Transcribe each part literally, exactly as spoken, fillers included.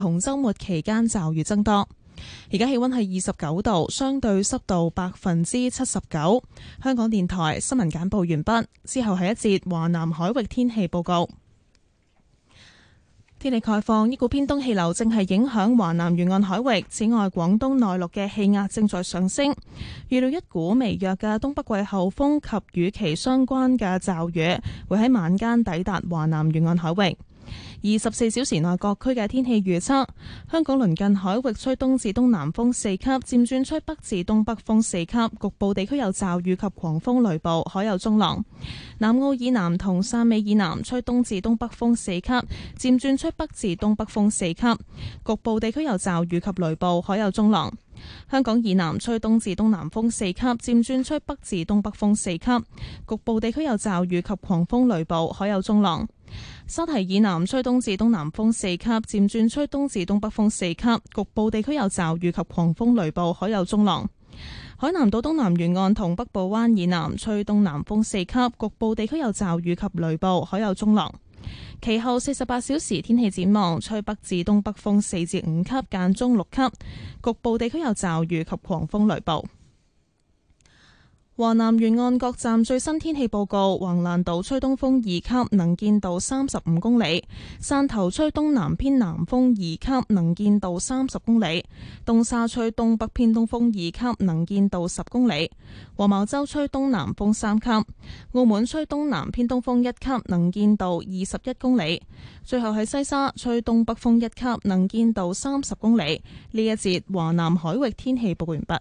同週末期間驟雨增多。而家氣溫係二十九度，相對濕度百分之七十九。香港電台新聞簡報完畢，之後係一節華南海域天氣報告。天氣概況，一股偏東氣流正係影響華南沿岸海域，此外廣東內陸嘅氣壓正在上升，預料一股微弱嘅東北季候風及與其相關嘅驟雨會喺晚間抵達華南沿岸海域。二十四小時內各區嘅天氣預測：香港鄰近海域吹東至東南風四級，漸轉吹北至東北風四級，局部地區有驟雨及狂風雷暴，海有中浪。南澳以南同汕尾以南吹東至東北風四級，漸轉吹北至東北風四級，局部地區有驟雨及雷暴，海有中浪。香港以南吹東至東南風四級，漸轉吹北至東北風四級，局部地區有驟雨及狂風雷暴，海有中浪。沙堤以南吹東至東南風四級，漸轉吹東至東北風四級，局部地區有驟雨及狂風雷暴，海有中浪。海南島東南沿岸同北部灣以南吹東南風四級，局部地區有驟雨及雷暴，海有中浪。其後四十八小時天氣展望，吹北至東北風四至五級，間中六級，局部地區有驟雨及狂風雷暴。華南沿岸各站最新天氣報告：橫瀾島吹東風二級，能見度三十五公里；汕頭吹東南偏南風二級，能見度三十公里；東沙吹東北偏東風二級，能見度十公里；黃茅洲吹東南風三級；澳門吹東南偏東風一級，能見度二十一公里；最後喺西沙吹東北風一級，能見度三十公里。呢一節華南海域天氣報告完畢。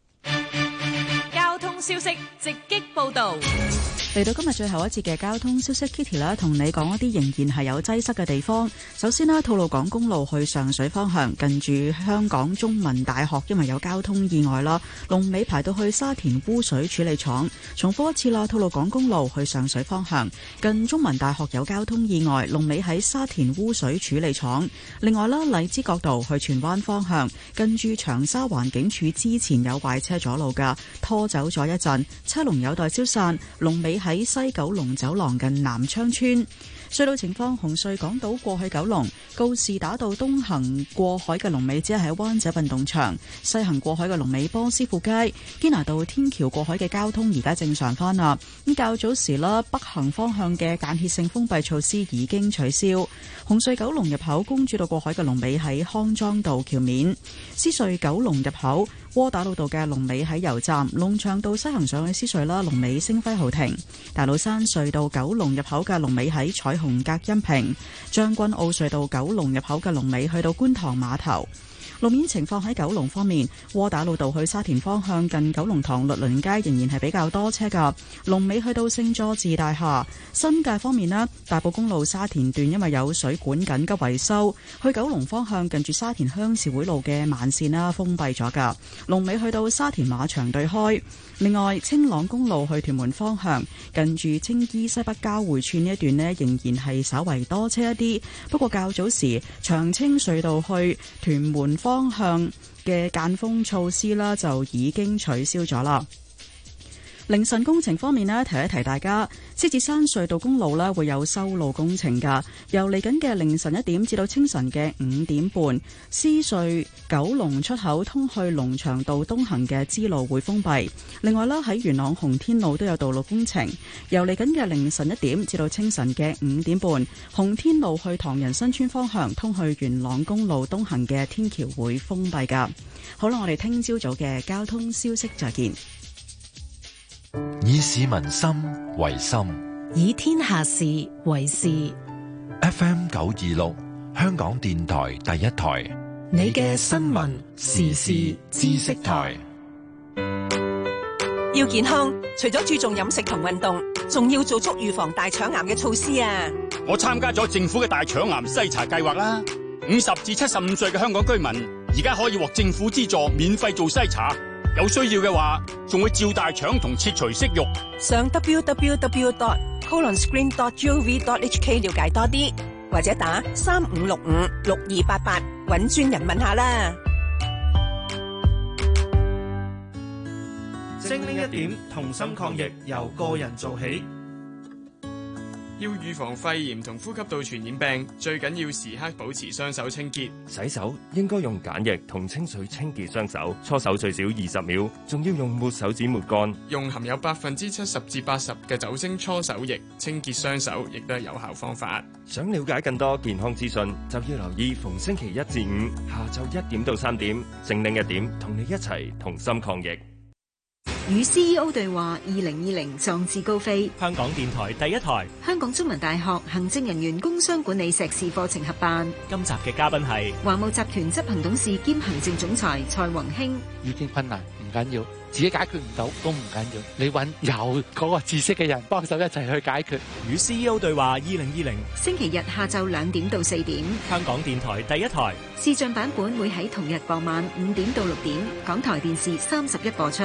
交通消息直擊報道， 嚟到今日最後一節嘅交通消息 ，Kitty 啦，同你講一啲仍然係有擠塞嘅地方。首先啦，吐露港公路去上水方向，近住香港中文大學，因為有交通意外啦，龍尾排到去沙田污水處理廠。重複一次啦，吐露港公路去上水方向，近中文大學有交通意外，龍尾喺沙田污水處理廠。另外啦，荔枝角道去荃灣方向，近住長沙環境署之前有壞車阻路噶，拖走咗一陣，車龍有待消散，龍尾喺西九龍走廊近南昌村。隧道情況：紅隧港島過去九龍，告士打道東行過海嘅龍尾只係喺灣仔運動場；西行過海嘅龍尾波斯富街。堅拿道天橋過海嘅交通而家正常翻啦。咁較早時啦，北行方向嘅間歇性封閉措施已經取消。紅隧九龍入口公主道過海嘅龍尾喺康莊道橋面。獅隧九龍入口窩打老道嘅龍尾喺油站，龍翔道西行上去獅隧啦，龍尾星輝豪庭。大老山隧道九龍入口嘅龍尾喺彩虹隔音屏。將軍澳隧道九龍入口嘅龍尾去到觀塘碼頭。路面情況喺九龍方面，窩打老道去沙田方向近九龍塘律倫街仍然係比較多車㗎，龍尾去到聖佐治大廈。新界方面呢，大埔公路沙田段因為有水管緊急維修，去九龍方向近住沙田鄉事會路嘅慢線啦封閉咗㗎，龍尾去到沙田馬場對開。另外，青朗公路去屯門方向近住青衣西北交匯處呢一段呢，仍然係稍為多車一啲，不過較早時長青隧道去屯門方向嘅間封措施啦，就已經取消咗啦。凌晨工程方面呢，提一提大家，獅子山隧道公路呢會有修路工程㗎，由嚟緊嘅凌晨一點至到清晨嘅五點半，獅隧九龍出口通去龍翔道東行嘅支路會封閉。另外啦，喺元朗洪天路都有道路工程，由嚟緊嘅凌晨一點至到清晨嘅五點半，洪天路去唐人新村方向通去元朗公路東行嘅天橋會封閉㗎。好啦，我哋聽朝早嘅交通消息再見。 以市民心為心， 以天下事為事。 F M 九二六，香港電台第一台， 你嘅新聞時事知識台。 要健康，除咗注重飲食同運動，仲要做足預防大腸癌嘅措施啊！ 我參加咗政府嘅大腸癌篩查計劃啦，五十至七十五歲嘅香港居民而家可以獲政府資助免費做篩查。有需要嘅話，仲會照大腸同切除息肉。 上 w w w dot colon screen dot gov dot h k 了解多啲，或者打三五六五六二八八搵專人問下啦。 精靈一點，同心抗疫，由個人做起。 要預防肺炎同呼吸道傳染病，最緊要時刻保持雙手清潔。 洗手應該用梘液同清水清潔雙手，搓手最少二十秒，仲要用抹手紙抹乾。 用含有百分之七十至八十嘅酒精搓手液清潔雙手，亦都係有效方法。 想了解更多健康資訊，就要留意逢星期一至五下晝一點到三點，正定一點，同你一齊同心抗疫。 與 C E O 對話二零二零壯志高飛， 香港電台第一台， 香港中文大學行政人員工商管理碩士課程合辦。 今集嘅嘉賓係華懋集團執行董事兼行政總裁蔡宏興。 遇見困難唔緊要，自己解決唔到都唔緊要，你揾有嗰個知識嘅人幫手一齊去解決。 與 C E O 對話二零二零， 星期日下晝兩點到四點， 香港電台第一台， 視像版本會喺同日傍晚五點到六點，港台電視三十一播出。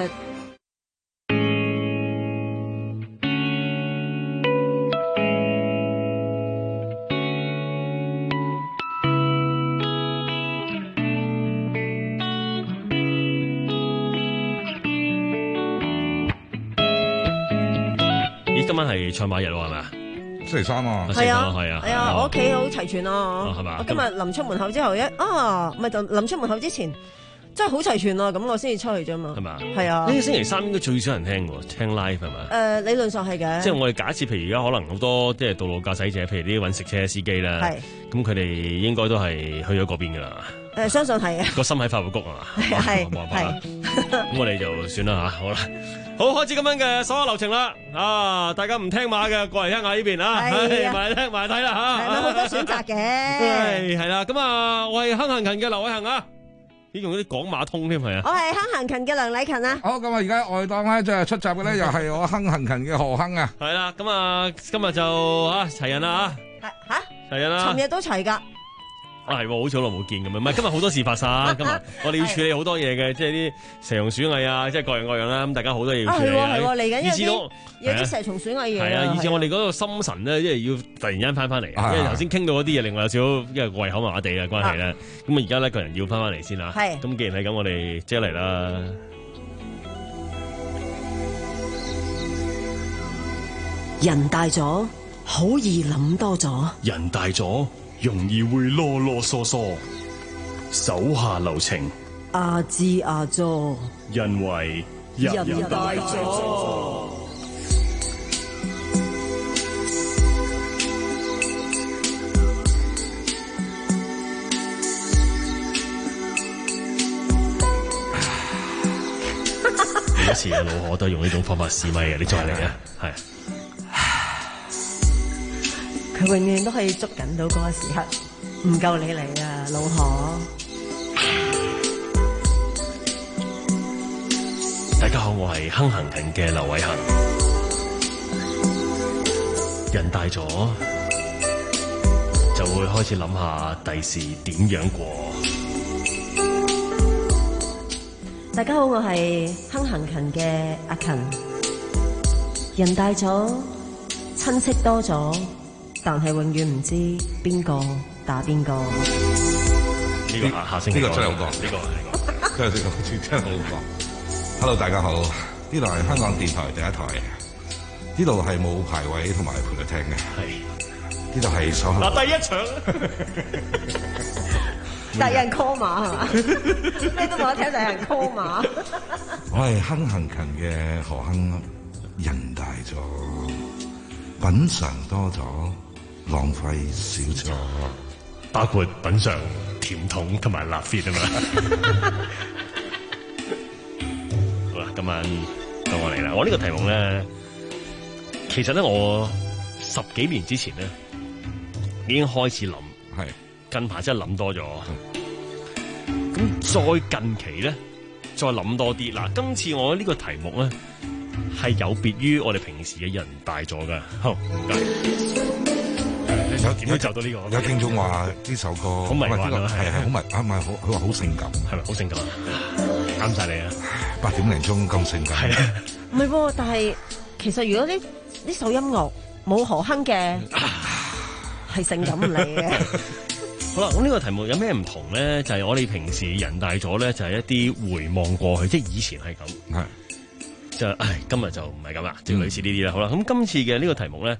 今晚係賽馬日喎，係咪啊？ 星期三啊， 係啊，係啊， 係啊，我屋企好齊全啊， 係嘛？ 我今日臨出門口之後一啊，唔係就臨出門口之前，真係好齊全啊，咁我先至出去啫嘛， 係嘛？ 係啊， 呢個星期三應該最少人聽喎，聽 live 係嘛？ 誒，理論上係嘅。 即係我哋假設，譬如而家可能好多即係道路駕駛者，譬如啲揾食車司機啦， 係咁佢哋應該都係去咗嗰邊㗎啦。 誒，相信係啊。 個心喺發育谷係嘛？ 係冇辦法啦。咁我哋就算啦嚇，好啦。好，開始咁樣嘅所有流程啦，啊！大家唔聽馬嘅過嚟聽下呢邊啊，係埋聽埋睇啦嚇， 係咪好多選擇嘅？ 係係啦，咁啊，我係亨行勤嘅劉偉恒啊，咦用啲講馬通添係啊？ 我係亨行勤嘅梁禮勤啊。 好，咁啊，而家外檔咧即係出閘嘅咧，又係我亨行勤嘅何亨啊。 係啦，咁啊，今日就啊齊人啦嚇， 嚇齊人啦， 尋日都齊㗎。 啊係喎，好似好耐冇見咁樣，唔係今日好多事發生，今日我哋要處理好多嘢嘅，即係啲蛇蟲鼠蟻啊，即係各樣各樣啦，咁大家好多嘢要處理啊。 係喎，嚟緊有啲有啲蛇蟲鼠蟻嘢。 係啊，以至我哋嗰個心神咧，即係要突然間翻翻嚟，因為頭先傾到嗰啲嘢，令我有少少因為胃口麻麻地嘅關係咧，咁啊而家咧個人要翻翻嚟先啦。 係。 咁既然係咁，我哋即刻嚟啦。 人大咗，好易諗多咗。 人大咗，容易會囉囉嗦嗦，手下留情， 阿支阿咗， 因為人大咗。 每一次嘅老何都係用呢種方法試咪嘅，你再嚟啊，係。 佢永遠都可以捉緊到嗰個時刻，唔夠你嚟啊，老何！ 大家好，我係亨行勤嘅劉偉恒。人大咗就會開始諗下第時點樣過。 大家好，我係亨行勤嘅阿勤。人大咗，親戚多咗。但係永遠唔知邊個打邊個。 呢個下下星期呢個真係好講， 呢個係真係呢個真係好講。Hello， 大家好，呢度係香港電台第一台，呢度係冇排位同埋陪佢聽嘅。係，呢度係所嗱第一場， 但係有人 call 馬係嘛？咩都冇得聽，但係有人 call 馬。 我係亨行勤嘅何亨，人大咗，品嚐多咗。浪費少咗， 包括品嚐甜筒同埋辣 fit 啊嘛。好啦，今晚到我嚟啦。我呢個題目咧，其實咧我十幾年之前咧已經開始諗， 係近排真係諗多咗。咁、嗯、再近期咧，再諗多啲。嗱，今次我呢個題目咧係有別於我哋平時嘅人大咗噶。好，唔該。 有點樣就到呢個？ 有聽眾話呢首歌好迷幻啊， 係係好迷啊，唔係好，佢話好性感， 係咪好性感啊？啱晒你啊！ 八點零鐘咁性感， 係啊， 唔係喎，但係其實如果呢呢首音樂冇何亨嘅，係性感嚟嘅。 好啦，咁呢個題目有咩唔同咧？就係、是、我哋平時人大咗咧，就係、是、一啲回望過去，即係以前係咁， 係就唉，今日就唔係咁啦，就類似呢啲啦。好啦，咁今次嘅呢個題目咧。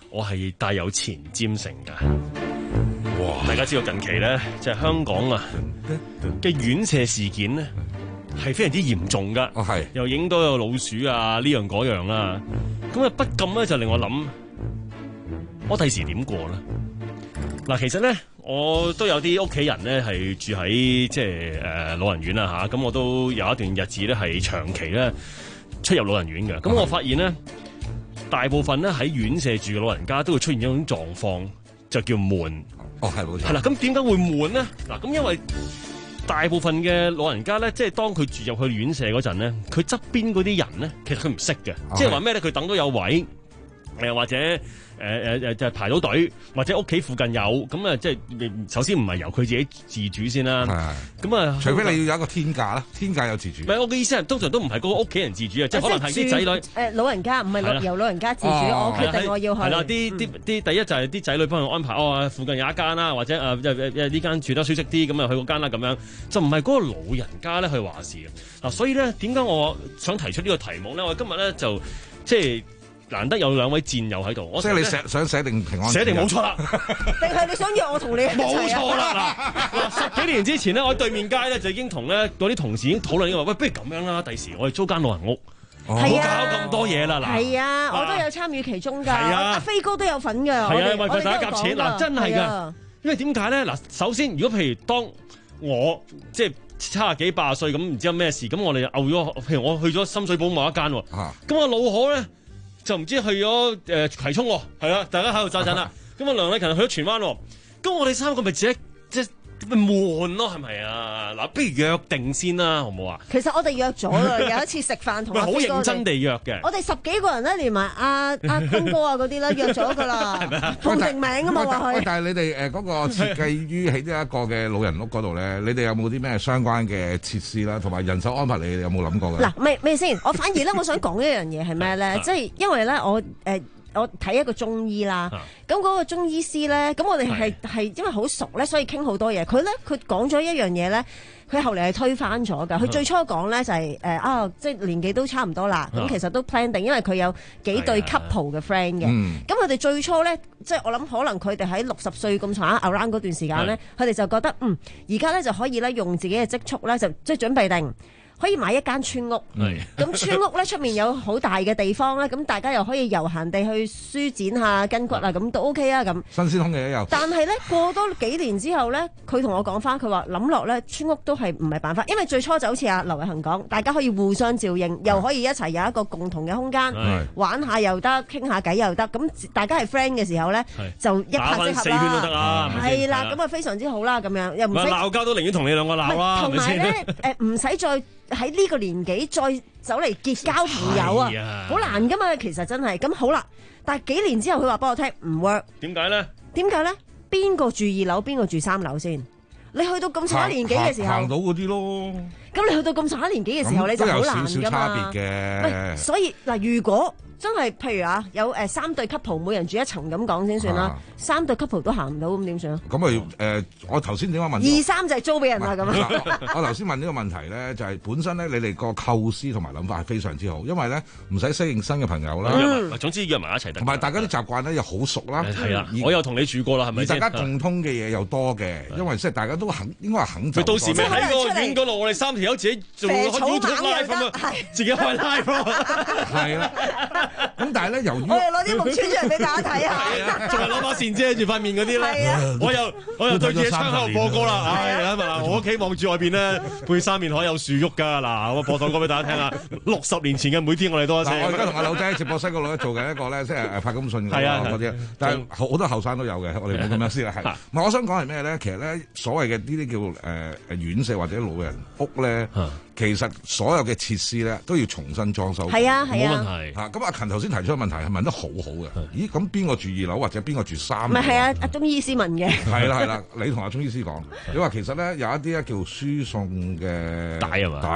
我係帶有前瞻性㗎。哇！大家知道近期咧，即係香港啊嘅院舍事件咧，係非常之嚴重㗎。 哦，係又影到有老鼠啊，呢樣嗰樣啦。咁啊，不禁咧就令我諗，我第時點過咧？嗱，其實咧，我都有啲屋企人咧係住喺即係誒老人院啦嚇。咁我都有一段日子咧係長期咧出入老人院嘅。咁我發現咧，大部分咧喺院舍住嘅老人家都會出現一種狀況，就叫悶。 哦，係冇錯。 係啦，咁點解會悶咧？嗱，咁因為大部分嘅老人家咧，即係當佢住入去院舍嗰陣咧，佢側邊嗰啲人咧，其實佢唔識嘅，即係話咩咧？佢等到有位，誒或者誒誒誒就係排到隊，或者屋企附近有，咁啊即係首先唔係由佢自己自主先啦。係。咁啊， 除非你要有一個天價啦，天價有自主。 唔係，我嘅意思係通常都唔係嗰個屋企人自主啊，即係可能係啲仔女。 誒老人家唔係由老人家自主，我決定我要去。 係啦，啲啲啲第一就係啲仔女幫佢安排，哦附近有一間啦，或者誒誒誒呢間住得舒適啲，咁啊去嗰間啦咁樣，就唔係嗰個老人家咧去話事嘅。嗱，所以咧點解我想提出呢個題目咧？我今日咧就即係。難得有兩位戰友喺度，我即係你寫想寫定平安， 寫定冇錯啦。 定係你想約我同你一齊？ 冇錯啦！嗱，十幾年之前咧，我喺對面街咧就已經同咧嗰啲同事已經討論呢個，喂，不如咁樣啦，第時我哋租間老人屋，唔好搞咁多嘢啦。嗱， 係啊，我都有參與其中㗎。係啊， 阿飛哥都有份㗎。係啊，為佢大家夾錢嗱，真係㗎。因為點解咧？嗱，首先如果譬如當我即係七十幾八十歲咁，唔知有咩事，咁我哋漚咗，譬如我去咗深水埗某一間喎，咁我老可咧。就唔知去咗誒葵涌喎，係啦，大家喺度揸陣啦。咁啊，梁禮勤去咗荃灣喎，咁我哋三個咪自己即係悶咯，係咪啊？嗱，不如約定先啦，好唔好啊？ 其實我哋約咗啦，有一次食飯同阿好認真地約嘅。 我哋十幾個人咧，連埋阿阿坤哥啊嗰啲咧，約咗噶啦，報定名啊嘛話佢。 但係你哋誒嗰個設計於喺呢一個嘅老人屋嗰度咧，你哋有冇啲咩相關嘅設施啦，同埋人手安排，你哋有冇諗過嘅？ 嗱，咩咩先？我反而咧，我想講一樣嘢係咩咧？即係因為咧，我誒。我睇一個中醫啦，咁嗰、啊、個中醫師咧，咁我哋係係因為好熟咧，所以傾好多嘢。佢咧佢講咗一樣嘢咧，佢後嚟係推翻咗㗎。佢最初講咧就係、是、誒、呃、啊，即係年紀都差唔多啦，咁、啊、其實都 plan 定，因為佢有幾對 couple 嘅 friend 嘅。咁佢哋最初咧，即係我諗可能佢哋喺六十歲咁長 around 嗰段時間咧，佢哋就覺得嗯，而家咧就可以咧用自己嘅積蓄咧，就即係準備定。可以買一間村屋，咁村屋咧出面有好大嘅地方咧，咁大家又可以悠閒地去舒展下筋骨啊，咁都 OK 啊咁。 新鮮空氣都有。 但係咧過多幾年之後咧，佢同我講翻，佢話諗落咧村屋都係唔係辦法，因為最初就好似阿劉偉恒講，大家可以互相照應，又可以一齊有一個共同嘅空間，玩下又得，傾下偈又得，咁大家係 friend 嘅時候咧，就一拍即合啦。係啦，咁啊非常之好啦，咁樣又唔使鬧交都寧願同你兩個鬧啦， 同埋咧誒唔使再。喺呢個年紀再走嚟結交朋友啊，好難噶嘛，其實真係咁好啦。但係幾年之後佢話俾我聽唔 work， 點解咧？ 點解咧？邊個住二樓，邊個住三樓先？你去到咁上一年紀嘅時候， 行到嗰啲咯。 咁你去到咁上一年紀嘅時候，你就好難噶嘛。 都有少少差別嘅。 所以嗱，如果真係譬如啊，有誒三對 couple，每人住一層咁講先算啦。啊、三對 couple 都行唔到，咁點算啊？ 咁咪誒，我頭先點解問？ 二三就係租俾人啦咁啊！ 我頭先問呢個問題咧，就係、是、本身咧，你哋個構思同埋諗法係非常之好，因為咧唔使適應新嘅朋友啦。 嗯、總之約埋一齊得。同埋大家啲習慣咧又好熟啦。 係啦，我又同你住過啦，係咪？ 大家共通嘅嘢又多嘅，因為即係大家都肯，應該話肯就。 到時咪喺個院嗰度，我哋三條友自己做 YouTube live 咁啊，自己開 live。 係啦。咁但係咧。 我哋攞啲木穿出嚟俾大家睇下， 仲係攞把扇遮住塊面嗰啲咧。我又我又對住窗口度播歌啦。唉，嗱，我屋企望住外邊咧，背三面海有樹郁㗎。嗱，我播首歌俾大家聽啦。六十年前嘅每天我哋多一聲。 我而家同阿柳仔喺直播室嗰度咧做緊一個咧，即係誒發公信嗰個嗰啲。但係好多後生都有嘅，我哋唔好咁樣先啦。係。唔係，我想講係咩咧？其實咧，所謂嘅呢啲叫誒誒院舍或者老人屋咧。其實所有嘅設施咧都要重新裝修， 係啊係啊， 冇問題嚇。咁阿勤頭先提出嘅問題係問得好好嘅。咦？咁邊個住二樓或者邊個住三樓？ 唔係係啊，阿中醫師問嘅。 係啦係啦，你同阿中醫師講，你話其實咧有一啲咧叫輸送嘅帶啊嘛， 帶啊，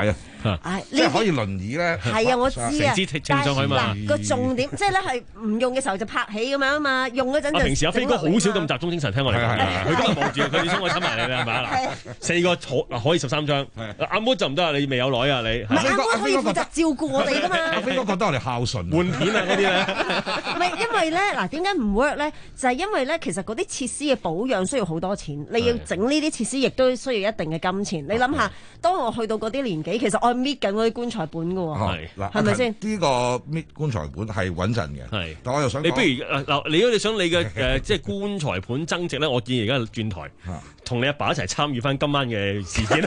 即係可以輪椅咧。 係啊，我知啊。 成支稱上去嘛。 嗱個重點即係咧係唔用嘅時候就拍起咁樣啊嘛，用嗰陣就。 平時阿飛哥好少咁集中精神聽我哋講嘅，佢今日望住佢，你想我親埋你啦係咪啊？嗱，四個坐嗱可以十三張，阿妹就唔得啊！你未有耐啊你。 唔係阿妹可以負責照顧我哋噶嘛？ 阿飛哥覺得我哋孝順， 換片啊嗰啲咧。 唔係因為咧嗱，點解唔 work 咧？就係因為咧，其實嗰啲設施嘅保養需要好多錢，你要整呢啲設施亦都需要一定嘅金錢。你諗下，當我去到嗰啲年紀，其實我搣緊嗰啲棺材本㗎喎，係咪先？ 呢個搣棺材本係穩陣嘅，係。但我又想你不如嗱，你如果你想你嘅誒即係棺材本增值咧，我建議而家轉台，同你阿爸一齊參與翻今晚嘅事件。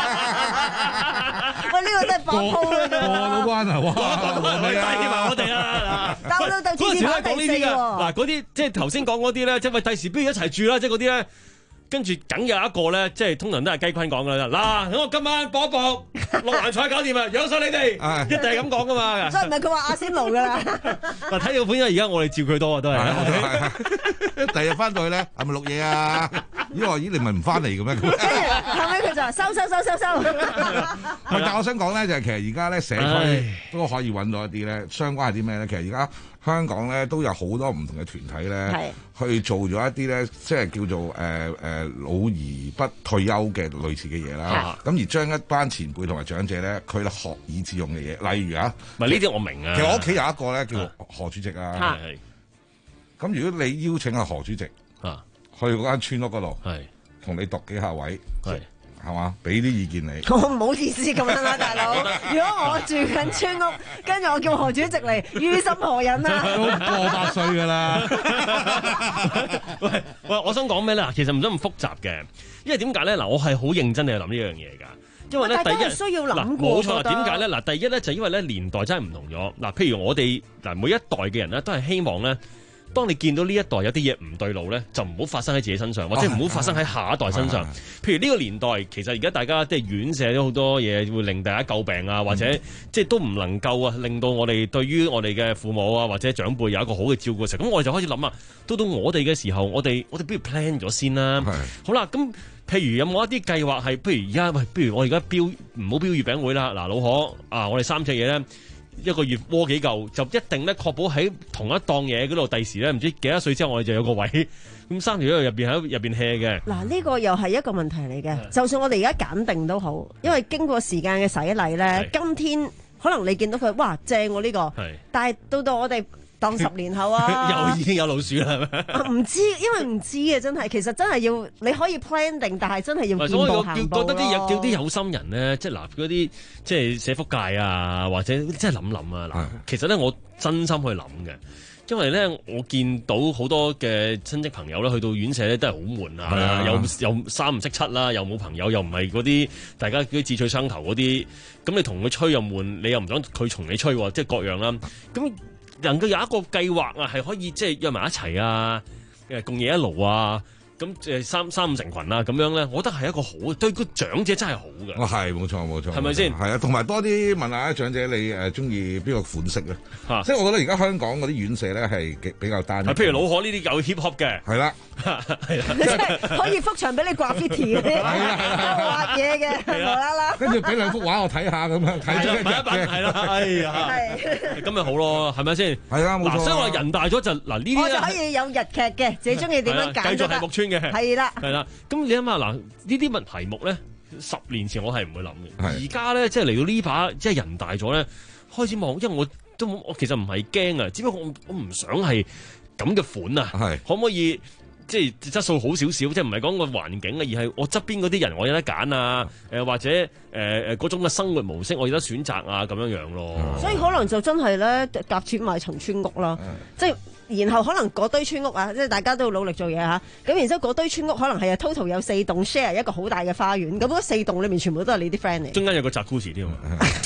喂，呢個真係爆鋪啦！ 過到關啊！哇， 係啊，我哋啊， 但我老豆次次講第四喎。 嗱，嗰啲即係頭先講嗰啲咧，即係喂第時不如一齊住啦，即係嗰啲咧。跟住梗有一個咧，即係通常都係雞坤講噶啦。嗱，咁我今晚搏一搏，六環彩搞掂啊，養晒你哋，一定係咁講噶嘛。 所以唔係佢話阿仙奴噶啦。 嗱，睇個本，因為而家我哋照佢多啊，都係。 第日翻到去咧，係咪錄嘢啊？咦話咦，你咪唔翻嚟嘅咩？ 跟住後尾佢就話收收收收收。 但係我想講咧，就係其實而家咧社區都可以揾到一啲咧，相關係啲咩咧？其實而家香港咧都有好多唔同嘅團體咧，去做咗一啲咧，即係叫做誒誒、呃、老而不退休嘅類似嘅嘢啦。咁而將一班前輩同埋長者咧，佢哋學以致用嘅嘢，例如啊， 唔係呢啲我明啊。 其實我屋企有一個咧叫何主席啊。咁如果你邀請阿何主席啊去嗰間村屋嗰度，同你度幾下位。係嘛？俾啲意見你。 我唔好意思咁樣啦，大佬。如果我住緊村屋，跟住我叫何主席嚟，於心何忍啊？ 都過百歲㗎啦。 喂喂，我想講咩咧？其實唔使咁複雜嘅，因為點解咧？嗱，我係好認真地去諗呢樣嘢㗎。因為咧，第一需要諗過。 冇錯，點解咧？嗱，第一咧就因為咧年代真係唔同咗。嗱，譬如我哋嗱每一代嘅人咧，都係希望咧。當你見到呢一代有啲嘢唔對路咧，就唔好發生喺自己身上，或者唔好發生喺下一代身上。譬如呢個年代，其實而家大家即係院舍咗好多嘢，會令大家詬病啊，或者、嗯、即係都唔能夠啊，令到我哋對於我哋嘅父母啊或者長輩有一個好嘅照顧嘅時候，咁我哋就開始諗啊，到到我哋嘅時候，我哋我哋不如 plan 咗先啦。好啦，咁譬如有冇一啲計劃係，譬如而家喂，不如我而家標唔好標月餅會啦，嗱老何啊，我哋三隻嘢咧。一個月窩幾嚿，就一定咧確保喺同一檔嘢嗰度，第時咧唔知幾多歲之後，我哋就有個位。咁三條友入邊喺入邊 hea 嘅。嗱， 呢個又係一個問題嚟嘅。就算我哋而家揀定都好，因為經過時間嘅洗禮咧，今天可能你見到佢，哇正喎呢個，但係到到我哋當十年後啊， 又已經有老鼠啦，係咪？ 唔知，因為唔知嘅真係，其實真係要你可以 plan 定，但係真係要見步行步咯。 覺得啲有叫啲有心人咧，即係嗱嗰啲即係社福界啊，或者即係諗諗啊嗱，其實咧我真心去諗嘅。因為咧，我見到好多嘅親戚朋友咧，去到院舍咧都係好悶啊，又又三唔識七啦，又冇朋友，又唔係嗰啲大家啲志趣相投嗰啲，咁你同佢吹又悶，你又唔想佢同你吹，即係各樣啦。咁能夠有一個計劃啊，係可以即係約埋一齊啊，誒共冶一爐啊。咁誒三三五成群啊，咁樣咧，我覺得係一個好對個長者真係好嘅。 哦，係冇錯冇錯， 係咪先？ 係啊，同埋多啲問下長者你誒中意邊個款式咧？嚇，即係我覺得而家香港嗰啲院舍咧係比較單一。 譬如老何呢啲有 hip hop 嘅， 係啦， 係啦， 即係可以幅牆俾你掛 fitty 嗰啲，畫嘢嘅，無啦啦。 跟住俾兩幅畫我睇下咁樣，睇咗一日嘅， 係啦，哎呀，咁咪好咯，係咪先？ 係啊，冇錯。 所以我人大咗就嗱呢啲我就可以有日劇嘅，自己中意點樣揀繼續係木村嘅， 係啦。 係啦，咁你諗下嗱，呢啲問題目咧，十年前我係唔會諗嘅，而家咧即係嚟到呢把，即係人大咗咧，開始望，因為我都我其實唔係驚啊，只不過我我唔想係咁嘅款啊，係可唔可以即係質素好少少，即係唔係講個環境啊，而係我側邊嗰啲人我有得揀啊，誒或者誒誒嗰種嘅生活模式我有得選擇啊，咁樣樣咯。 所以可能就真係咧夾錢買層村屋啦，即係。然後可能嗰堆村屋啊，即係大家都要努力做嘢嚇。咁然之後嗰堆村屋可能係啊 total 有四棟 share 一個好大嘅花園。咁嗰四棟裏面全部都係你啲 friend 嚟。 中間有個宅 cruise 添。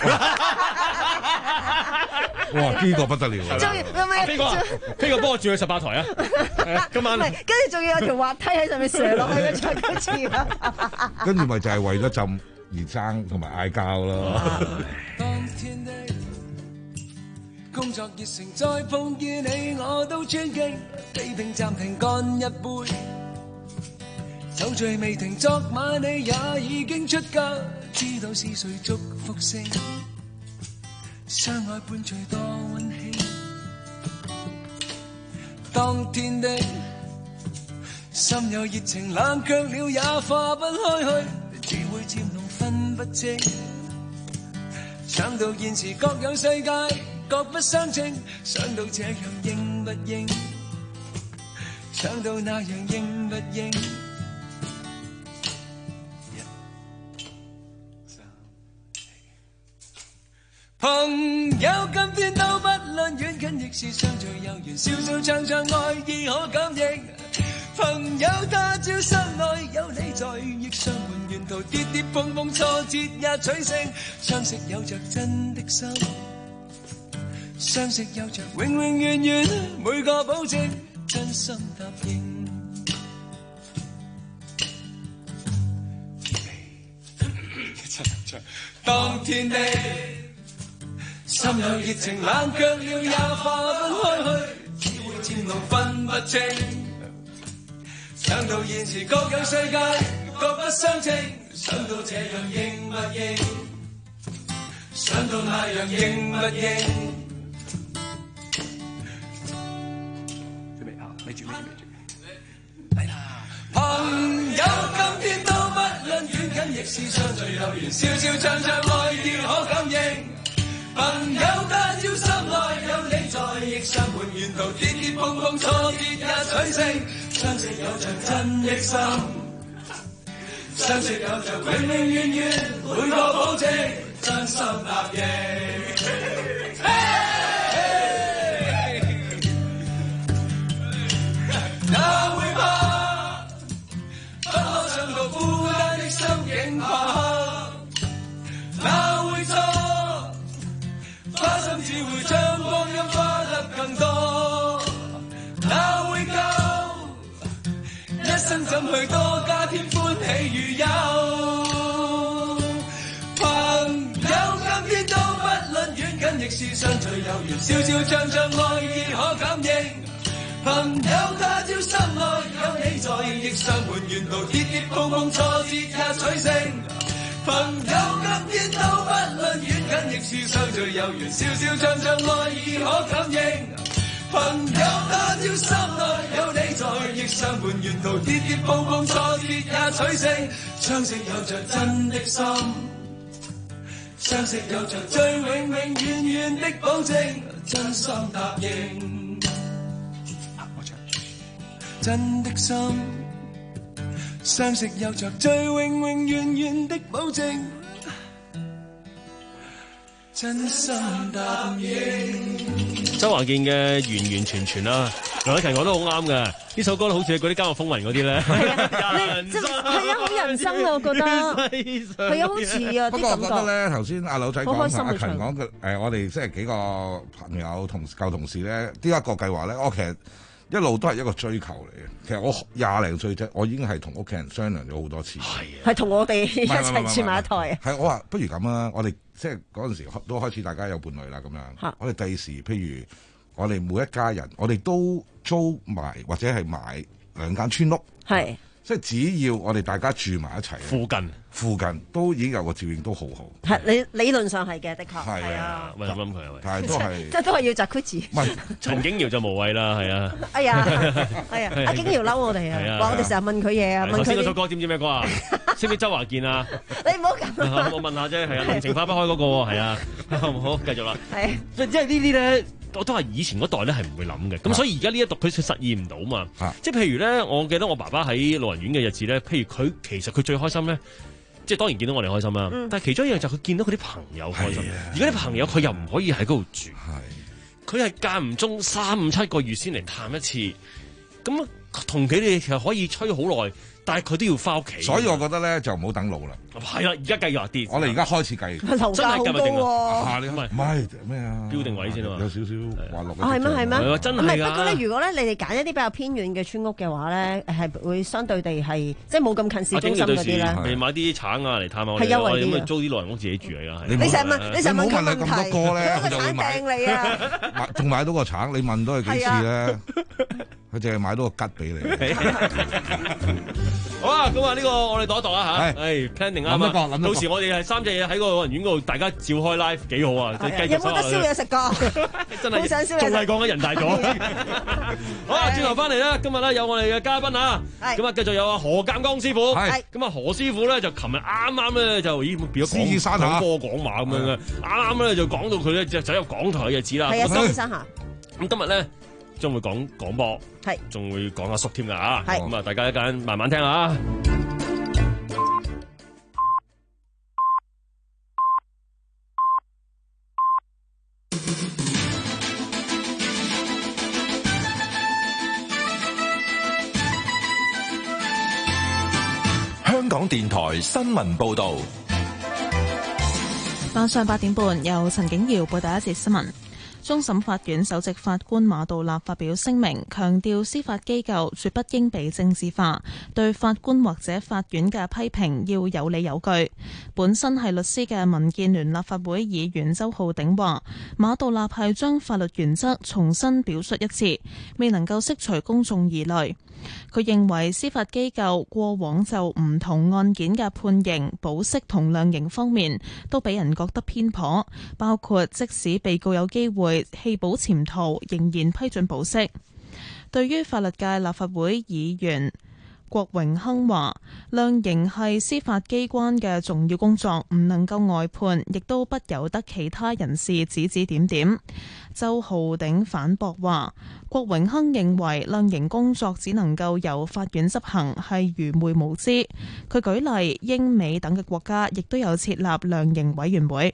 哇！呢個不得了啊！ 飛哥，飛哥幫我轉去十八台啊！今晚。 跟住仲要有條滑梯喺上面射落去嘅宅 cruise 啊！ 跟住咪就係為咗浸而爭同埋嗌交咯。 工作熱誠再碰見你我都尊敬，地平暫停乾一杯， 酒醉未停，昨晚你也已經出嫁，知道是誰祝福聲，相愛伴隨多溫馨。當天的心有熱情，冷卻了也化不開去，只會漸濃分不清。想到現時各有世界，各不相稱，想到這樣應不應，想到那樣應不應。朋友今天都不論遠近，亦是相聚有緣，笑笑唱唱愛意可感應。朋友他朝相愛有你在，亦相伴沿途跌跌碰碰，挫折也取勝。相識有着真的心，相識有着永永遠遠，每個保證真心答應。一齊唱，當天的心有熱情，冷卻了也化不開去，只會漸濃分不清。想到現時各有世界，各不相稱，想到這樣應不應，想到那樣應不應。準備好，咪住咪住咪住，嚟啦！朋友今天都不論遠近，亦是相聚有緣，笑笑唱唱愛意可感應。朋友他朝心內有你在，亦相伴沿途跌跌碰碰，挫折也取勝。相識有着真的心，相識有着永永遠遠，每個保證真心答應。哪會怕？不可想到孤單的心境怕。哪會錯？花心只會將光陰花得更多，哪會夠？一生怎去多加添歡喜與憂？朋友今天都不論遠近，亦是相聚有緣，笑笑唱唱愛意可感應。朋友他朝心內有你在，亦相伴沿途跌跌碰碰，挫折也取勝。朋友今天都不論遠近，亦是相聚有緣，笑笑唱唱愛意可感應。朋友他朝心內有你在，亦相伴沿途跌跌碰碰，挫折也取勝。相識有着真的心，相識有着最永永遠遠的保證，真心答應。我唱真的心。相識有着最永永遠遠的保證，真心答應。 周華健嘅完完全全啦，梁禮勤講得好啱嘅，呢首歌好似嗰啲《監獄風雲》嗰啲咧，係啊，真係啊，好人生啊，我覺得係啊，好似啊。 不過我覺得咧，頭先阿柳仔講同阿勤講嘅誒，我哋即係幾個朋友同舊同事咧，呢一個計劃咧，我其實一路都係一個追求嚟嘅。其實我廿零歲啫，我已經係同屋企人商量咗好多次。係啊， 係同我哋一齊住埋一台。 係我話不如咁啦，我哋即係嗰陣時都開始大家有伴侶啦，咁樣。我哋第時譬如我哋每一家人，我哋都租埋或者係買兩間村屋。係。即係只要我哋大家住埋一齊， 附近附近都已經有個照應都好好。 係理理論上係嘅，的確係啊。 喂，諗諗佢啊，喂， 但係都係即係都係要集區住。 唔係陳景瑤就無謂啦，係啊。 哎呀，哎呀，阿景瑤嬲我哋啊，話我哋成日問佢嘢啊，問佢。頭先嗰首歌知唔知咩歌啊？識唔識周華健啊？ 你唔好咁。 我問下啫，係啊，濃情化不開嗰個喎，係啊。好，繼續啦。係。即係呢啲咧。我都係以前嗰代咧係唔會諗嘅，咁、啊、所以而家呢一度佢實現唔到嘛。啊、即係譬如咧，我記得我爸爸喺老人院嘅日子咧，譬如佢其實佢最開心咧，即係當然見到我哋開心啦。嗯、但係其中一樣就係佢見到佢啲朋友開心。而家啲朋友佢又唔可以喺嗰度住，佢係間唔中三五七個月先嚟探一次，咁同佢哋其實可以吹好耐。但係佢都要翻屋企， 所以我覺得咧就唔好等老啦。 係啦，而家計劃跌。 我哋而家開始計， 樓價好高喎。 你唔係唔係咩啊？ 標定位先啊嘛， 有少少滑落。 係咩係咩？ 真係唔係不過咧，如果咧你哋揀一啲比較偏遠嘅村屋嘅話咧，係會相對地係即係冇咁近市中心嗰啲咧。 你買啲橙啊嚟探下我哋，我哋租啲老人屋自己住嚟㗎。 你成日問，你成日問佢問題， 咁多個咧， 佢就會買你啊！ 仲買到個橙，你問到佢幾次咧？佢淨係買到個吉俾你。 好啊，咁啊呢個我哋度一度啊嚇，係 planning 啱啊。到時我哋係三隻嘢喺個老人院嗰度，大家照開 live 幾好啊！ 有冇得燒嘢食㗎？ 真係好想燒嘢食。 仲係講緊人大咗。好啊，轉頭翻嚟咧，今日咧有我哋嘅嘉賓啊，咁啊繼續有啊何鑑江師傅。係咁啊何師傅咧就琴日啱啱咧就咦變咗講講波講馬咁樣嘅，啱啱咧就講到佢咧就走入港台嘅日子啦。 係啊，獅子山下。 咁今日咧將會講廣播，係仲會講阿叔添㗎嚇。係咁啊，大家一陣慢慢聽下。 香港電台新聞報導， 晚上八點半，由陳景瑤報第一節新聞。終審法院首席法官馬道立發表聲明，強調司法機構絕不應被政治化，對法官或者法院嘅批評要有理有據。本身係律師嘅民建聯立法會議員周浩鼎話，馬道立係將法律原則重新表述一次，未能夠釋除公眾疑慮。佢認為司法機構過往就唔同案件嘅判刑、保釋同量刑方面都俾人覺得偏頗，包括即使被告有機會棄保潛逃，仍然批准保釋。對於法律界立法會議員郭榮鏗話，量刑係司法機關嘅重要工作，唔能夠外判，亦都不由得其他人士指指點點。周浩鼎反駁話，郭榮鏗認為量刑工作只能夠由法院執行，係愚昧無知。佢舉例，英美等嘅國家亦都有設立量刑委員會。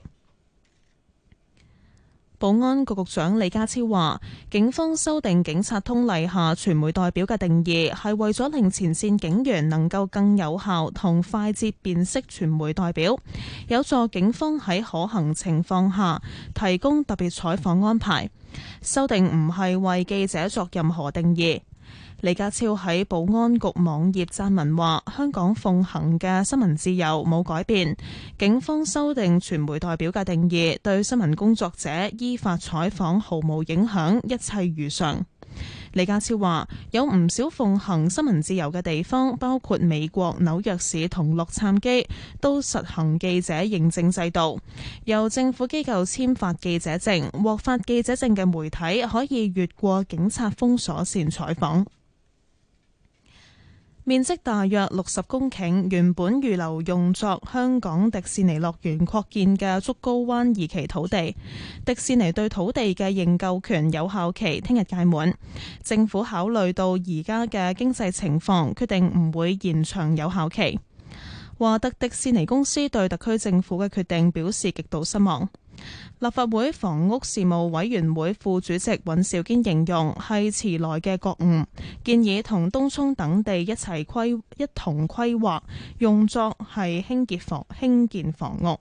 保安局局長李家超話，警方修訂警察通例下傳媒代表嘅定義，係為咗令前線警員能夠更有效同快捷辨識傳媒代表，有助警方喺可行情況下提供特別採訪安排。修訂唔係為記者作任何定義。李家超喺保安局網頁撰文話，香港奉行嘅新聞自由冇改變，警方修訂傳媒代表嘅定義，對新聞工作者依法採訪毫無影響，一切如常。李家超話，有唔少奉行新聞自由嘅地方，包括美國紐約市同洛杉磯，都實行記者認證制度，由政府機構簽發記者證，獲發記者證嘅媒體可以越過警察封鎖線採訪。面積大約六十公頃，原本預留用作香港迪士尼樂園擴建嘅竹篙灣二期土地，迪士尼對土地嘅認購權有效期聽日屆滿。政府考慮到而家嘅經濟情況，決定唔會延長有效期。華特迪士尼公司對特區政府嘅決定表示極度失望。立法會房屋事務委員會副主席尹兆堅形容係遲來嘅覺悟，建議同東涌等地一齊規一同規劃，用作係興建房興建房屋。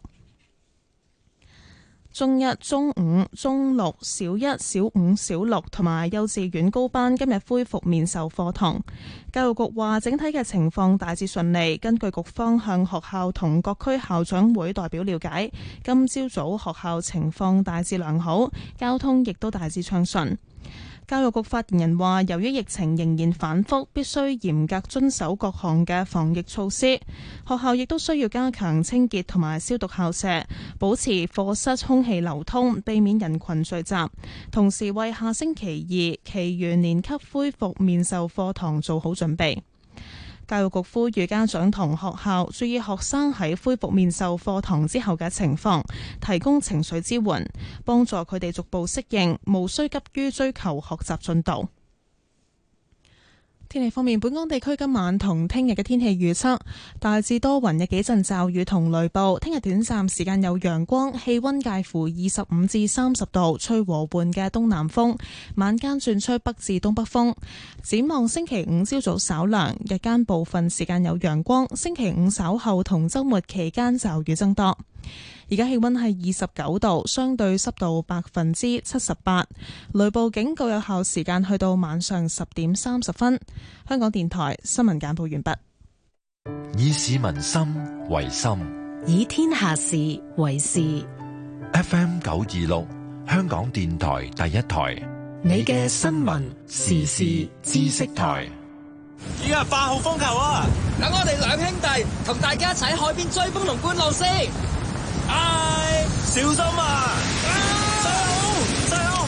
中一、中五、中六、小一、小五、小六同埋幼稚園高班今日恢復面授課堂。教育局話整體嘅情況大致順利。根據局方向學校同各區校長會代表了解，今朝早學校情況大致良好，交通亦都大致暢順。教育局發言人話，由於疫情仍然反覆，必須嚴格遵守各項嘅防疫措施。學校亦都需要加強清潔同埋消毒校舍，保持課室空氣流通，避免人群聚集。同時為下星期二其餘年級恢復面授課堂做好準備。教育局呼籲家長同學校注意學生喺恢復面授課堂之後嘅情況，提供情緒支援，幫助佢哋逐步適應，無需急於追求學習進度。 天氣方面，本港地區今晚同聽日嘅天氣預測大致多雲，有幾陣驟雨同雷暴。聽日短暫時間有陽光，氣溫介乎二十五至三十度，吹和緩嘅東南風，晚間轉吹北至東北風。展望星期五朝早稍涼，日間部分時間有陽光。星期五稍後同週末期間驟雨增多。而家氣溫係二十九度，相對濕度百分之七十八，雷暴警告有效時間去到晚上十點三十分。香港電台新聞簡報完畢。 以市民心為心， 以天下事為事。 F M 九二六，香港電台第一台， 你嘅新聞時事知識台。 依家八號風球啊！等我哋兩兄弟同大家一齊喺海邊追風同觀浪先。唉，小心啊！細佬，細佬。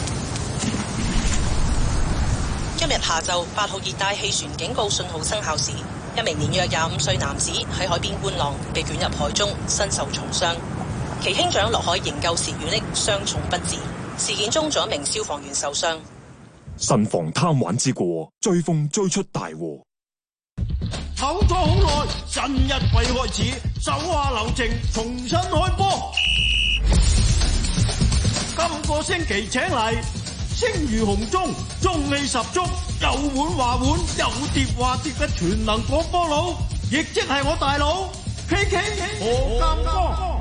今日下晝八號熱帶氣旋警告信號生效時，一名年約廿五歲男子喺海邊觀浪，被捲入海中，身受重傷。其兄長落海營救時遇溺，傷重不治。事件中，仲有一名消防員受傷。 慎防貪玩之過，追風追出大禍。 唞咗好耐，新一季開始，手下留情，重新開波。今個星期請嚟聲如洪鐘，中氣十足，有碗話碗，有碟話碟嘅全能廣播佬，亦即係我大佬 K K 何鑑江。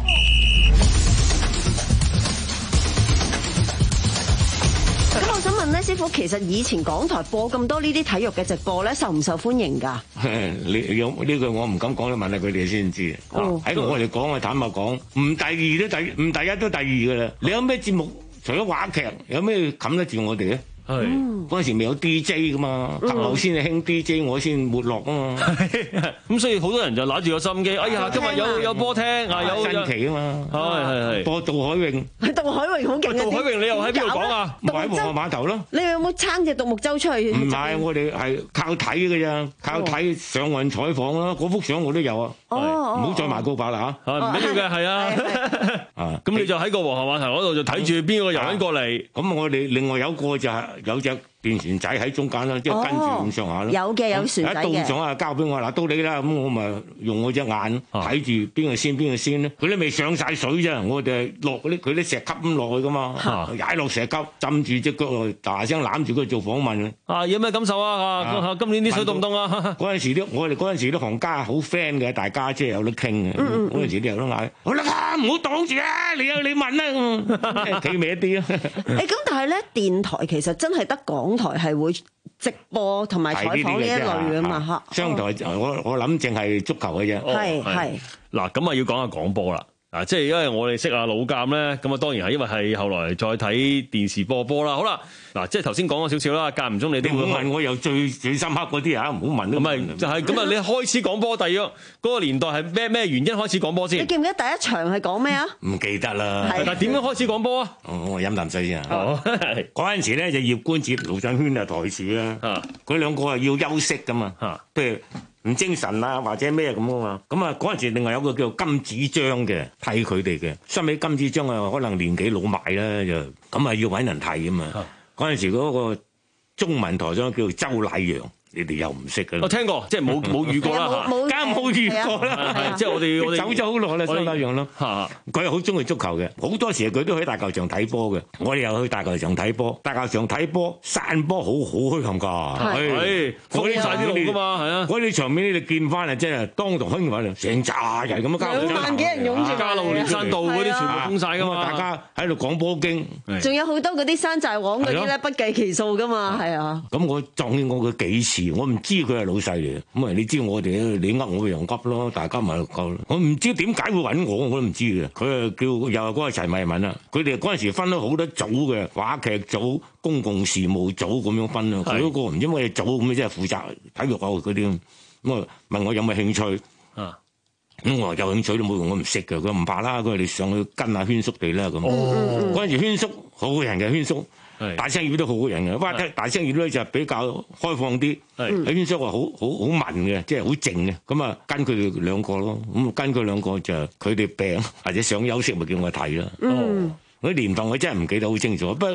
咁我想問咧，師傅，其實以前港台播咁多呢啲體育嘅直播咧，受唔受歡迎㗎？ 你有呢句我唔敢講，你問下佢哋先知。喺、哦、我哋講，我坦白講，唔第二都第唔第一都第二㗎啦。你有咩節目除咗話劇，有咩冚得住我哋咧？係嗰陣時未有 D J 噶嘛，頭後先係興 D J，我先沒落啊嘛。 咁所以好多人就揦住個心機，哎呀，今日有有波聽啊，有新奇啊嘛。係係係。播渡海泳， 渡海泳好勁啊！ 渡海泳你又喺邊度講啊？ 咪喺皇后碼頭咯。 你有冇撐隻獨木舟出去？ 唔係，我哋係靠睇嘅咋，靠睇上雲採訪咯。嗰幅相我都有啊。哦，唔好再賣告白啦嚇。 唔緊要嘅，係啊。啊，咁你就喺個皇后碼頭嗰度就睇住邊個遊緊過嚟。 咁我哋另外有個就係。有隻電船仔喺中間啦，即係跟住咁上下咯。 有嘅，有船仔嘅。 一到咗啊，交俾我嗱，到你啦。咁我咪用我隻眼睇住邊個先，邊個先咧。佢都未上晒水啫，我哋落嗰啲佢啲石級咁落去噶嘛，踩落石級，浸住隻腳，大聲攬住佢做訪問。 啊，有咩感受啊？啊，今年啲水凍唔凍啊？ 嗰陣時啲我哋嗰陣時啲行家好 friend 嘅，大家即係有得傾嘅。嗰陣時啲人都嗌：好啦，唔好擋住啊！你有你問啦，企歪啲啊。 誒，咁但係咧，電台其實真係得港台係會直播同埋採訪呢一類㗎嘛嚇。 商台我我諗淨係足球嘅啫。 係係。 嗱，咁啊要講下廣播啦。啊，即係因為我哋識阿老鑑咧，咁啊當然係因為係後來再睇電視播波啦。好啦，嗱，即係頭先講咗少少啦，間唔中你都會問我有最最深刻嗰啲嚇，唔好問。 咁咪就係咁啊！你開始廣播，第二嗰個年代係咩咩原因開始廣播先？ 你記唔記得第一場係講咩啊？ 唔記得啦。 但係點樣開始廣播啊？ 我飲啖水先啊。嗰陣時咧就葉冠哲、盧振軒啊台柱啦。佢兩個係要休息噶嘛。譬如唔精神啊，或者咩咁啊嘛，咁啊嗰陣時另外有個叫金子章嘅替佢哋嘅，收尾金子章啊可能年紀老邁啦，就咁啊要揾人替啊嘛。嗰陣時嗰個中文台長叫周乃陽，你哋又唔識嘅。 我聽過，即係冇冇遇過啦嚇， 梗係冇遇過啦。 即係我哋我哋走咗好耐啦，周乃陽咯。佢係好中意足球嘅，好多時佢都喺大球場睇波嘅。我哋又去大球場睇波，大球場睇波散波好好墟冚㗎。係，嗰啲曬啲路㗎嘛，係啊。嗰啲場面你哋見翻啊，真係當堂興奮，成扎人咁樣交流。 兩萬幾人湧住， 加路連山道嗰啲全部封晒㗎嘛。 大家喺度講波經， 仲有好多嗰啲山寨王嗰啲咧，不計其數㗎嘛，係啊。 咁我撞見過佢幾次，我唔知佢係老細嚟嘅。咁啊，你知我哋你呃我又急咯，大家咪夠。我唔知點解會揾我，我都唔知嘅。佢啊叫又係嗰個陳慧敏啦。佢哋嗰陣時分咗好多組嘅，話劇組、公共事務組咁樣分啊。佢嗰個唔知乜嘢組咁，即係負責體育啊嗰啲。咁啊問我有冇興趣啊？咁我話有興趣都冇用，我唔識嘅。佢唔怕啦，佢話你上去跟下軒叔哋啦咁。嗰陣時軒叔好人嘅軒叔。大聲語都好好人嘅，哇！大聲語咧就比較開放啲。喺軒叔話好好好文嘅，即係好靜嘅。咁啊，跟佢哋兩個咯。咁跟佢兩個就佢哋病或者想休息，咪叫我睇啦。嗰啲年份我真係唔記得好清楚。不過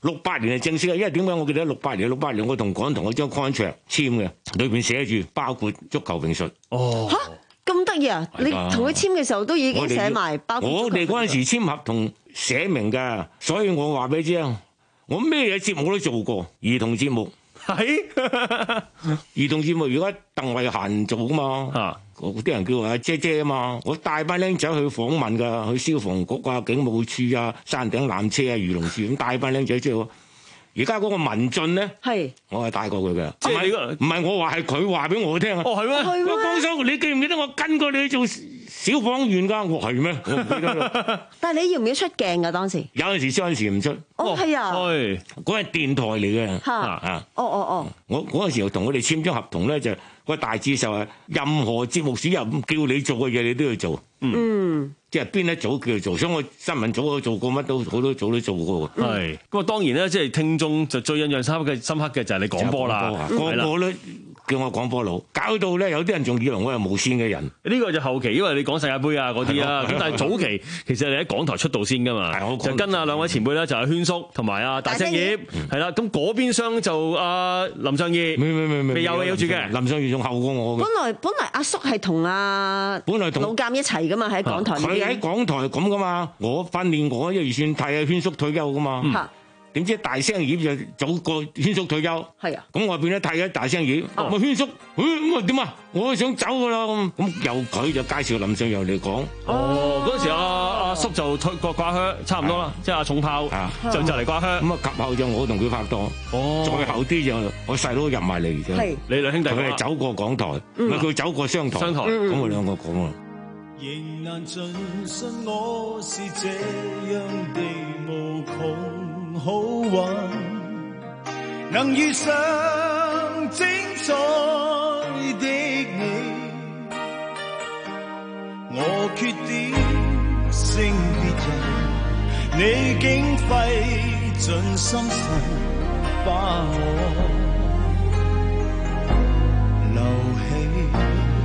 六八年係正式嘅，因為點解我記得六八年六八年我同港台嗰張 contract 簽嘅，裏邊寫住包括足球評述。 哦， 嚇咁得意啊！你同佢簽嘅時候都已經寫埋包括。 我哋嗰陣時簽合同寫明㗎，所以我話俾你知啊，我咩嘢節目都做過，兒童節目。係兒童節目，如果鄧慧嫻做㗎嘛，啊，啲人叫阿姐姐啊嘛，我帶班僆仔去訪問㗎，去消防局啊、警務處啊、山頂纜車啊、漁農處咁帶班僆仔出去。而家嗰個文進咧，係我係帶過佢嘅，即係你個唔係我話係佢話俾我聽啊。哦，係咩？係咩？江生，你記唔記得我跟過你去做消防員㗎？我係咩？我唔記得啦。但係你要唔要出鏡㗎？當時有陣時出，有陣時唔出。哦，係啊。係嗰係電台嚟嘅。嚇啊！哦哦哦。我嗰陣時又同佢哋簽張合同咧，就個大致就係任何節目主任叫你做嘅嘢，你都要做。嗯。即係邊一組叫佢做，所以我新聞組我做過乜都好多組都做過。 係咁啊，當然咧，即係聽眾就最印象深刻嘅深刻嘅就係你講波啦，個個都叫我講波佬，搞到咧有啲人仲以為我係無線嘅人。呢個就後期，因為你講世界盃啊嗰啲啊，咁但係早期其實你喺港台出道先㗎嘛，就跟啊兩位前輩咧，就係軒叔同埋啊大聲葉，係啦。咁嗰邊廂就阿林尚義，未未未未未有有住嘅，林尚義仲後過我嘅。本來本來阿叔係同阿本來同老監一齊㗎嘛，喺港台。佢喺港台咁㗎嘛，我訓練我一如算替阿軒叔退休㗎嘛。點知大聲葉就早過軒叔退休，係啊，咁我變咗替咗大聲葉，咪軒叔，咁啊點啊？我都想走噶啦，咁咁由佢就介紹林尚義嚟講。哦，嗰陣時阿阿叔就退過掛靴，差唔多啦，即係阿重炮就就嚟掛靴。咁啊及後就我同佢拍檔，哦，再後啲就我細佬入埋嚟嘅，係你兩兄弟，佢係走過港台，咪佢走過商台，商台，咁我兩個講啊。 仍難盡信我是這樣的無窮好運，能遇上精彩的你，我缺點勝別人，你竟費盡心神把我留起。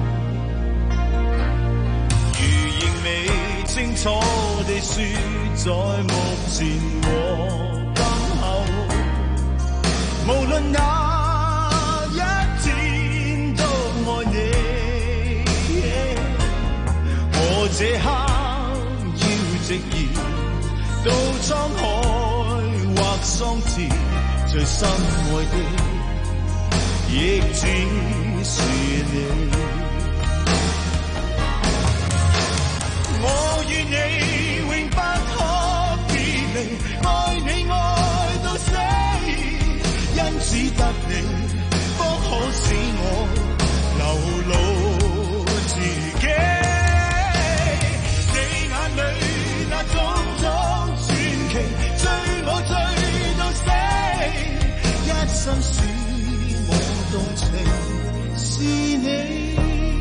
清楚地說，在目前和今後，無論哪一天都愛你。我這刻要直言，到滄海或桑田，最深愛的亦只是你。我與你永不可別離，愛你愛到死，因只得你方可使我流露自己。你眼裏那種種傳奇，追我追到死，一生使我動情是你。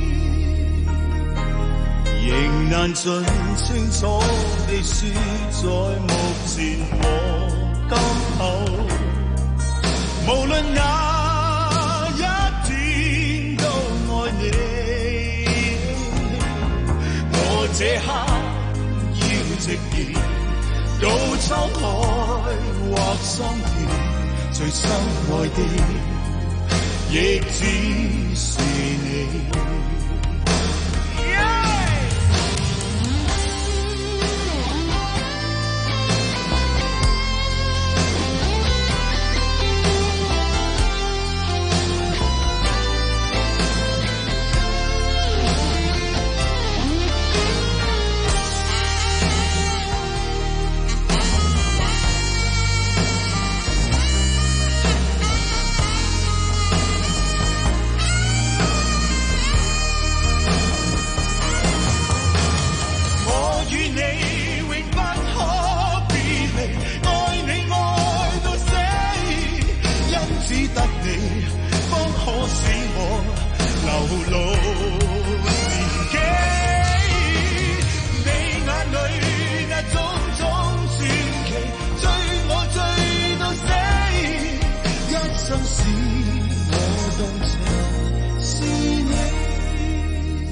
仍難盡清楚地說，在目前和今後，無論哪一天都愛你。我這刻要直言，到滄海或桑田，最深愛的亦只是你。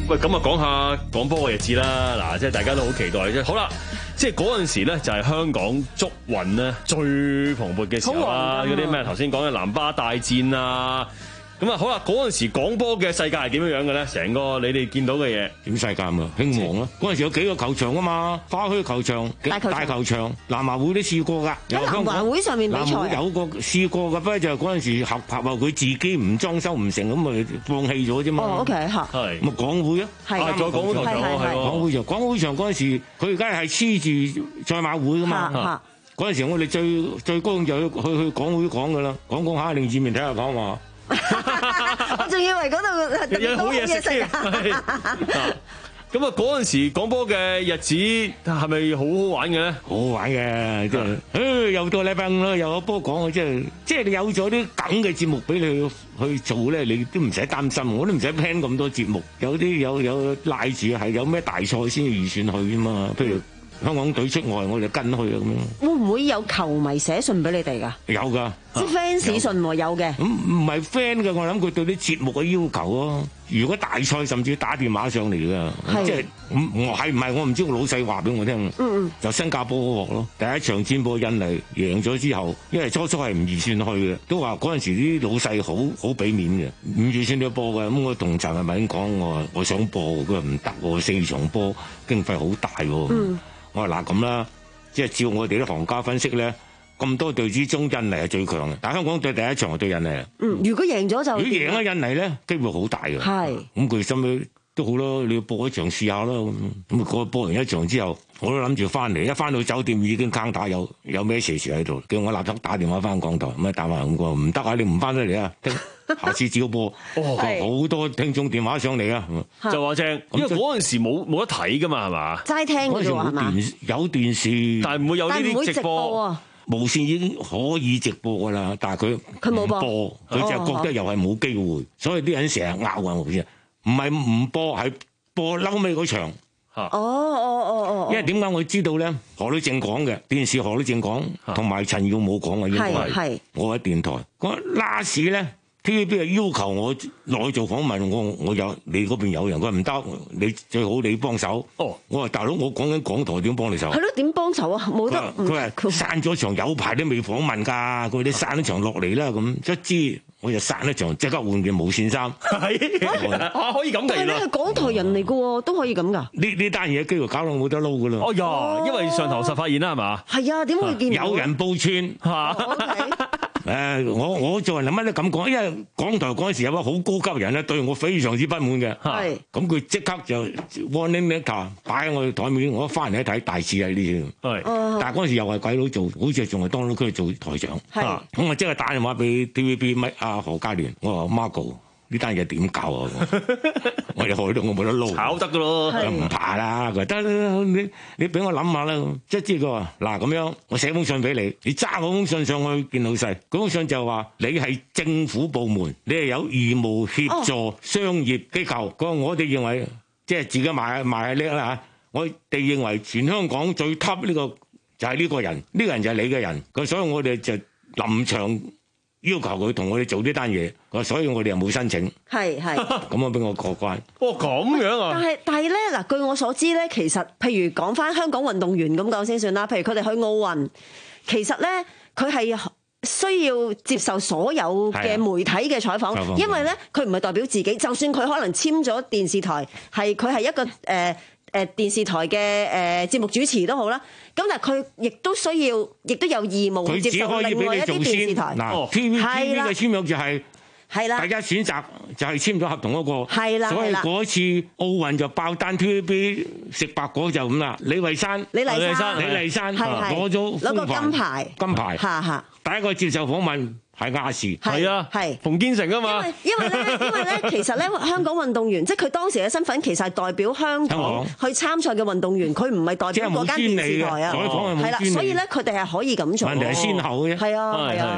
喂，咁啊講下廣播嘅日子啦，嗱，即係大家都好期待啫。好啦，即係嗰陣時咧，就係香港足運咧最蓬勃嘅時候啦，嗰啲咩頭先講嘅南巴大戰啊。咁啊，好啦，嗰陣時廣播嘅世界係點樣樣嘅咧？成個你哋見到嘅嘢點世界啊？興旺咯！嗰陣時有幾個球場啊嘛，花墟球場、大球場、大球場南華會都試過㗎。 喺南華會上面比賽啊？ 有個試過㗎，不過就係嗰陣時合合話佢自己唔裝修唔成，咁咪放棄咗啫嘛。 哦 ，OK 嚇。 係。咁啊，港會啊， 係。 再港會球場係港會場，港會場嗰陣時佢而家係黐住賽馬會㗎嘛。嗰陣時我哋最最高就去去港會講㗎啦，講講下另見面睇下講話。 我仲以為嗰度有好嘢食添。咁啊，嗰陣時廣播嘅日子係咪好好玩嘅咧？ 好好玩嘅，即係，誒又到禮拜五啦，又有波講，即係，即係你有咗啲梗嘅節目俾你去做咧，你都唔使擔心，我都唔使 plan 咁多節目，有啲有有賴住係有咩大賽先預算去啊嘛，譬如。香港隊出外，我哋跟去啊咁樣。 會唔會有球迷寫信俾你哋㗎？ 有㗎， 即係 fans 信喎，有嘅。 咁唔係 friend 嘅，我諗佢對啲節目嘅要求咯。如果大賽甚至打電話上嚟㗎，即係我係唔係我唔知，我老細話俾我聽。嗯嗯。就新加坡嗰鑊咯，第一場戰波印尼贏咗之後，因為初初係唔預算去嘅，都話嗰陣時啲老細好好俾面嘅，唔預算咗播嘅。咁我同陳係咪講我話我想播，佢話唔得喎，四場波經費好大喎。嗯。我話嗱咁啦，即係照我哋啲行家分析咧，咁多隊之中，印尼係最強嘅。但係香港隊第一場係對印尼。 嗯，如果贏咗就如果贏咗印尼咧，機會好大嘅。係。咁佢心裏都好咯，你要播一場試下啦。咁咁嗰播完一場之後，我都諗住翻嚟，一翻到酒店已經坑打有有咩事事喺度，叫我立刻打電話翻港台，咁啊打埋咁講唔得啊，你唔翻得嚟啊！下次照播，好多聽眾電話上嚟啊， 就話正，因為嗰陣時冇冇得睇噶嘛，係嘛？ 齋聽嘅啫係嘛？ 有電視， 但係唔會有呢啲直播。 無線已經可以直播噶啦，但係佢佢冇播， 佢就係覺得又係冇機會，所以啲人成日拗啊無線，唔係唔播係播嬲尾嗰場。 哦哦哦哦， 因為點解我知道咧？何女正講嘅電視，何女正講，同埋陳耀武講嘅應該係我喺電台。嗰 last 咧 T V B 係要求我落去做訪問，我我有你嗰邊有人，佢話唔得，你最好你幫手。哦，我話大佬，我講緊港台點幫你手？ 係咯，點幫手啊？冇得。 佢話散咗場有排都未訪問㗎，佢哋散咗場落嚟啦咁，一知。我就散一場，即刻換件無線衫。 係啊，可以咁嚟。 但係你係港台人嚟嘅喎，都可以咁㗎。 呢呢單嘢機會搞到冇得撈㗎啦。 哦呀，因為上頭實發現啦，係嘛？ 係啊，點會見有人報串嚇。誒，我我做人諗乜都咁講，因為港台嗰陣時有個好高級人咧，對我非常之不滿嘅。係。咁佢即刻就 warning letter 擺喺我台面，我一翻嚟一睇大事啊呢啲。係。但係嗰陣時又係鬼佬做，好似仲係當區做台長。係。咁我即刻打電話俾 T V B 咪阿何嘉聯，我話 Marco 呢單嘢點搞啊？我哋害到我冇得撈， 炒得噶咯， 唔怕啦。佢得你你俾我諗下啦。即係知佢話嗱咁樣，我寫封信俾你，你揸嗰封信上去見老細。嗰封信就話你係政府部門，你係有義務協助商業機構。佢話我哋認為即係自己賣賣叻啦嚇。我哋認為全香港最 top 呢個就係呢個人，呢個人就係你嘅人。咁所以我哋就臨場。要求佢同我哋做呢單嘢，所以我哋又冇申請。係係，咁樣俾我過關。 哦，咁樣啊！ 但係但係咧嗱，據我所知咧，其實譬如講翻香港運動員咁講先算啦。譬如佢哋去奧運，其實咧佢係需要接受所有嘅媒體嘅採訪，因為咧佢唔係代表自己，就算佢可能簽咗電視台，係佢係一個誒。呃誒電視台嘅誒節目主持都好啦，咁但係佢亦都需要，亦都有義務去接受另外一啲電視台。 嗱 T V B 嘅簽約就係係啦， 大家選擇就係簽咗合同嗰個。 係啦， 所以嗰次奧運就爆單 T V B 食白果就咁啦。李慧珊、 李麗珊、 李麗珊攞咗攞個金牌， 金牌。 嚇嚇， 第一個接受訪問。係亞視， 係啊， 係馮堅成啊嘛。 因為因為咧，因為咧，其實咧，香港運動員，即係佢當時嘅身份，其實係代表香港去參賽嘅運動員，佢唔係代表嗰間電視台啊。係啦，所以咧，佢哋係可以咁做。 問題係先後嘅。 係啊，係啊。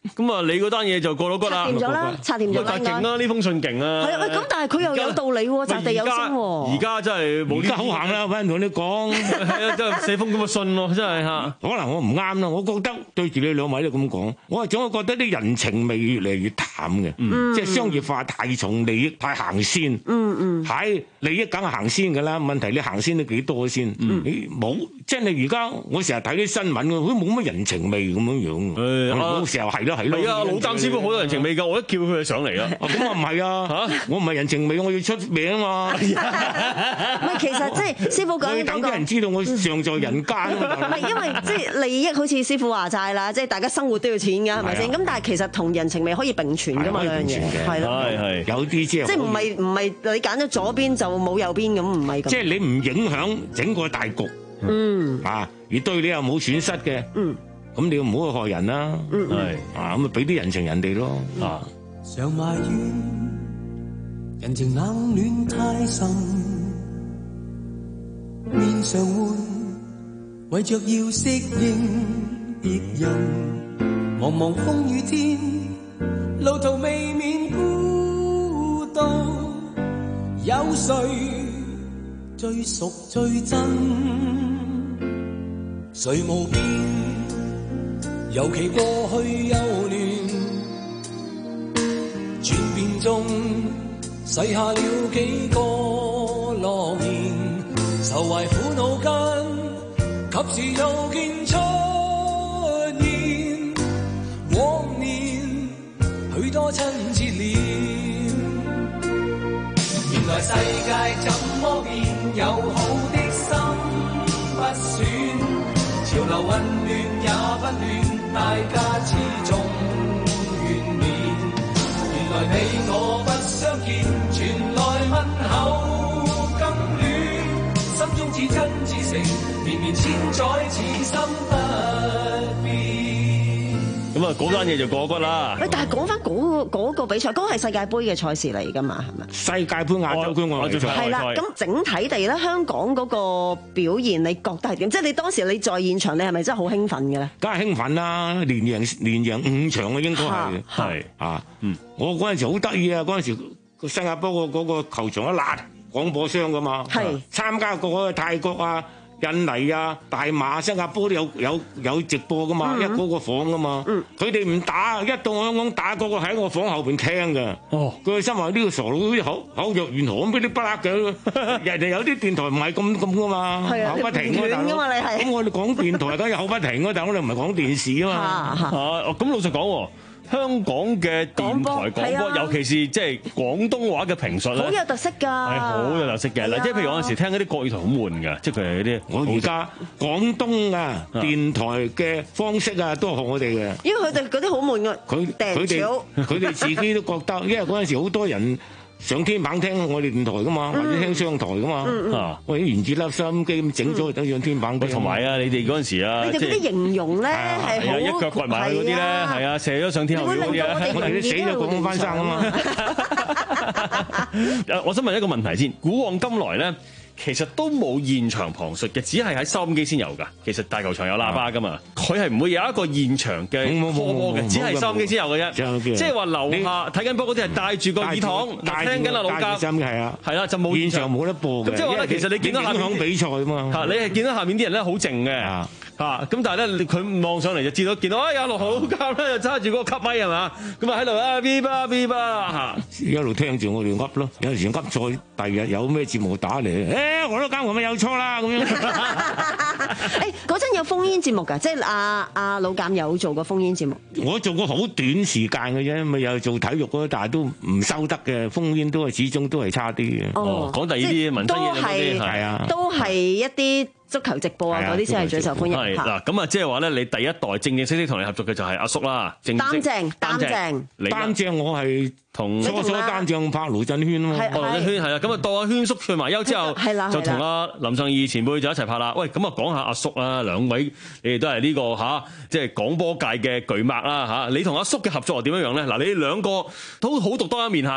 咁啊，你嗰單嘢就過到骨啦， 拆掂咗啦，拆掂咗啦， 勁啊！呢封信勁啊！ 係啊，喂，咁但係佢又有道理喎，擲地有聲喎。 而家真係冇， 而家好行啦，搵人同你講。 係啊，真係寫封咁嘅信咯，真係嚇。 可能我唔啱啦，我覺得對住你兩位都咁講，我係總係覺得啲人情味越嚟越淡嘅， 嗯、 即係商業化太重，利益太行先。嗯嗯，係利益梗係行先㗎啦，問題你行先都幾多先？嗯、你冇，即係你而家我成日睇啲新聞，佢冇乜人情味咁樣樣。誒、哎，我成日係咯係咯。 係啊，老監師傅好多人情味㗎，我一叫佢就上嚟啊。 咁啊唔係啊，嚇我唔係人情味，我要出名啊嘛。 唔係，其實即係師傅講等啲人知道我尚在人間啊嘛。 唔係因為即係利益，好似師傅話齋啦，即係大家生活都要錢㗎，係咪先？咁但係其實同人情味可以並存㗎嘛，兩樣嘢係咯。 係係有啲即係即係唔係唔係你揀咗左邊就冇右邊咁，唔係咁。 即係你唔影響整個大局。嗯啊，而對你又冇損失嘅。嗯。咁你唔好去害人啦。嗯係啊，咁咪俾啲人情人哋咯。啊。 常埋怨人情冷暖太深，面上換為着要適應別人，茫茫風雨天，路途未免孤獨，有誰最熟最真？誰無變？尤其過去幼嫩，轉變中洗下了幾個諾言，愁懷苦惱間，及時又見出現，往年許多親切臉。原來世界怎麼變，有好的心不選，潮流混亂也不亂，大家始終願面。原來你我不相見，傳來問候更暖，心中似真似誠，綿綿千載此心不變。 咁啊，嗰單嘢就過骨啦。 喂，但係講翻嗰個嗰個比賽，嗰個係世界盃嘅賽事嚟㗎嘛，係咪？ 世界盃亞洲區外圍賽係啦。咁整體地咧，香港嗰個表現，你覺得係點？即係你當時你在現場，你係咪真係好興奮嘅咧？ 梗係興奮啦！連贏連贏五場嘅應該係係啊。嗯，我嗰陣時好得意啊！嗰陣時個新加坡個嗰個球場一辣廣播箱㗎嘛，係參加過嗰個泰國啊、印尼啊、大馬、新加坡都有有有直播噶嘛，嗯、一個個房噶嘛，佢哋唔打，一到我香港打，個個喺我房後邊聽㗎。哦，佢心話呢個傻佬口口若懸河咁，俾啲不甩嘅。人哋有啲電台唔係咁咁噶嘛，口不停㗎大佬。咁我哋講電台梗係口不停㗎，但係我哋唔係講電視啊嘛。 啊，咁老實講。香港嘅電台廣播，尤其是即係廣東話嘅評述咧， 好有特色㗎， 係好有特色嘅。嗱，即係譬如有陣時聽嗰啲國語台好悶㗎，即係佢係嗰啲。 我而家廣東啊電台嘅方式啊，都係學我哋嘅。 因為佢哋嗰啲好悶㗎， 佢佢哋佢哋自己都覺得，因為嗰陣時好多人上天棚聽我哋電台㗎嘛，或者聽商台㗎嘛。啊，我已經連住粒收音機咁整咗，等上天棚。 同埋啊，你哋嗰陣時啊， 你哋嗰啲形容咧係好， 一腳掘埋嗰啲咧，係啊，射咗上天后嗰啲啊， 我哋都死咗講翻生啊嘛。 我想問一個問題先，古往今來咧，其實都冇現場旁述嘅，只係喺收音機先有㗎。其實大球場有喇叭㗎嘛，佢係唔會有一個現場嘅播波嘅，只係收音機先有嘅啫。即係話樓下睇緊波嗰啲係帶住個耳筒，聽緊啊老監。 係啊， 係啦，就冇現場冇得播嘅。 咁即係話咧，其實你見到下面比賽啊嘛， 嚇你係見到下面啲人咧好靜嘅。啊！咁但係咧，佢望上嚟就知道見到哎呀，六號監咧就揸住嗰個吸咪係嘛，咁啊喺度啊 B 吧 B 吧嚇， 一路聽住我哋噏咯。有時噏錯，第二日有咩節目打嚟，誒我都監我咪有錯啦咁樣。 誒嗰陣有烽煙節目㗎，即係阿阿老監有做過烽煙節目。 我做過好短時間嘅啫，咪又做體育咯，但係都唔收得嘅，烽煙都係始終都係差啲嘅。 哦，講第二啲民生嘢嗰啲係啊， 都係一啲。足球直播啊，嗰啲先係最受歡迎。 係嗱，咁啊，即係話咧，你第一代正正式式同你合作嘅就係阿叔啦，正擔正擔正， 擔正我係同初初擔正拍盧振軒啊嘛， 盧振軒係啊，咁啊到阿軒叔退埋休之後，就同阿林尚義前輩就一齊拍啦。喂，咁啊講下阿叔啊，兩位你哋都係呢個嚇，即係廣播界嘅巨擘啦嚇。你同阿叔嘅合作係點樣樣咧？嗱，你哋兩個都好獨當一面下嘅。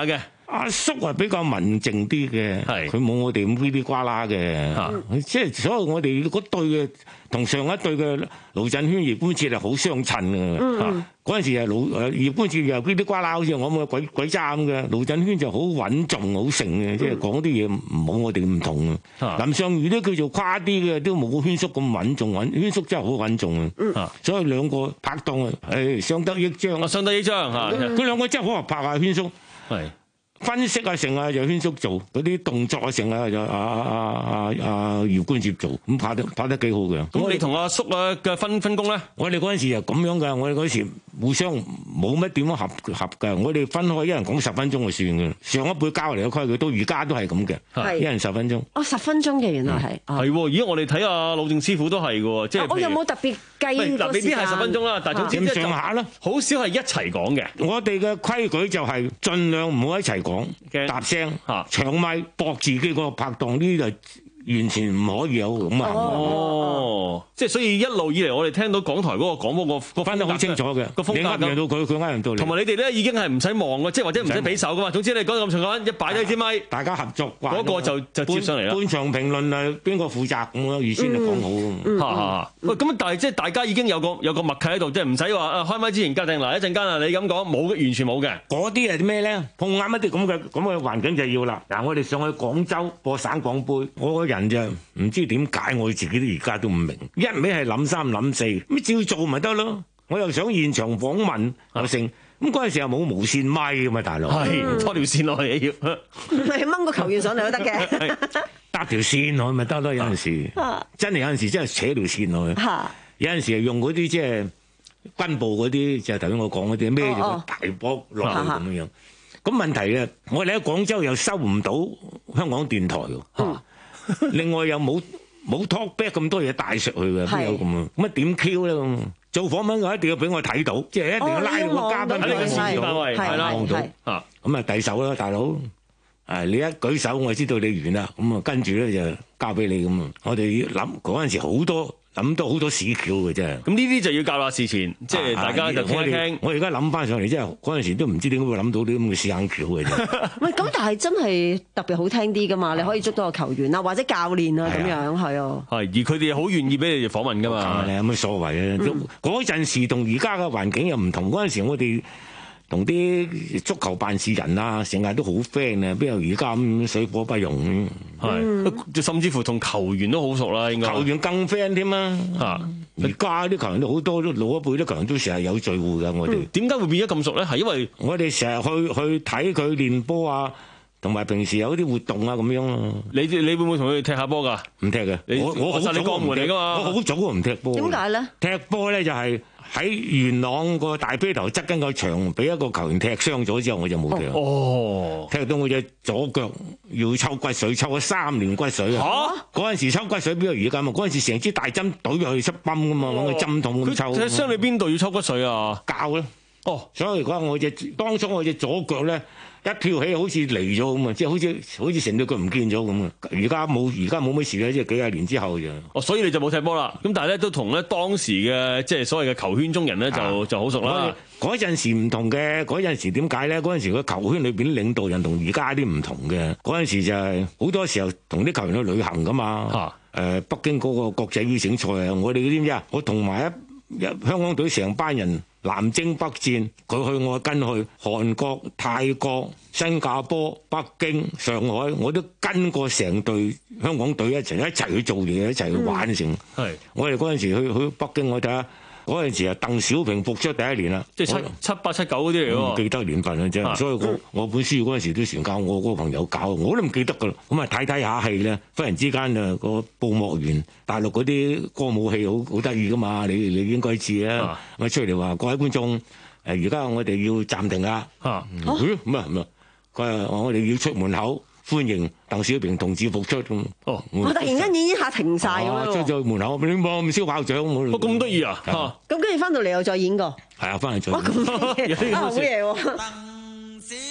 阿叔係比較文靜啲嘅，佢冇我哋咁嗶哩呱啦嘅，即係所以我哋嗰隊嘅同上一隊嘅盧振軒、葉觀節係好相襯嘅。 嗯嗰陣時係盧誒葉觀節又嗶哩呱啦，好似我咁嘅鬼鬼渣咁嘅。盧振軒就好穩重、好盛嘅，即係講啲嘢唔冇我哋唔同啊。林尚瑜都叫做誇啲嘅，都冇軒叔咁穩重穩。軒叔真係好穩重啊！所以兩個拍檔啊，誒相得益彰。 相得益彰嚇， 佢兩個真係好合拍啊！軒叔係。 分析啊，成啊就軒叔做嗰啲動作啊，成啊就啊啊啊啊葉觀節做，咁拍得拍得幾好嘅。 咁你同阿叔啊嘅分分工咧？ 我哋嗰陣時就咁樣嘅，我哋嗰時互相冇乜點樣合合嘅，我哋分開一人講十分鐘就算嘅。上一輩交嚟嘅規矩，到而家都係咁嘅，一人十分鐘。 哦，十分鐘嘅原來係。 係喎，咦？我哋睇阿老正師傅都係嘅，即係。 我有冇特別計個時間？ 嗱，未必係十分鐘啦，但係總之咁上下啦， 好少係一齊講嘅。 我哋嘅規矩就係盡量唔好一齊講。搭聲嚇，長咪駁自己個拍檔，呢啲就完全唔可以有咁啊！ 哦，即係所以一路以嚟，我哋聽到港台嗰個廣播個個分得好清楚嘅， 個風格你呃人到佢，佢呃人到你。 同埋你哋咧已經係唔使望嘅，即係或者唔使俾手噶嘛。總之你講咁長講，一擺低支咪， 大家合作， 嗰個就就接上嚟啦。 半場評論啊，邊個負責咁樣預先就講好。 嚇嚇喂，咁但係即係大家已經有個有個默契喺度，即係唔使話啊開咪之前隔定嗱一陣間啊，你咁講冇完全冇嘅。 嗰啲係啲咩咧？碰啱一啲咁嘅咁嘅環境就要啦。嗱，我哋上去廣州播省港杯，我個人就唔知點解，我自己都而家都唔明。一味係諗三諗四，咁照做咪得咯。我又想現場訪問又成，咁嗰陣時又冇無線咪㗎嘛，大佬。 係拖條線落去要， 唔係掹個球員上嚟都得嘅。 搭條線落去咪得咯。有陣時真係有陣時真係扯條線落去。有陣時係用嗰啲即係軍部嗰啲，就係頭先我講嗰啲孭住個大波落去咁樣。咁問題咧，我哋喺廣州又收唔到香港電台喎。另外又冇冇 talkback 咁多嘢帶上去嘅，邊有咁啊？咁啊點 Q 咧咁？做訪問我一定要俾我睇到，即係一定要拉到個嘉賓喺呢個視線範圍，係啦，望到啊。咁啊遞手啦，大佬，誒你一舉手我就知道你完啦。咁啊跟住咧就交俾你咁啊。我哋諗嗰陣時好多。諗到好多屎橋嘅真係， 咁呢啲就要教下事前，即係大家就傾一傾。 我而家諗翻上嚟，真係嗰陣時都唔知點解會諗到啲咁嘅屎坑橋嘅啫。 喂，咁但係真係特別好聽啲噶嘛？你可以捉到個球員啊，或者教練啊咁樣，係啊。 係，而佢哋好願意俾你哋訪問噶嘛。 有乜所謂啊？嗰陣時同而家嘅環境又唔同，嗰陣時我哋。同啲足球辦事人啊，成日都好 friend 啊，邊有而家咁水火不容？ 係，甚至乎同球員都好熟啦，應該。 球員更 friend 添啊！嚇，而家啲球員都好多，都老一輩啲球員都成日有聚會㗎。我哋點解會變咗咁熟咧？係因為我哋成日去去睇佢練波啊，同埋平時有啲活動啊咁樣啊。 你你會唔會同佢哋踢下波㗎？ 唔踢嘅，我我好早唔踢㗎嘛。我好早唔踢波。 點解咧？ 踢波咧就係。喺元朗個大飛頭側緊個牆，俾一個球員踢傷咗之後，我就冇踢。 哦， 踢到我隻左腳要抽骨髓，抽咗三年骨髓啊！嚇！嗰陣時抽骨髓邊有而家嘛？嗰陣時成支大針懟入去出泵噶嘛，揾個針筒咁抽。 佢傷你邊度要抽骨髓啊？ 教咧。 哦， 所以講我隻當初我隻左腳咧。一跳起好似離咗咁啊！即係好似好似成對腳唔見咗咁啊！而家冇而家冇乜事咧，即係幾廿年之後就哦，所以你就冇踢波啦。咁但係咧都同咧當時嘅即係所謂嘅球圈中人咧就、啊、就好熟啦。 嗰陣時唔同嘅，嗰陣時點解咧？嗰陣時個球圈裏邊啲領導人同而家啲唔同嘅。嗰陣時就係好多時候同啲球員去旅行噶嘛。誒、啊呃，北京嗰個國際邀請賽啊，我哋嗰啲咩啊？我同埋一一香港隊成班人。南征北戰，佢去我跟去韓國、泰國、新加坡、北京、上海，我都跟過成隊香港隊一齊一齊去做嘢，一齊去玩成。係、嗯，我哋嗰陣時去去北京，我睇下嗰陣時啊，鄧小平復出第一年啦，即係七七八七九嗰啲嚟喎。 唔記得年份啦，真係。所以我我本書嗰陣時都成教我嗰個朋友搞，我都唔記得噶啦。咁啊睇睇下戲咧，忽然之間啊個報幕員。大陸嗰啲歌舞戲好好得意噶嘛，你你應該知啊。我出嚟話各位觀眾，誒而家我哋要暫停啦。嚇，嗯，唔係唔係，佢話我哋要出門口歡迎鄧小平同志復出咁。哦， 我突然間已經下停晒咁樣喎。 出咗門口，你冇咁燒炮仗，我咁得意啊！嚇， 咁跟住翻到嚟又再演過。 係啊，翻嚟再演。 哇，咁多嘢，好嘢喎！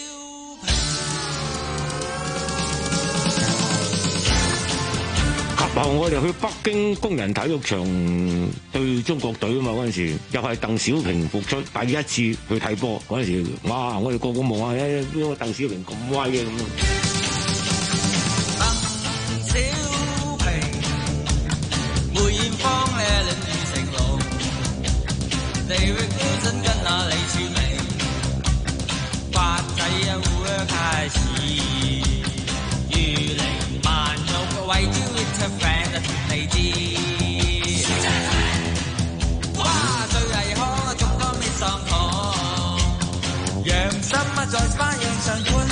合嗱，我哋去北京工人體育場對中國隊啊嘛，嗰陣時又係鄧小平復出第一次去睇波嗰陣時，哇！我哋個個望下咧，邊個鄧小平咁威嘅咁啊！ 鄧小平，梅艷芳呢戀與情濃，地域標準跟那李柱銘，發仔啊會開始，如零萬玉為 you with a friend 你知，哇最厲害仲多未上堂，楊森啊在花樣上觀。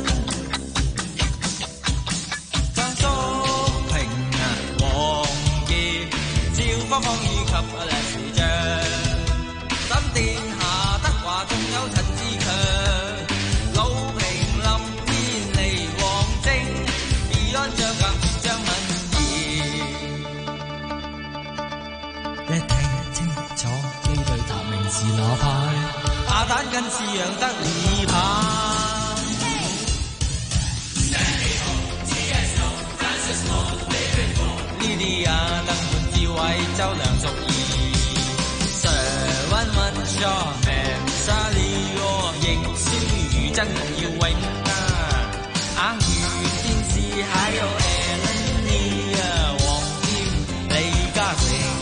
方方以及歷史章，沈殿霞、德華，仲有陳志強、魯平林、天利、王晶、Beyond、張甲、張敏儀。你聽清楚呢對頭名是哪派？阿蛋跟似樣得二派。呢啲啊燈本智慧周梁淑儀 Sir 溫溫 Shaw Man Sally 認輸如真要永啊硬如電視還有 Ellen 啊黃添李嘉誠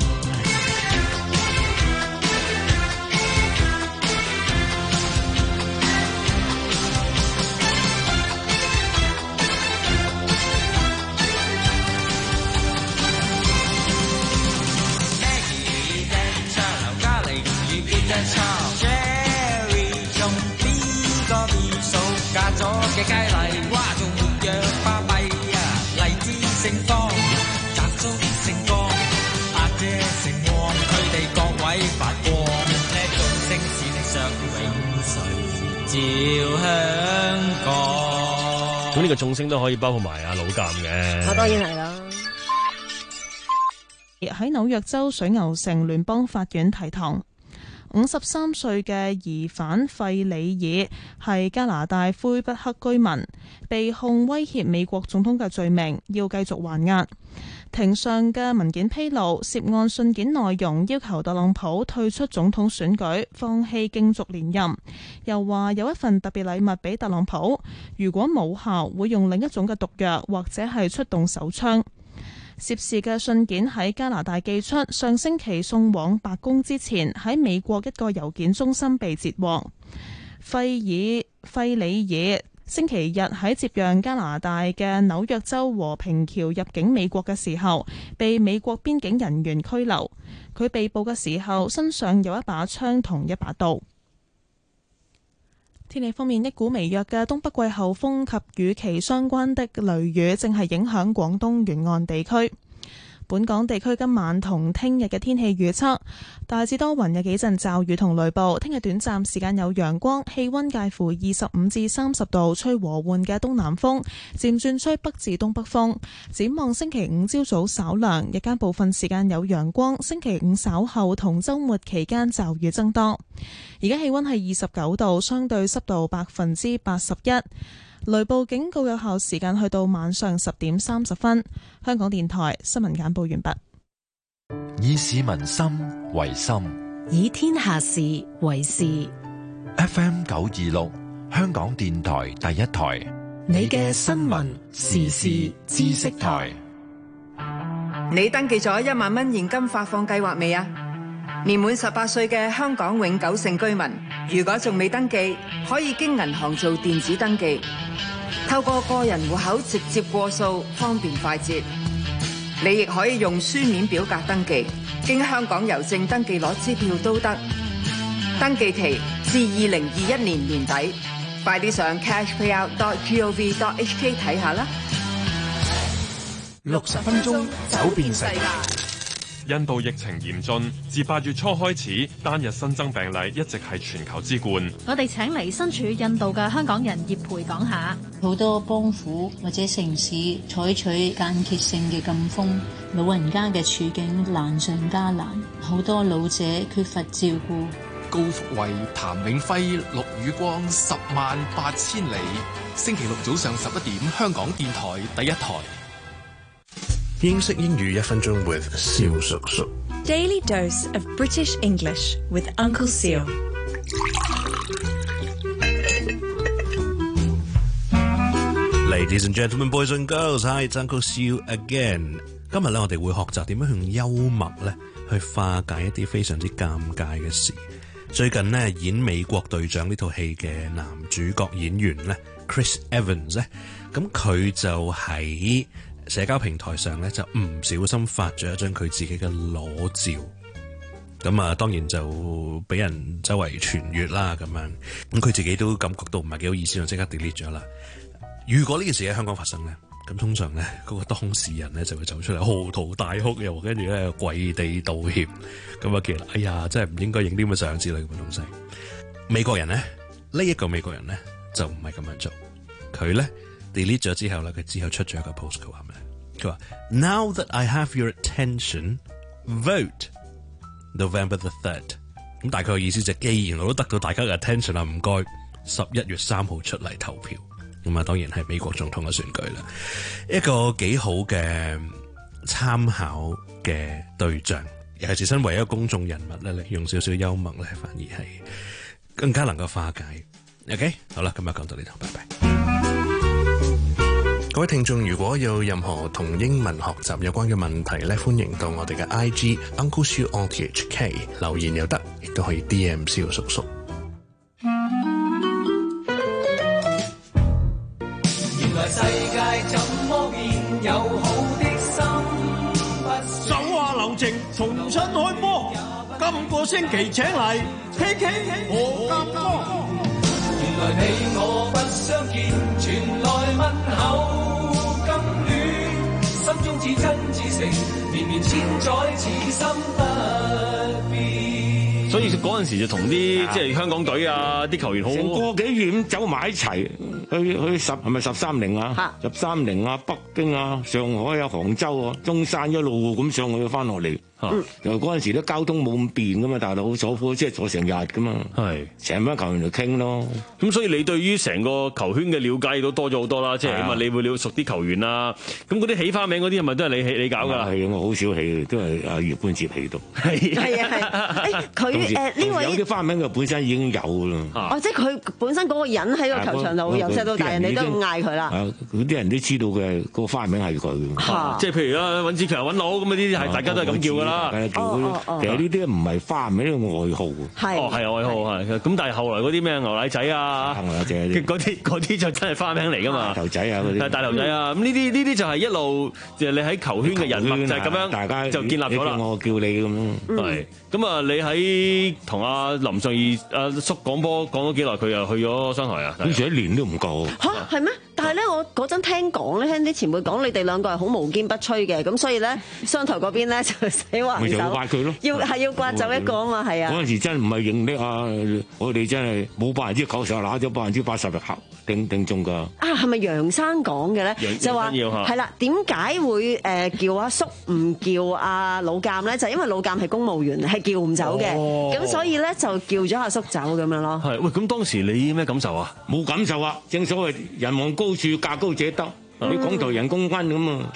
Jerry 仲邊個變數嫁咗嘅佳麗，哇仲活躍巴閉啊！荔枝盛放，摘足盛光，阿姐盛旺，佢哋各位發光，呢眾星閃的上永垂照香港。 咁呢個眾星都可以包括埋阿老鑑嘅， 我當然係啦。 喺紐約州水牛城聯邦法院提堂。五十三歲嘅疑犯費里爾係加拿大魁北克居民，被控威脅美國總統嘅罪名，要繼續還押。庭上嘅文件披露，涉案信件內容要求特朗普退出總統選舉，放棄競逐連任，又話有一份特別禮物俾特朗普，如果冇效會用另一種嘅毒藥或者係出動手槍。涉事嘅信件喺加拿大寄出，上星期送往白宮之前，喺美國一個郵件中心被截獲。費爾費里爾星期日喺接壤加拿大嘅紐約州和平橋入境美國嘅時候，被美國邊境人員拘留。佢被捕嘅時候，身上有一把槍同一把刀。天氣方面，一股微弱嘅東北季候風及與其相關的雷雨正係影響廣東沿岸地區。本港地區今晚同聽日嘅天氣預測，大致多雲，有幾陣驟雨同雷暴。聽日短暫時間有陽光，氣溫介乎二十五至三十度，吹和緩嘅東南風，漸轉吹北至東北風。展望星期五朝早稍涼，日間部分時間有陽光。星期五稍後同週末期間驟雨增多。而家氣溫係二十九度，相對濕度百分之八十一。雷暴警告有效時間去到晚上十點三十分。香港電台新聞簡報完畢。 以市民心為心， 以天下事為事。 F M 九二六，香港電台第一台， 你嘅新聞時事知識台。 你登記咗一萬蚊現金發放計劃未啊？年滿十八歲嘅香港永久性居民，如果仲未登記，可以經銀行做電子登記，透過個人戶口直接過數，方便快捷。你亦可以用書面表格登記，經香港郵政登記攞支票都得。登記期至二零二一年年底，快啲上 cashpayout dot gov dot hk 睇下啦。 六十分鐘走遍世界。 印度疫情嚴峻，自八月初開始，單日新增病例一直係全球之冠。 我哋請嚟身處印度嘅香港人葉培講下， 好多幫府或者城市採取間歇性嘅禁封，老人家嘅處境難上加難，好多老者缺乏照顧。 高福慧、譚永輝、陸宇光，十萬八千里。星期六早上十一點，香港電台第一台。 英式英語一分鐘 with 蕭叔叔。 Daily dose of British English with Uncle Seal。 Ladies and gentlemen, boys and girls, hi, it's Uncle Seal again。今日咧，我哋會學習點樣用幽默咧去化解一啲非常之尷尬嘅事。最近咧演《美國隊長》呢套戲嘅男主角演員咧 Chris Evans 咧，咁佢就喺社交平台上咧就唔小心發咗一張佢自己嘅裸照，咁啊當然就俾人周圍傳閱啦咁樣，咁佢自己都感覺到唔係幾好意思，就即刻 delete 咗啦。如果呢件事喺香港發生咧，咁通常咧嗰個當事人咧就會走出嚟嚎啕大哭，又跟住咧跪地道歉，咁啊其實哎呀真係唔應該影啲咁嘅相之類咁嘅東西。美國人咧呢一個美國人咧就唔係咁樣做，佢咧 delete 咗之後咧，佢之後出咗一個 post， 佢話咩？佢話 Now that I have your attention, vote November the third。咁大概嘅意思就係，既然我都得到大家嘅 attention 啦，唔該十一月三號出嚟投票。咁啊，當然係美國總統嘅選舉啦，一個幾好嘅參考嘅對象。尤其是身為一個公眾人物咧，用少少幽默咧，反而係更加能夠化解。OK， 好啦，今日講到呢度，拜拜。各位聽眾，如果有任何同英文學習有關嘅問題咧，歡迎到我哋嘅 I G Uncle Siu on T H K 留言又得，亦都可以 D M 蕭叔叔。 原來世界怎麼變，有好的心不手下留情，重新開波。今個星期請嚟 K K 何鑑哥。原來你我不相見，傳來問候今戀，心中似真似誠，綿綿千載此心不變。 所以嗰陣時就同啲即係香港隊啊啲球員好成個幾月咁走埋一齊，去去十係咪十三陵啊？十三陵啊，北京啊，上海啊，杭州啊，中山一路咁上去翻落嚟。嗯，又嗰陣時啲交通冇咁便噶嘛，大佬坐火車坐成日噶嘛，係成班球員嚟傾咯。 咁所以你對於成個球圈嘅了解都多咗好多啦，即係起碼你會了熟啲球員啊。咁嗰啲起花名嗰啲係咪都係你起你搞㗎？ 係我好少起，都係阿葉冠哲起到。 係係啊係。誒佢誒呢位有啲花名佢本身已經有啦。 哦，即係佢本身嗰個人喺個球場度由細到大，人哋都咁嗌佢啦。 嗰啲人都知道嘅個花名係佢。 即係譬如啊，尹志強、尹佬咁嗰啲係大家都係咁叫㗎啦。 哦哦、其實呢啲唔係花名，呢個外號。 係哦，係啊，外號係。咁但係後來嗰啲咩牛奶仔啊，牛奶仔嗰啲嗰啲就真係花名嚟㗎嘛。 頭仔啊嗰啲。 大頭仔啊，咁呢啲呢啲就係一路就係你喺球圈嘅人物就係咁樣，大家就建立咗啦。 我叫你咁。 係。咁啊，你喺同阿林尚義阿叔講波講咗幾耐？佢又去咗商台啊？ 好似一年都唔夠。 嚇係咩？但係咧，我嗰陣聽講咧，聽啲前輩講，你哋兩個係好無堅不摧嘅，咁所以咧，商台嗰邊咧就死橫手， 要刮佢咯， 要係要刮走一個啊嘛，係啊。 嗰陣時真唔係認叻啊！我哋真係冇百分之九十，攞咗百分之八十嘅客定定中㗎。啊，係咪楊生講嘅咧？就話係啦，點解會誒叫阿叔唔叫阿老鑑咧？就因為老鑑係公務員，係叫唔走嘅，咁所以咧就叫咗阿叔走咁樣咯。 係喂，咁當時你咩感受啊？ 冇感受啊！正所謂人望高處價高者得。你港台人工奀咁啊！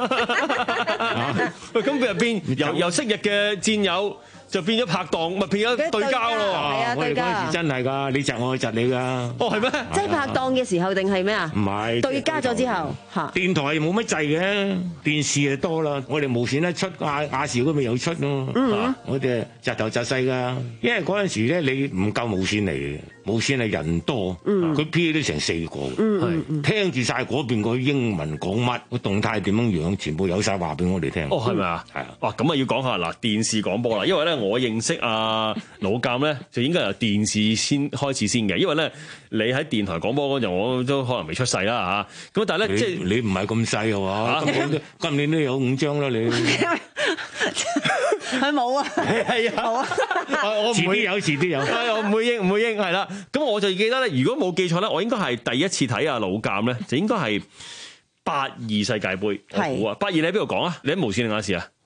喂，咁佢入邊由由昔日嘅戰友就變咗拍檔，咪變咗對交咯。 係啊，對交。 嗰陣時真係㗎，你窒我，窒你㗎。 哦，係咩？ 即係拍檔嘅時候定係咩啊？ 唔係對家咗之後嚇。 電台冇乜掣嘅，電視就多啦。我哋無線一出亞亞視嗰邊又出咯。嗯。我哋窒頭窒勢㗎，因為嗰陣時咧你唔夠無線嚟嘅。無線係人多，佢 P 都成四個，係聽住晒嗰邊個英文講乜，個動態點樣樣，全部有晒話俾我哋聽。 哦，係咪啊？係啊。哇，咁啊要講下嗱電視廣播啦，因為咧我認識阿老鑑咧，就應該由電視先開始先嘅，因為咧你喺電台廣播嗰陣，我都可能未出世啦嚇。咁但係咧即係你唔係咁細嘅話，今年都有五張啦你。 佢冇啊， 係啊， 冇啊， 我唔會有，遲啲有， 我唔會應，唔會應，係啦。咁我就記得咧，如果冇記錯咧，我應該係第一次睇阿老鑑咧，就應該係八二世界盃。我估啊，八二你喺邊度講啊？你喺無線定亞視啊？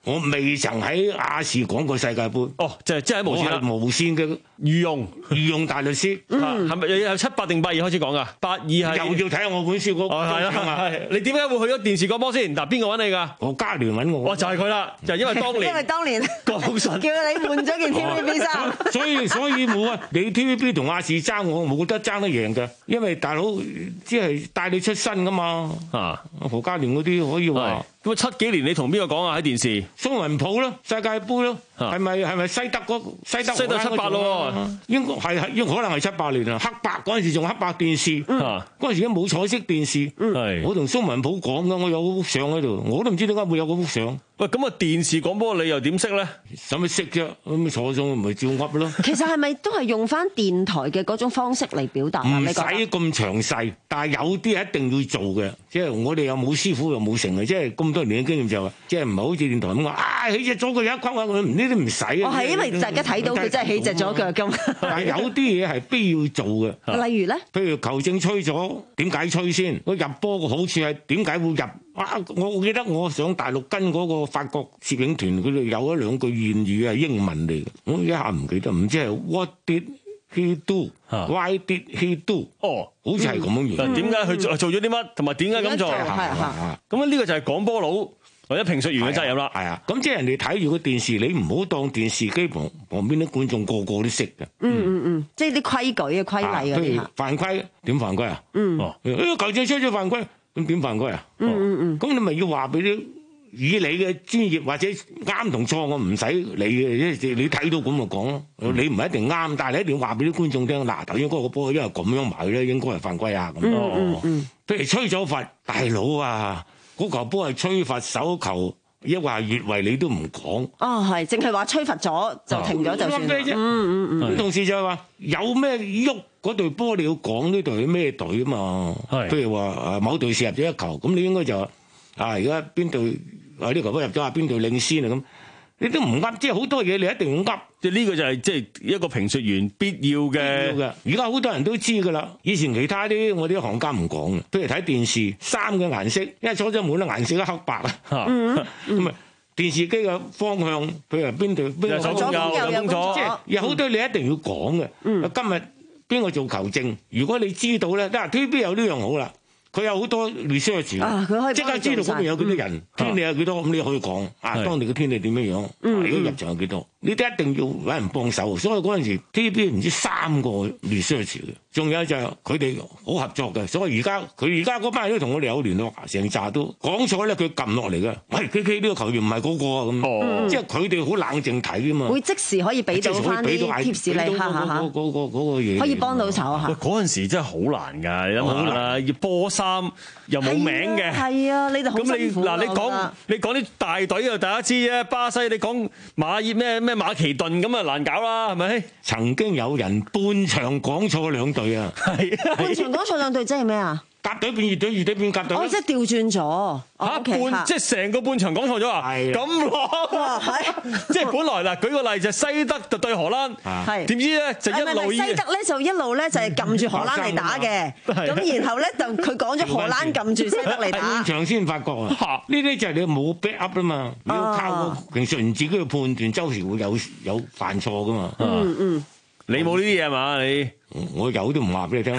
我未曾喺亞視講過世界盃。 哦，就係即係喺無線啦。 我係無線嘅御用御用大律師。 係咪有七八定八二開始講噶？八二係又要睇下我本書嗰個。 係啊，係。你點解會去咗電視廣播先？嗱，邊個揾你㗎？ 我家聯揾我。 哦，就係佢啦，就係因為當年。 因為當年講神叫你換咗件 T V B 衫。 所以所以冇啊！你 T V B 同亞視爭我冇得爭得贏㗎，因為大佬即係帶你出身㗎嘛。啊，何家聯嗰啲可以話。 咁啊，七幾年你同邊個講啊？喺電視蘇雲浦咯，世界盃咯，係咪係咪西德嗰西德？ 西德七八咯， 應該係係應可能係七八年啊！黑白嗰陣時仲黑白電視，嗰陣時已經冇彩色電視。我同蘇雲浦講㗎，我有幅相喺度，我都唔知點解會有嗰幅相。 喂，咁啊電視廣播你又點識咧？ 使乜識啫？咁坐上咪照噏咯。 其實係咪都係用翻電台嘅嗰種方式嚟表達？ 唔使咁詳細，但係有啲係一定要做嘅。即係我哋又冇師傅又冇成嘅，即係咁多年嘅經驗就話，即係唔係好似電台咁話啊起隻左腳有一框啊，呢啲唔使。 哦，係因為大家睇到佢真係起隻左腳咁。 但係有啲嘢係必要做嘅。 例如咧？ 譬如球證吹咗，點解吹先？個入波嘅好處係點解會入？啊！我記得我上大陸跟嗰個法國攝影團，佢哋有一兩句諺語係英文嚟嘅，我一下唔記得，唔知係 What did he do? Why did he do? 哦， 好似係咁樣樣。 點解佢做做咗啲乜，同埋點解咁做？ 係係咁呢個就係廣播佬或者評述員嘅責任啦。 係啊，咁即係人哋睇住個電視，你唔好當電視機旁旁邊啲觀眾個個都識嘅。 嗯嗯嗯，即係啲規矩嘅規例嗰啲。 犯規點犯規啊？ 嗯。 哦，誒球證吹咗犯規。咁點犯規啊？ 嗯嗯嗯， 咁你咪要話俾啲以你嘅專業或者啱同錯，我唔使理嘅，即係你睇到咁就講咯。你唔係一定啱，但係你一定要話俾啲觀眾聽。嗱，頭先嗰個波因為咁樣埋咧，應該係犯規啊咁。 嗯嗯嗯。 譬如吹咗罰，大佬啊，嗰球波係吹罰手球，抑或係越位你都唔講。 哦，係，淨係話吹罰咗就停咗就算。 嗯嗯嗯。同時就係話有咩喐？嗰隊波你要講呢隊係咩隊啊嘛？譬如話啊某隊射入咗一球，咁你應該就話啊而家邊隊啊呢球波入咗啊邊隊領先啊咁，你都唔噏，即係好多嘢你一定要噏。 即係呢個就係即係一個評述員必要嘅。 嘅。而家好多人都知㗎啦。以前其他啲我啲行家唔講嘅，譬如睇電視衫嘅顏色，因為初初冇得顏色都黑白啊。咁啊電視機嘅方向，譬如邊隊邊個左右右左，即係有好多你一定要講嘅。 嗯、 今日。邊個做球證？如果你知道咧，嗱 T V B 有呢樣好啦，佢有好多 research，即、啊、刻知道嗰邊有幾多人，嗯、天氣有幾多，咁、啊、你可以講啊，當地嘅天氣點樣樣，如果入場有幾多，你都一定要揾人幫手。所以嗰陣時 T V B 唔知三個 research 嘅，仲有就係佢哋好合作嘅。所以而家佢而家嗰班人都同我哋有聯絡，成扎都講錯咧，佢撳落嚟嘅。喂 K K 呢個球員唔係嗰個啊咁，嗯、即係佢哋好冷靜睇噶嘛。 會即時可以俾到翻啲貼士你嚇嚇嚇。 嗰個嗰個嘢可以幫到手嚇。 嗰陣時真係好難㗎，你諗下啦，要波衫又冇名嘅。 係啊，你哋好辛苦。 嗱，你講你講啲大隊啊，大家知啫。巴西你講馬爾咩咩馬其頓咁啊難搞啦，係咪？ 曾經有人半場講錯兩隊啊！ 係半場講錯兩隊，即係咩啊？ 甲隊變乙隊，乙隊變甲隊。 哦，即係調轉咗。 嚇半即係成個半場講錯咗啊！係咁咯，即係本來嗱，舉個例就西德就對荷蘭，係點知咧就一路西德咧就一路咧就係撳住荷蘭嚟打嘅，咁然後咧就佢講咗荷蘭撳住西德嚟打。 半場先發覺啊！呢啲就係你冇 back up 啦嘛，你要靠個評述員自己去判斷，周時會有有犯錯噶嘛。 嗯嗯， 你冇呢啲嘢嘛？你我有都唔話俾你聽。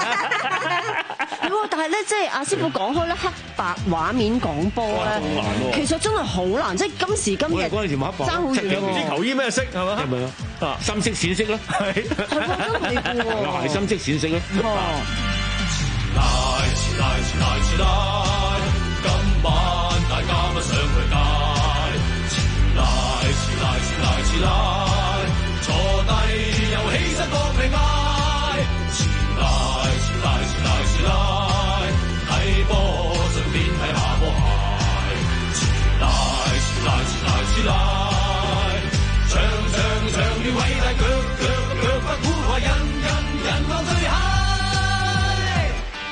但係咧，即係阿師傅講開咧，黑白畫面廣播咧，其實真係好難，即係今時今日嗰陣時冇黑白， 爭好遠喎。 唔知球衣咩色係嘛？ 係咪啊？深色淺色咯，係係喎，真係喎。 係深色淺色咯。 前拉前拉前拉前拉，今晚大家不想去街。前拉前拉前拉前拉，坐低又起身搏命嗌。前拉前拉前拉前拉。睇波順便睇下波鞋，前來前來前來前來，場場場與偉大腳腳腳不苦話，人人人望最嗨。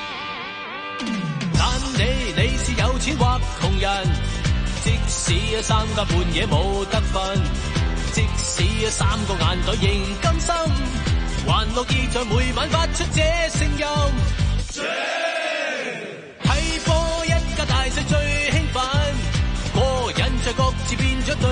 但你你是有錢或窮人，即使三更半夜冇得瞓，即使三個眼袋仍甘心，還樂意在每晚發出這聲音。睇波一家大細最興奮，個人在各自變咗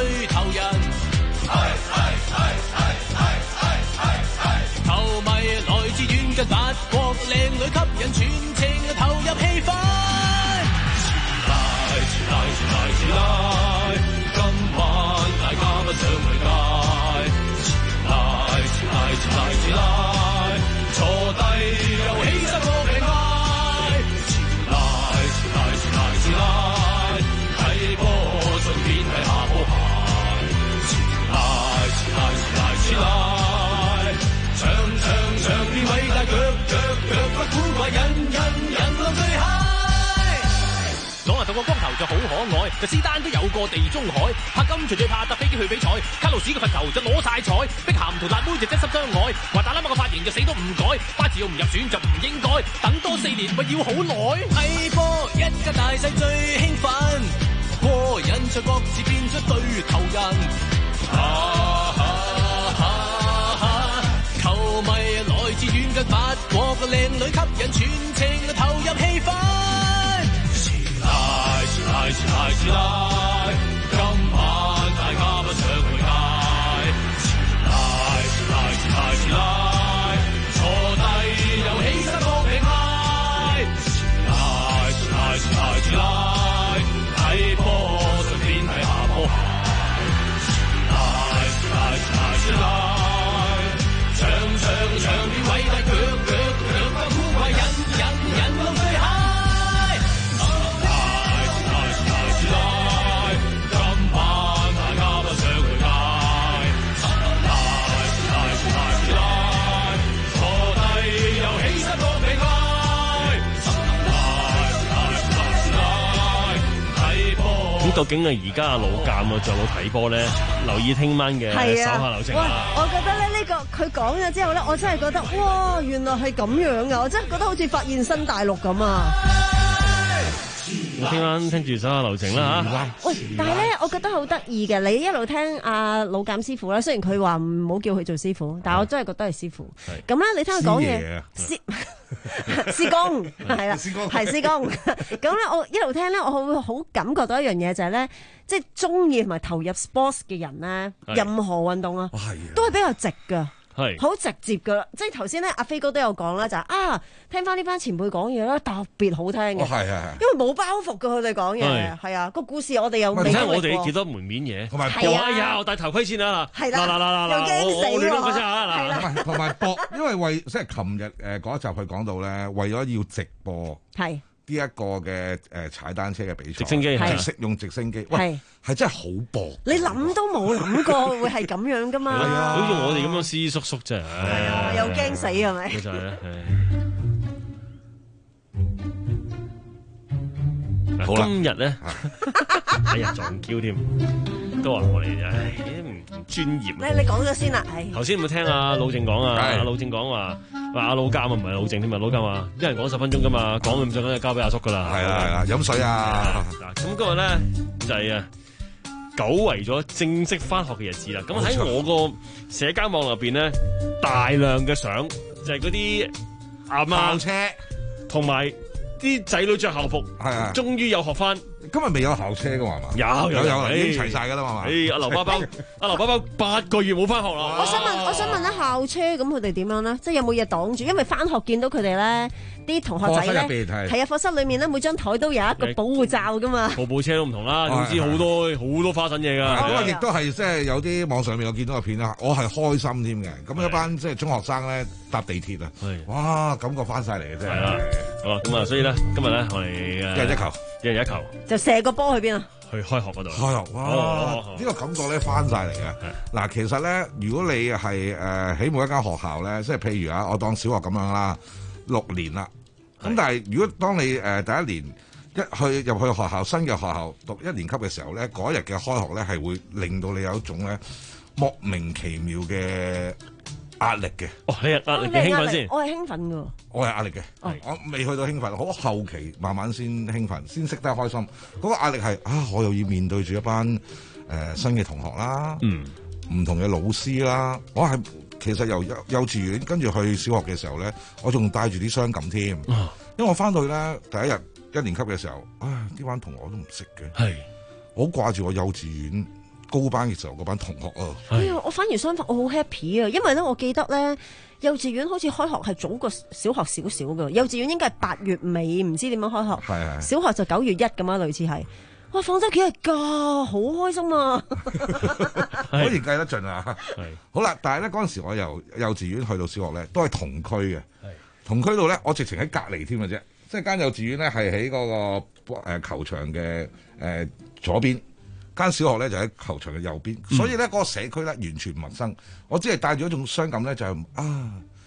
個光頭就好可愛，就斯丹都有個地中海，柏金隨住帕特飛機去比賽，卡路士個罰球就攞晒彩，碧咸同辣妹就真心相愛，華達拉馬個髮型就死都唔改，巴治奧唔入選就唔應該，等多四年咪要好耐。睇波一家大細最興奮，過癮在各自變出對頭人。啊啊啊啊球迷來自遠近法國個靚女吸引全程投入氣氛。時來時來時來時來，今晚大家不想去街。時來時來時來時來，坐低又起身搏命嗌。時來時來時來時來，睇波順便睇下波鞋。時來時來時來時來。長長長片偉大，腳腳腳不枯萎，引引引到最 high。時來時來時來時來，今晚大家不想去街。時來時來時來時來，坐低又起身搏命嗌。時來時來時來時來，睇波。 咁究竟啊，而家阿老鑑啊，仲有冇睇波咧？留意聽晚嘅手下留情啦。 我覺得咧呢個佢講咗之後咧，我真係覺得哇，原來係咁樣噶，我真係覺得好似發現新大陸咁啊！ 我聽晚聽住手下留情啦嚇。 喂，但係咧，我覺得好得意嘅，你一路聽阿老鑑師傅啦，雖然佢話唔好叫佢做師傅，但係我真係覺得係師傅。咁咧，你聽佢講嘢，師師公係啦，係師公。咁咧，我一路聽咧，我會好感覺到一樣嘢就係咧，即係中意同埋投入 sports 嘅人咧，任何運動啊，都係比較直㗎。係好直接噶啦，即係頭先咧，阿飛哥都有講啦，就係、是、啊，聽翻呢班前輩講嘢咧，特別好聽嘅，係係、哦、因為冇包袱噶，佢哋講嘢係啊，個故事我哋又未經歷過。 我哋幾多門面嘢，同埋搏哎呀，我戴頭盔先啦， 係啦， 嗱嗱嗱嗱， 又驚死喎， 係啦， 同埋搏，因為為即係琴日誒嗰一集佢講到咧，為咗要直播係。呢一個嘅誒踩單車嘅比賽， 直升機直升用直升機，喂係真係好薄。 你諗都冇諗過會係咁樣噶嘛？ 好似我哋咁樣斯叔叔啫。 係啊，又驚死係咪？ 就係咧。今日咧，哎呀撞 Q 添，都話我哋唉唔專業。 你你講咗先啦，係。 頭先有冇聽阿老正講啊？阿老正講話。話阿老監啊，唔係老正添啊，老監話一人講十分鐘噶嘛，講咁上緊就交俾阿叔噶啦。 係啦係啦，飲水啊！ 嗱，咁今日咧就係、是、啊，久違咗正式翻學嘅日子啦。咁喺我個社交網入邊咧，大量嘅相就係嗰啲阿媽車同埋啲仔女着校服，係啊，終於有學翻。 今日未有校車噶嘛？ 有有有， 已經齊晒噶啦嘛？ 誒，阿劉包包，阿劉包包八個月冇翻學啦。 我想問，我想問咧，校車咁佢哋點樣咧？即係有冇嘢擋住？因為翻學見到佢哋咧，啲同學仔咧，係啊，課室裏面咧，每張台都有一個保護罩噶嘛。 部部車都唔同啦，總之好多好多花神嘢噶。 咁啊，亦都係即係有啲網上面我見到個片啦，我係開心添嘅。咁一班即係中學生咧搭地鐵啊，哇，感覺翻晒嚟嘅真係。係啦， 好啦，咁啊，所以咧今日咧我哋一人一球， 一人一球。 就射個波去邊啊？ 去開學嗰度。 開學哇！呢、哦哦、個感覺咧翻晒嚟嘅。嗱，其實咧，如果你係誒喺每一間學校咧，即係譬如啊，我當小學咁樣啦，六年啦。咁但係如果當你誒、呃、第一年一去入去學校新嘅學校讀一年級嘅時候咧，嗰日嘅開學咧係會令到你有一種咧莫名其妙嘅壓力嘅。 哦，你係壓力嘅興奮先？ 我係興奮㗎。 我係壓力嘅，哦、我未去到興奮，好後期慢慢先興奮，先識得開心。嗰、嗰個壓力係啊，我又要面對住一班誒、呃、新嘅同學啦，嗯，唔同嘅老師啦。我係其實由幼幼稚園跟住去小學嘅時候咧，我仲帶住啲傷感添，啊、因為我翻到去咧第一日一年級嘅時候，啊呢班同學我都唔識嘅，係我好掛住我幼稚園高班嘅時候嗰班同學啊。 哎呀，我反而相反，我好 happy 啊，因為咧我記得咧。幼稚園好似開學係早過小學少少㗎，幼稚園應該係八月尾，唔知點樣開學。係係。小學就九月一咁啊，類似係。哇，放咗幾日假，好開心啊！ 果然計得盡啊！係。好啦，但係咧嗰陣時我由幼稚園去到小學咧，都係同區嘅。係。同區度咧，我直情喺隔離添嘅啫，即係間幼稚園咧係喺嗰個誒球場嘅誒、呃、左邊。間小學咧就喺球場嘅右邊，所以咧嗰個社區咧完全唔陌生。我只係帶住一種傷感咧，就係、是、啊，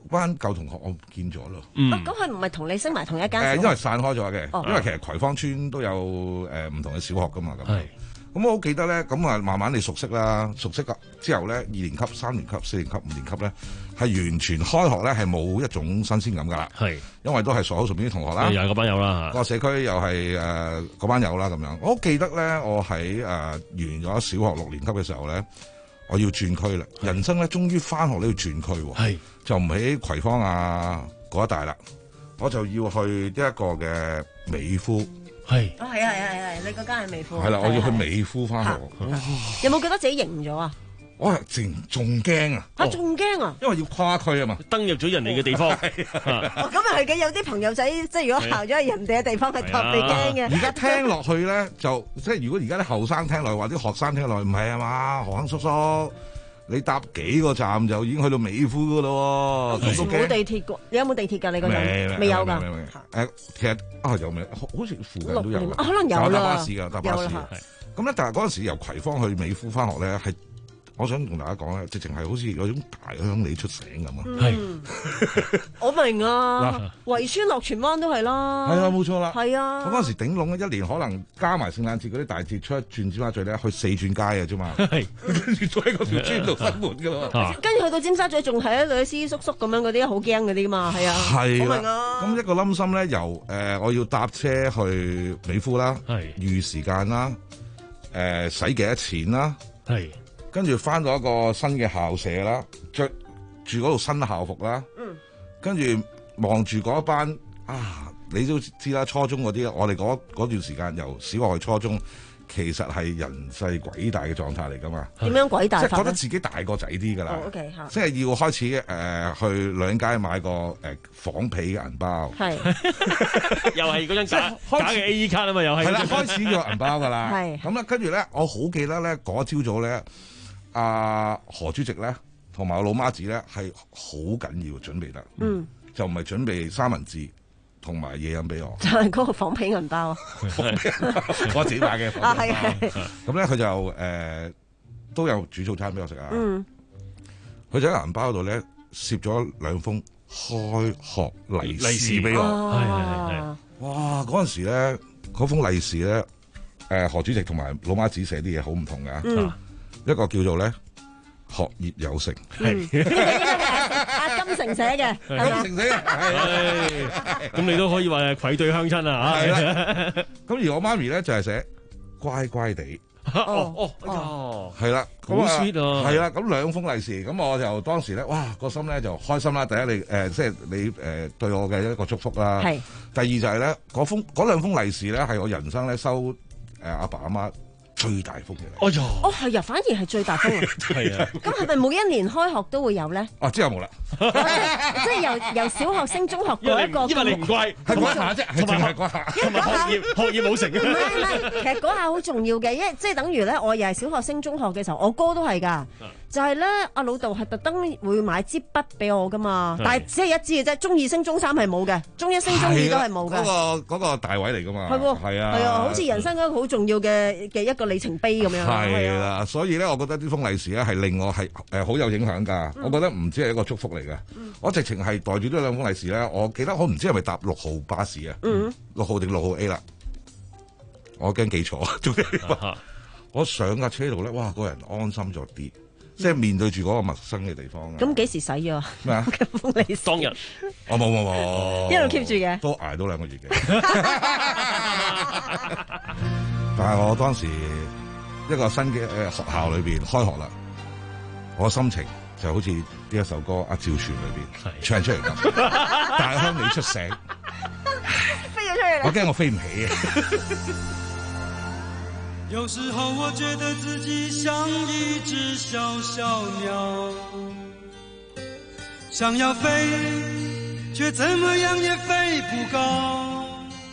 班舊同學我唔見咗咯。 嗯，咁佢唔係同你升埋同一間小學？ 誒，因為散開咗嘅， 哦、 因為其實葵芳村都有誒唔、呃、同嘅小學噶嘛，咁。係。咁我好記得咧，咁啊慢慢你熟悉啦，熟悉之後咧，二年級、三年級、四年級、五年級咧，係完全開學咧係冇一種新鮮感噶啦。係，因為都係熟口熟面啲同學啦， 又係嗰班友啦， 個社區又係誒嗰班友啦咁樣。我好記得咧，我喺誒、呃、完咗小學六年級嘅時候咧，我要轉區啦，人生咧終於翻學都要轉區喎，係就唔喺葵芳啊嗰一帶啦，我就要去一個嘅美孚。係， 哦係啊係啊係啊，你嗰間係美孚。 係啦，我要去美孚翻學。 有冇覺得自己型咗啊？ 我係仲仲驚啊！ 嚇仲驚啊！ 因為要跨區啊嘛， 登入咗人哋嘅地方。 哦，咁啊係嘅，有啲朋友仔即係如果行咗去人哋嘅地方係特別驚嘅。 而家聽落去咧，就即係如果而家啲後生聽落去，或者學生聽落去，唔係啊嘛，何生叔叔。你搭幾個站就已經去到美孚噶咯喎， 冇地鐵㗎，你有冇地鐵㗎？你嗰陣未有㗎？ 誒，其實啊有未？好似附近都有， 可能有啦。 搭巴士㗎，搭巴士。咁咧，但係嗰陣時由葵芳去美孚翻學咧，係我想同大家講咧，直情係好似有種大鄉里出城咁啊！ 係，我明啊，圍村落荃灣都係啦。 係啊，冇錯啦。係啊， 我嗰陣時頂籠一年可能加埋聖誕節嗰啲大節出一轉尖沙咀咧，去四轉街嘅啫嘛。係，跟住再喺嗰條村度生活㗎嘛。跟住去到尖沙咀仲係一類師叔叔咁樣嗰啲好驚嗰啲嘛，係啊。係我明啊。咁一個冧心咧，由誒我要搭車去美孚啦，預時間啦，誒使幾多錢啦，係。跟住翻到一個新嘅校舍啦，着住嗰度新校服啦，嗯，跟住望住嗰一班啊，你都知啦，初中嗰啲，我哋嗰嗰段時間由小學去初中，其實係人細鬼大嘅狀態嚟噶嘛。點樣鬼大法？即係覺得自己大個仔啲噶啦。哦 OK 嚇。即係要開始誒、呃、去女人街買個誒仿皮嘅銀包。係。 又係嗰張假假嘅 A E 卡啊嘛，又係。係啦，開始要銀包噶啦。係。咁咧，跟住咧，我好記得咧，嗰朝早咧。阿、啊、何主席咧，同埋我老媽子咧，係好緊要準備得，嗯，就唔係準備三文治同埋嘢飲俾我，就係嗰個仿皮銀包啊，我自己買嘅仿皮銀包。啊，係咁咧，佢就誒、呃、都有煮早餐俾我食啊。嗯，佢就喺銀包度咧攝咗兩封開學利是俾我。係係係。哇！嗰陣時咧，嗰封利是咧，誒、呃、何主席同埋老媽子寫啲嘢好唔同㗎。嗯。一個叫做咧學業有成，係阿金城寫嘅，金城寫嘅，係咁你都可以話係愧對鄉親啊嚇。係啦，咁而我媽咪咧就係寫乖乖地， 哦哦， 係啦， 好 sweet 啊， 係啦，咁兩封利是，咁我就當時咧，哇個心咧就開心啦。第一你誒即係你誒對我嘅一個祝福啦，係。第二就係咧嗰封嗰兩封利是咧係我人生咧收誒阿爸阿媽最大封嘅， 哦喲， 哦係啊，反而係最大封啊，係啊，咁係咪每一年開學都會有咧？ 哦，之後冇啦， 即係由由小學升中學嗰一個， 因為你唔乖， 係嗰下啫，係淨係嗰下， 因為嗰下學業學業冇成嘅， 唔係唔係，其實嗰下好重要嘅，因為即係等於咧，我又係小學升中學嘅時候，我哥都係㗎。就係咧，阿老豆係特登會買支筆俾我噶嘛，但係只係一支嘅啫。中二升中三係冇嘅，中一升中二都係冇嘅。 嗰、嗰個嗰個大位嚟噶嘛，係喎，係啊， 係啊，好似人生一個好重要嘅嘅一個里程碑咁樣。 係啦，所以咧，我覺得呢封利是咧係令我係誒好有影響㗎。嗯、我覺得唔止係一個祝福嚟嘅，嗯、我直情係袋住呢兩封利是咧。我記得我唔知係咪搭六號巴士啊，嗯、六號定六號 A 啦，我驚記錯。我上架車度咧，哇，個人安心咗啲。即係面對住嗰個陌生嘅地方啊！ 咁幾時使咗啊？咩啊？封利是當日， 我冇冇冇， 一路 keep 住嘅， 都捱到兩個月嘅。但係我當時一個新嘅誒學校裏邊開學啦，我心情就好似呢一首歌《阿趙傳》裏邊唱出嚟咁，大鄉里出城， 飛咗出嚟啦！ 我驚我飛唔起啊！ 有時候我覺得自己像一隻小小鳥，想要飛，卻怎麼樣也飛不高。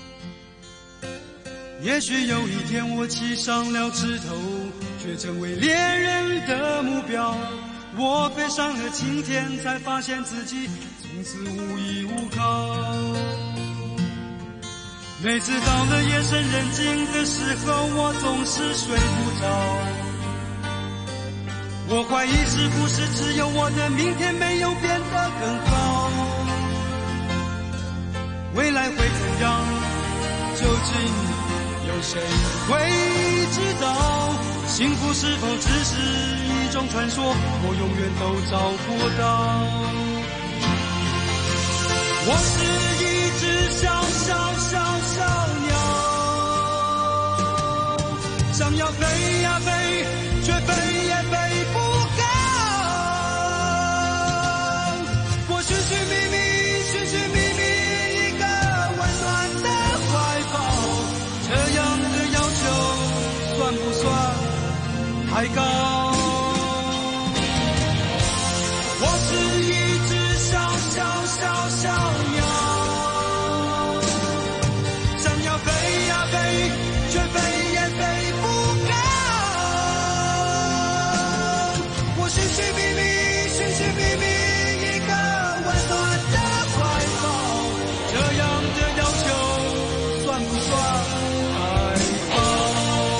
也許有一天我騎上了枝頭，卻成為獵人的目標。我飛上了青天，才發現自己從此無依無靠。每次到了夜深人靜的時候，我總是睡不着。 我懷疑是不是只有我的明天沒有變得更好，未來會怎樣，究竟有誰會知道，幸福是否只是一種傳說，我永遠都找不到。我是一隻小小小小鳥，想要飛呀飛，卻飛也飛不高。我尋尋覓覓，尋尋覓覓一個溫暖的懷抱，這樣的要求算不算太高？我是一隻小小小小鳥，想要飛呀飛，卻飛也飛不高。我尋尋覓覓，尋尋覓覓一個溫暖的懷抱，這樣的要求算不算太高？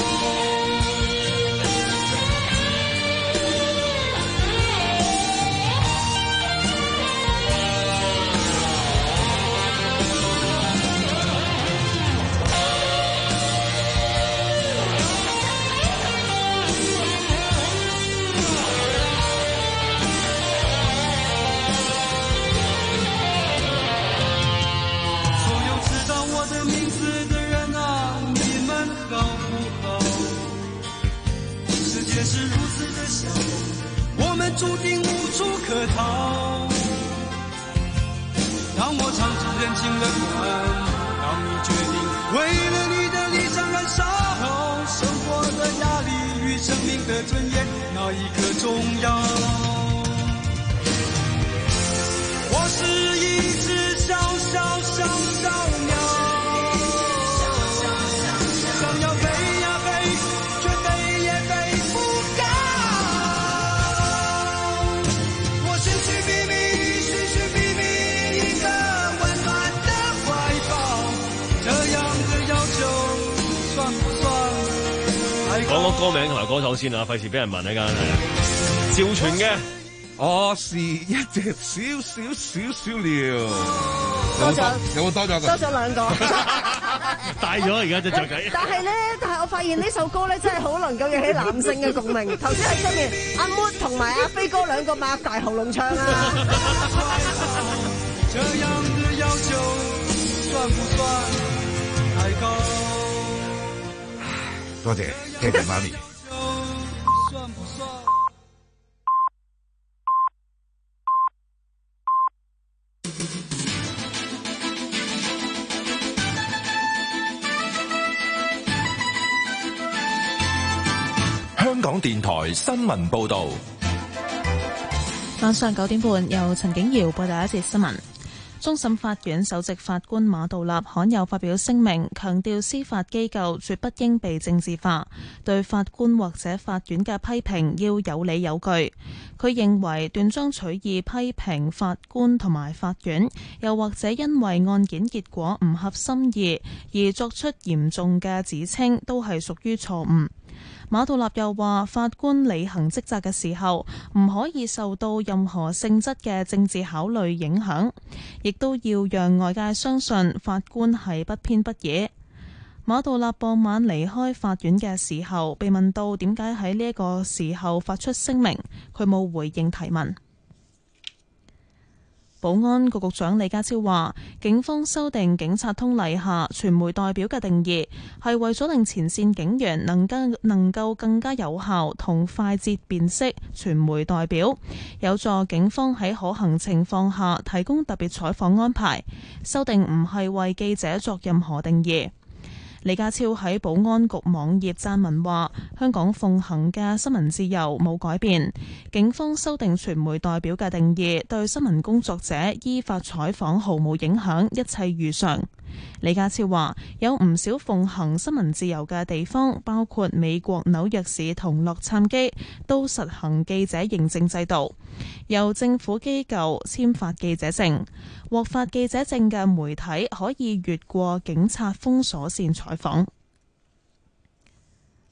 是如此的小，我們注定無處可逃。當我嘗盡人情冷暖，當你決定為了你的理想燃燒，生活的壓力與生命的尊嚴，哪一個重要？我是一隻小小小小鳥，想要飛呀飛，卻飛也飛不高。我尋尋覓覓，尋尋覓覓一個溫暖的懷抱，這樣的要求算不算太高？ 講個歌名同埋歌手先啊，費事俾人問一間係趙傳嘅。 我是一隻小小小小鳥， 多咗有冇多咗個？ 多咗兩個， 大咗而家隻雀仔。 但係咧，但係我發現呢首歌咧，真係好能夠引起男性嘅共鳴。頭先喺出面，阿 Moon 同埋阿飛哥兩個擘大喉嚨唱啊！ 這樣的要求算不算太高？ 多謝，謝謝媽咪。 算不算？ 香港電台新聞報導， 晚上九點半由陳景瑤報道一節新聞。終審法院首席法官馬道立罕有發表聲明，強調司法機構絕不應被政治化，對法官或者法院嘅批評要有理有據。佢認為斷章取義批評法官同埋法院，又或者因為案件結果唔合心意而作出嚴重嘅指稱，都係屬於錯誤。馬道立又話，法官履行職責嘅時候，唔可以受到任何性質嘅政治考慮影響，亦都要讓外界相信法官係不偏不倚。馬道立傍晚離開法院嘅時候，被問到點解喺呢一個時候發出聲明，佢冇回應提問。保安局局長李家超話，警方修訂警察通例下傳媒代表嘅定義，係為咗令前線警員能夠能夠更加有效同快捷辨識傳媒代表，有助警方喺可行情況下提供特別採訪安排。修訂唔係為記者作任何定義。李家超喺保安局網頁撰文話，香港奉行嘅新聞自由冇改變，警方修訂傳媒代表嘅定義，對新聞工作者依法採訪毫無影響，一切如常。李家超話，有唔少奉行新聞自由嘅地方，包括美國紐約市同洛杉磯，都實行記者認證制度，由政府機構簽發記者證，獲發記者證嘅媒體可以越過警察封鎖線採訪。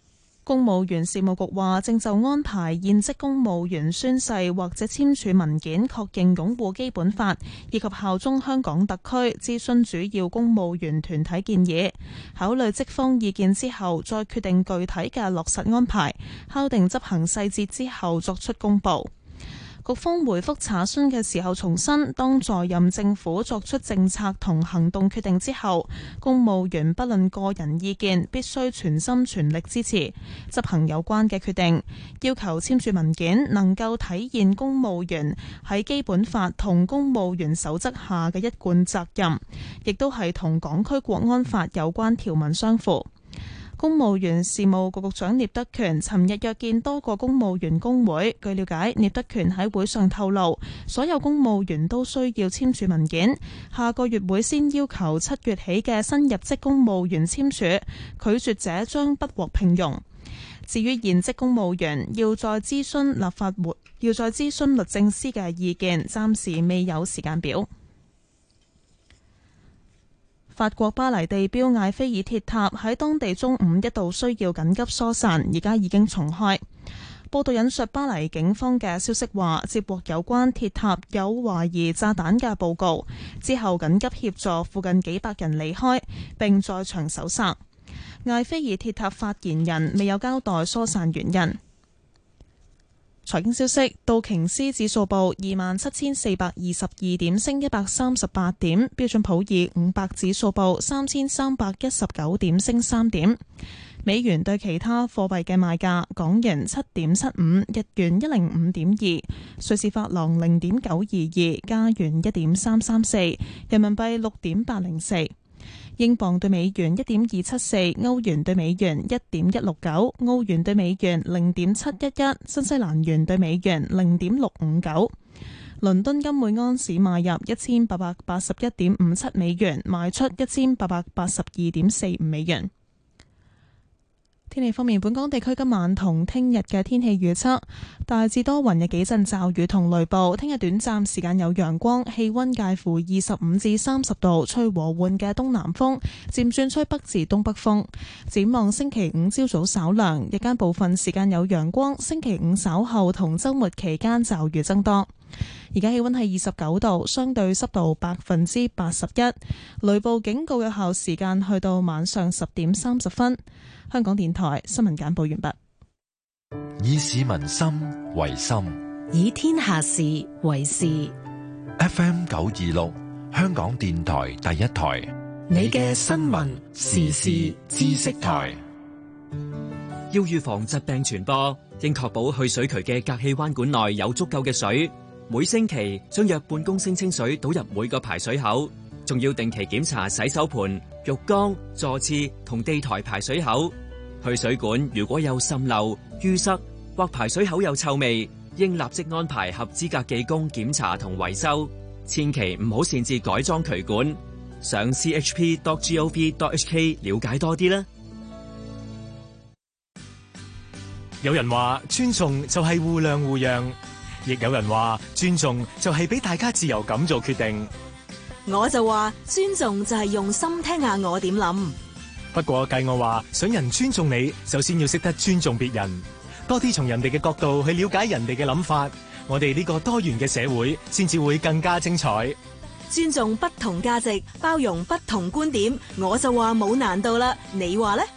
公務員事務局話，正就安排現職公務員宣誓或者簽署文件確認擁護基本法以及效忠香港特區，諮詢主要公務員團體建議，考慮職方意見之後，再決定具體嘅落實安排，敲定執行細節之後作出公佈。局方回覆查詢嘅時候重申，當在任政府作出政策同行動決定之後，公務員不論個人意見，必須全心全力支持執行有關嘅決定，要求簽署文件能夠體現公務員喺基本法同公務員守則下嘅一貫責任，亦都係同港區國安法有關條文相符。公務員事務局局長聶德權尋日約見多個公務員工會，據了解，聶德權喺會上透露，所有公務員都需要簽署文件，下個月會先要求七月起嘅新入職公務員簽署，拒絕者將不獲聘用。至於現職公務員，要再諮詢立法會，要再諮詢律政司嘅意見，暫時未有時間表。法國巴黎地標艾菲爾鐵塔喺當地中午一度需要緊急疏散，而家已經重開。報道引述巴黎警方嘅消息話，接獲有關鐵塔有懷疑炸彈嘅報告，之後緊急協助附近幾百人離開，並在場搜查。艾菲爾鐵塔發言人未有交代疏散原因。財經消息，道瓊斯指數報二萬七千四百二十二點，升一百三十八點；標準普爾五百指數報三千三百一十九點，升三點。美元對其他貨幣嘅賣價：港元七點七五，日元一零五點二，瑞士法郎零點九二二，加元一點三三四，人民幣六點八零四。英鎊對美元一點二七四，歐元對美元一點一六九，澳元對美元零點七一一，新西蘭元對美元零點六五九。倫敦金每安士買入一千八百八十一點五七美元，賣出一千八百八十二點四五美元。天氣方面，本港地區今晚同聽日嘅天氣預測大致多雲，有幾陣驟雨同雷暴。聽日短暫時間有陽光，氣溫介乎二十五至三十度，吹和緩嘅東南風，漸轉吹北至東北風。展望星期五朝早稍涼，日間部分時間有陽光。星期五稍後同週末期間驟雨增多。而家氣溫係二十九度，相對濕度百分之八十一，雷暴警告有效時間去到晚上十點三十分。香港電台新聞簡報完畢。 以市民心為心， 以天下事為事。 F M 九二六，香港電台第一台， 你嘅新聞時事知識台。 要預防疾病傳播，應確保去水渠嘅隔氣彎管內有足夠嘅水。每星期將約半公升清水倒入每個排水口，仲要定期檢查洗手盆、浴缸、座廁同地台排水口。去水管如果有滲漏、淤塞或排水口有臭味，應立即安排合資格技工檢查同維修。千祈唔好擅自改裝渠管。上 c h p dot gov dot h k 了解多啲啦。 有人話尊重就係互諒互讓，亦有人話尊重就係俾大家自由咁做決定。 我就話尊重就係用心聽下我點諗。 不過計我話，想人尊重你，首先要識得尊重別人，多啲從人哋嘅角度去了解人哋嘅諗法，我哋呢個多元嘅社會先至會更加精彩。 尊重不同價值，包容不同觀點，我就話冇難度啦。你話呢？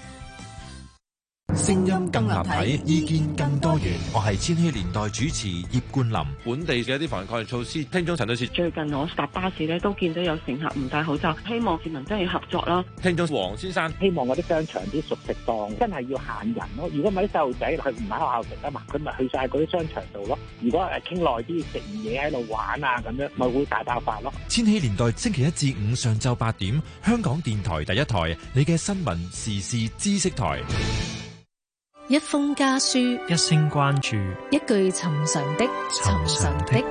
聲音更立體，意見更多元。我係千禧年代主持葉冠霖。 本地嘅一啲防疫抗疫措施，聽眾陳女士， 最近我搭巴士咧都見到有乘客唔戴口罩，希望市民真係要合作啦。 聽眾黃先生， 希望嗰啲商場啲熟食檔真係要限人咯。如果唔係啲細路仔佢唔喺學校食啊嘛，佢咪去晒嗰啲商場度咯。如果誒傾耐啲，食完嘢喺度玩啊咁樣，咪會大爆發咯。 千禧年代星期一至五上晝八點，香港電台第一台，你嘅新聞時事知識台。 一封家書， 一聲關注， 一句尋常的尋常的。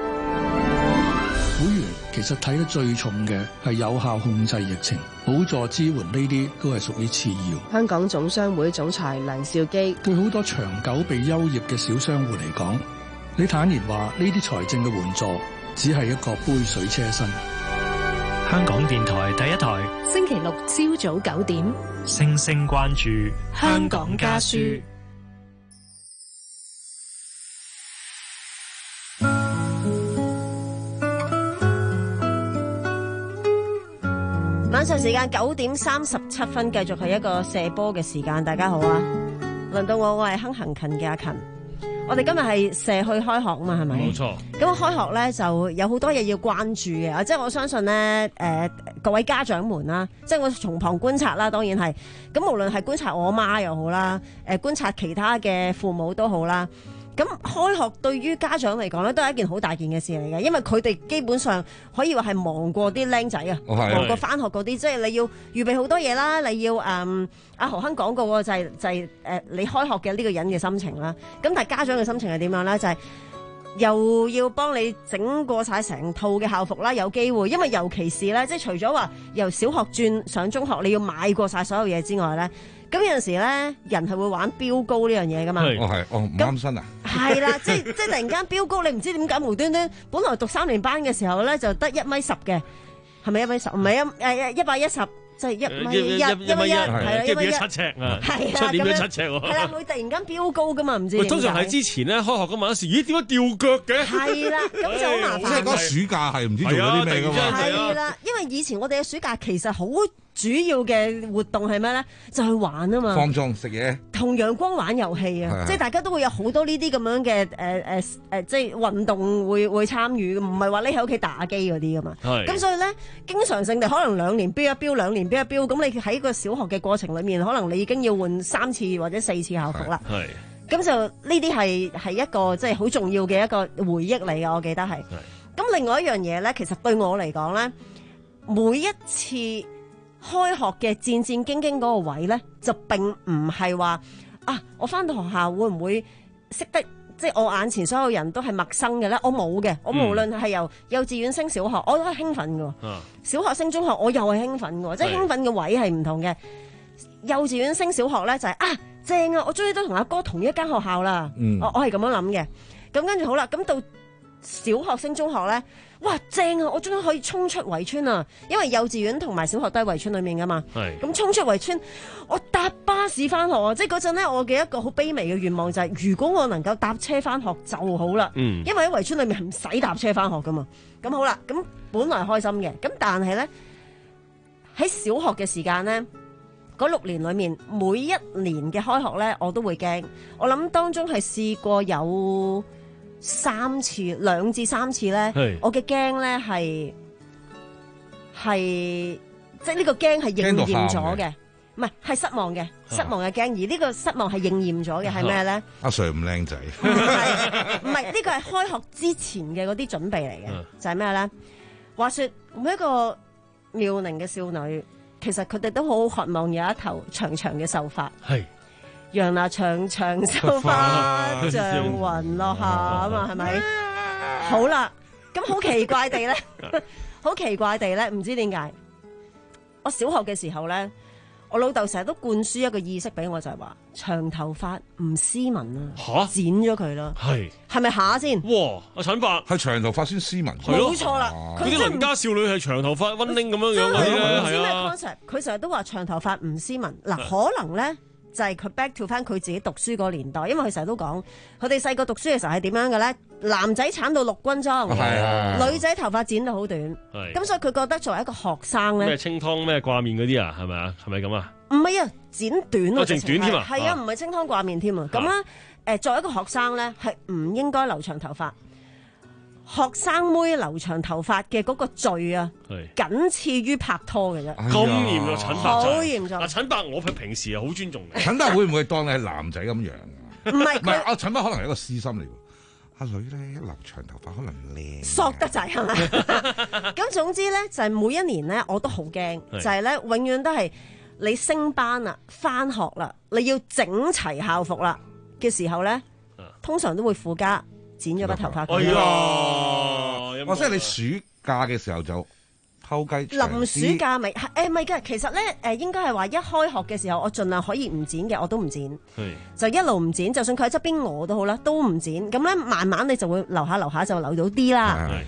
會員其實睇得最重嘅係有效控制疫情，補助支援呢啲都係屬於次要。 香港總商會總裁梁兆基， 對好多長久被休業嘅小商戶嚟講，你坦然話呢啲財政嘅援助只係一個杯水車薪。 香港電台第一台， 星期六朝早九點， 星星關注香港家書。 晚上時間九點三十七分，繼續係一個射波嘅時間。大家好啊，輪到我，我係亨行勤嘅阿勤。我哋今日係射去開學啊嘛，係咪？ 冇錯。 咁開學咧就有好多嘢要關注嘅，即係我相信咧，誒、呃、各位家長們啦，即係我從旁觀察啦，當然係。咁無論係觀察我媽又好啦，誒、呃、觀察其他嘅父母都好啦。咁開學對於家長嚟講咧，都係一件好大件嘅事嚟嘅，因為佢哋基本上可以話係忙過啲僆仔啊， 哦、 忙過返學嗰啲，即係你要預備好多嘢啦，你要誒阿、嗯、何亨講過就係、是、就係、是、誒、呃、你開學嘅呢個人嘅心情啦。咁但係家長嘅心情係點樣咧？就係、是、又要幫你整過晒成套嘅校服啦，有機會，因為尤其是咧，即係除咗話由小學轉上中學，你要買過晒所有嘢之外咧。咁有陣時咧，人係會玩標高呢樣嘢噶嘛？ 哦係，哦唔啱身啊！ 係啦，即係即係突然間標高，你唔知點解無端端，本來讀三年班嘅時候咧，就得一米十嘅，係咪一米十？唔係一誒一百一十，即係一米一，一米一，係啦，一米一七尺啊， 係出年都七尺喎。 係啦，會突然間標高噶嘛？唔知喂，通常係之前咧開學嗰晚時，咦點解掉腳嘅？ 係啦，咁就好麻煩。 即係嗰個暑假係唔知做咗啲咩噶嘛？ 係啦，因為以前我哋嘅暑假其實好。主要嘅活動係咩咧？就係玩啊嘛， 放縱食嘢，同陽光玩遊戲啊！即係大家都會有好多呢啲咁樣嘅誒誒誒，即係運動會會參與，唔係話匿喺屋企打機嗰啲噶嘛。咁所以咧，經常性地可能兩年標一標，兩年標一標，咁你喺個小學嘅過程裏面，可能你已經要換三次或者四次校服啦。係，咁就呢啲係係一個即係好重要嘅一個回憶嚟嘅，我記得係。咁另外一樣嘢咧，其實對我嚟講咧，每一次開學嘅戰戰兢兢嗰個位咧，就並唔係話啊，我返到學校會唔會識得，即係我眼前所有人都係陌生嘅咧？我冇嘅，我無論係由幼稚園升小學，我都係興奮嘅。嗯、小學升中學，我又係興奮嘅，即係興奮嘅位係唔同嘅。幼稚園升小學咧就係、是、啊正啊，我終於都同阿哥同一間學校啦。嗯、我我係咁樣諗嘅。咁跟住好啦，咁到小學升中學咧。哇正啊！我終於可以衝出圍村啊！因為幼稚園同埋小學都喺圍村裏面噶嘛。係。咁衝出圍村，我搭巴士翻學啊！即係嗰陣咧，我嘅一個好卑微嘅願望就係、是，如果我能夠搭車翻學就好啦。嗯。因為喺圍村裏面係唔使搭車翻學噶嘛。咁好啦，咁本來開心嘅，咁但係咧喺小學嘅時間咧，嗰六年裏面每一年嘅開學咧，我都會驚。我諗當中係試過有三次，兩至三次咧，我嘅驚咧係係即係呢個驚係應驗咗嘅，唔係係失望嘅，失望嘅驚。而呢個失望係應驗咗嘅係咩咧？ 阿 Sir 唔靚仔， 唔係唔係呢個係開學之前嘅嗰啲準備嚟嘅，就係咩咧？話說每一個妙齡嘅少女，其實佢哋都好渴望有一頭長長嘅秀髮。係。讓那長長秀髮像雲落下啊嘛，係咪？好啦，咁好奇怪地咧，好奇怪地咧，唔知點解，我小學嘅時候咧，我老豆成日都灌輸一個意識俾我，就係話長頭髮唔斯文啊，吓剪咗佢啦，係係咪下先？哇，阿陳伯係長頭髮先斯文， 冇錯啦， 佢啲鄰家少女係長頭髮溫鈴咁樣樣嘅，係啊， 佢成日都話長頭髮唔斯文，嗱可能咧。就係佢 back to 翻佢自己讀書嗰年代，因為佢成日都講，佢哋細個讀書嘅時候係點樣嘅咧？男仔鏟到陸軍裝，哦、女仔頭髮剪到好短，咁所以佢覺得作為一個學生咧， 咩清湯咩掛面嗰啲啊，係咪啊？係咪咁啊？ 唔係啊，剪短啊， 整短添啊， 係啊，唔係清湯掛面添啊。咁咧，誒，作為一個學生咧，係唔應該留長頭髮。學生妹留長頭髮嘅嗰個罪啊，僅次於拍拖嘅啫。 咁嚴重，陳伯好嚴重。 嗱，陳伯我佢平時係好尊重你。 陳伯會唔會當你係男仔咁樣啊？ 唔係， 唔係，阿陳伯可能係一個私心嚟喎。阿女咧一留長頭髮可能靚， 索得滯係咪？咁總之咧就係、是、每一年咧我都好驚，就係、是、咧永遠都係你升班啦、返學啦，你要整齊校服啦嘅時候咧，通常都會附加。剪咗個頭髮。 哎呀！我即係你暑假嘅時候就偷雞。 臨暑假咪誒唔係㗎，其實咧誒、呃、應該係話一開學嘅時候，我盡量可以唔剪嘅，我都唔剪。係。就一路唔剪，就算佢喺側邊我都好啦，都唔剪。咁咧慢慢你就會留下留下就留到啲啦。係。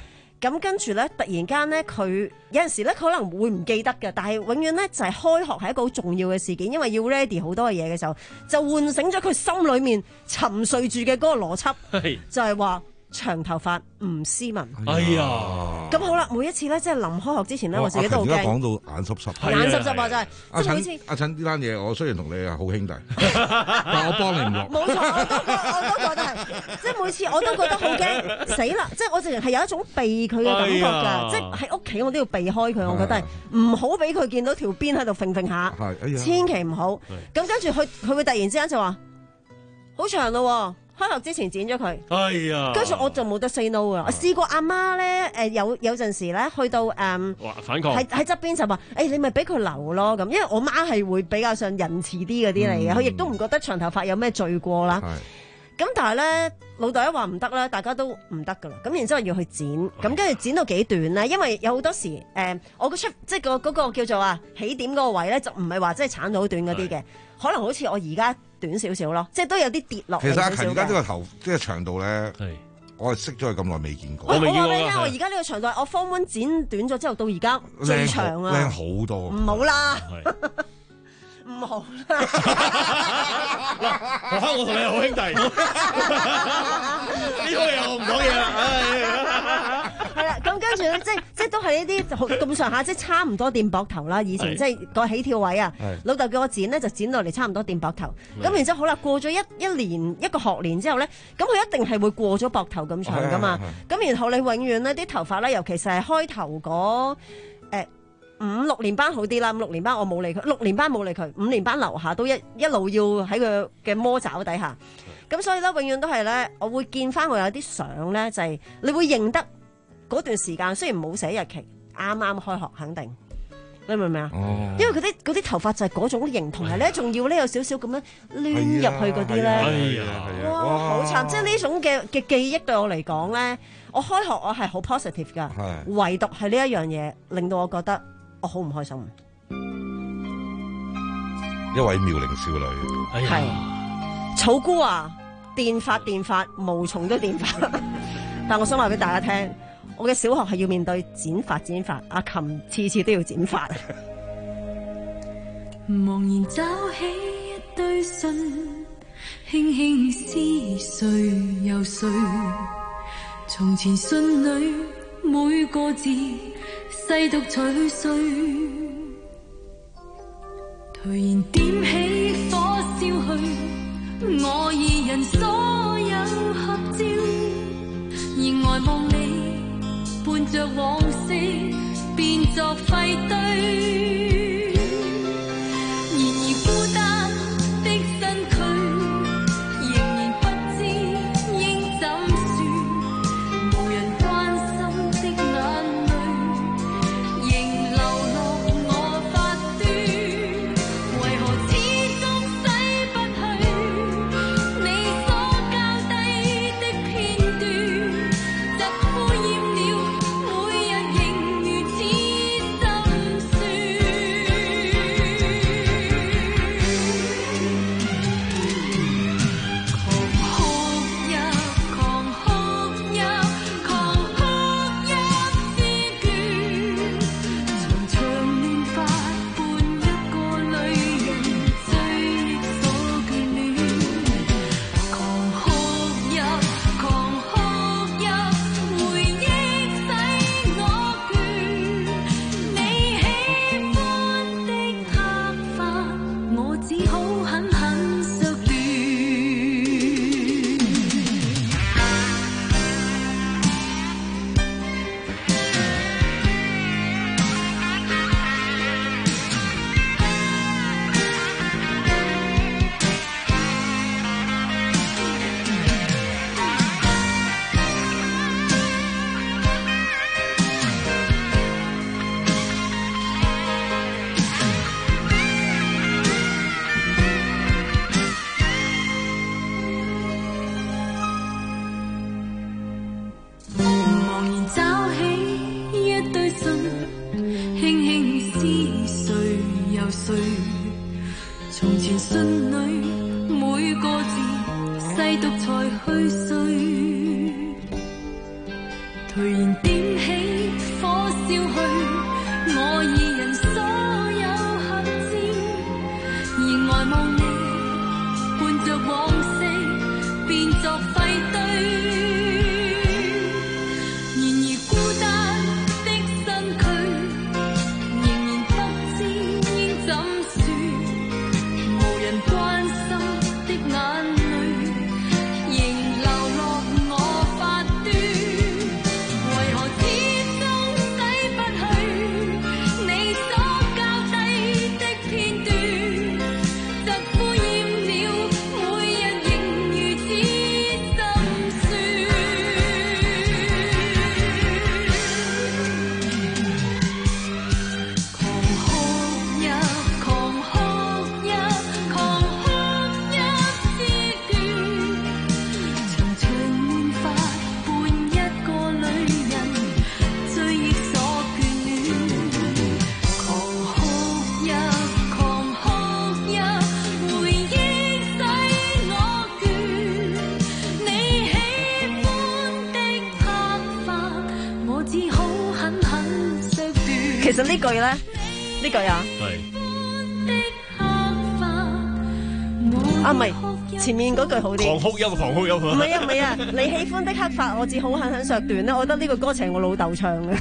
咁跟住咧，突然間咧，佢有陣時咧，佢可能會唔記得嘅，但係永遠咧就係、是、開學係一個好重要嘅事件，因為要 ready 好多嘅嘢嘅時候，就喚醒咗佢心裏面沉睡住嘅嗰個邏輯，就係話長頭髮唔斯文。 哎呀！ 咁好啦，每一次咧，即係臨開學之前咧，我自己都好驚。 而家講到眼濕濕， 眼濕濕啊！真係， 阿即係每次阿陳呢單嘢，我雖然同你係好兄弟，但我幫你唔落。 冇錯，我都覺我都覺得係，即係每次我都覺得好驚，死啦！即係我直情係有一種避佢嘅感覺㗎，哎、即係喺屋企我都要避開佢，我覺得係唔好俾佢見到條邊喺度揈揈下， 哎、 千祈唔好。咁跟住佢佢會突然之間就話好長咯。開學之前剪咗佢， 哎呀！ 跟住我就冇得 say no 噶。我試過阿媽咧，誒有有陣時咧去到誒， 反抗喺喺側邊就話，誒、欸、你咪俾佢留咯咁，因為我媽係會比較上仁慈啲嗰啲嚟嘅，佢亦都唔覺得長頭髮有咩罪過啦。咁但係咧老豆一話唔得啦，大家都唔得噶啦。咁然之後要去剪，咁跟住剪到幾短咧？因為有好多時誒、呃，我個出即係個嗰個叫做啊起點嗰個位咧，就唔係話即係鏟到好短嗰啲嘅，可能好似我而家短少少咯，即係都有啲跌落。 其實阿勤而家呢個頭即係長度咧，我係識咗佢咁耐未見過。 我話俾你聽，我而家呢個長度，我 form one 剪短咗之後到而家最長啊， 靚好多。 唔好啦。唔好啦！ 何生，我同你係好兄弟，呢個嘢我唔講嘢啦。 係啦，咁跟住咧，即係即係都係呢啲咁上下，即係差唔多掂膊頭啦。以前即係個起跳位啊，老豆叫我剪咧，就剪落嚟差唔多掂膊頭。咁然之後好啦，過咗一一年一個學年之後咧，咁佢一定係會過咗膊頭咁長噶嘛。咁然後你永遠呢啲頭髮咧，尤其是係開頭嗰誒。五六年班好啲啦，五六年班我冇理佢，六年班冇理佢，五年班樓下都一一路要喺佢嘅魔爪底下，咁所以咧永遠都係咧，我會見翻我有啲相咧，就係、是、你會認得嗰段時間，雖然冇寫日期，啱啱開學肯定，你明唔明啊？哦、因為嗰啲嗰啲頭髮就係嗰種型，同埋咧仲要咧有少少咁樣攣入去嗰啲咧，哇好慘！即係呢種嘅嘅記憶對我嚟講咧，我開學我係好 positive 噶，唯獨係呢一樣嘢令到我覺得。我好唔開心。 一位妙齡少女， 係草菇啊，電髮電髮，毛蟲都電髮。但我想話俾大家聽，我嘅小學係要面對剪髮剪髮，阿琴次次都要剪髮。 茫然找起一堆信，輕輕撕碎又碎。從前信裏每個字。細讀才去碎，突然點起火燒去我二人所有合照，而呆望你伴着往昔變作廢堆，然而孤單的身軀仍然不知應怎說，無人關心的眼從前信裏每個字細讀才去碎，突然點起其實呢句咧，呢句啊，啊唔係前面嗰句好啲。 狂哭泣，狂哭泣。 唔係啊唔係啊，你喜歡的黑髮，我只好狠狠削斷咧。我覺得呢個歌詞係我老豆唱嘅，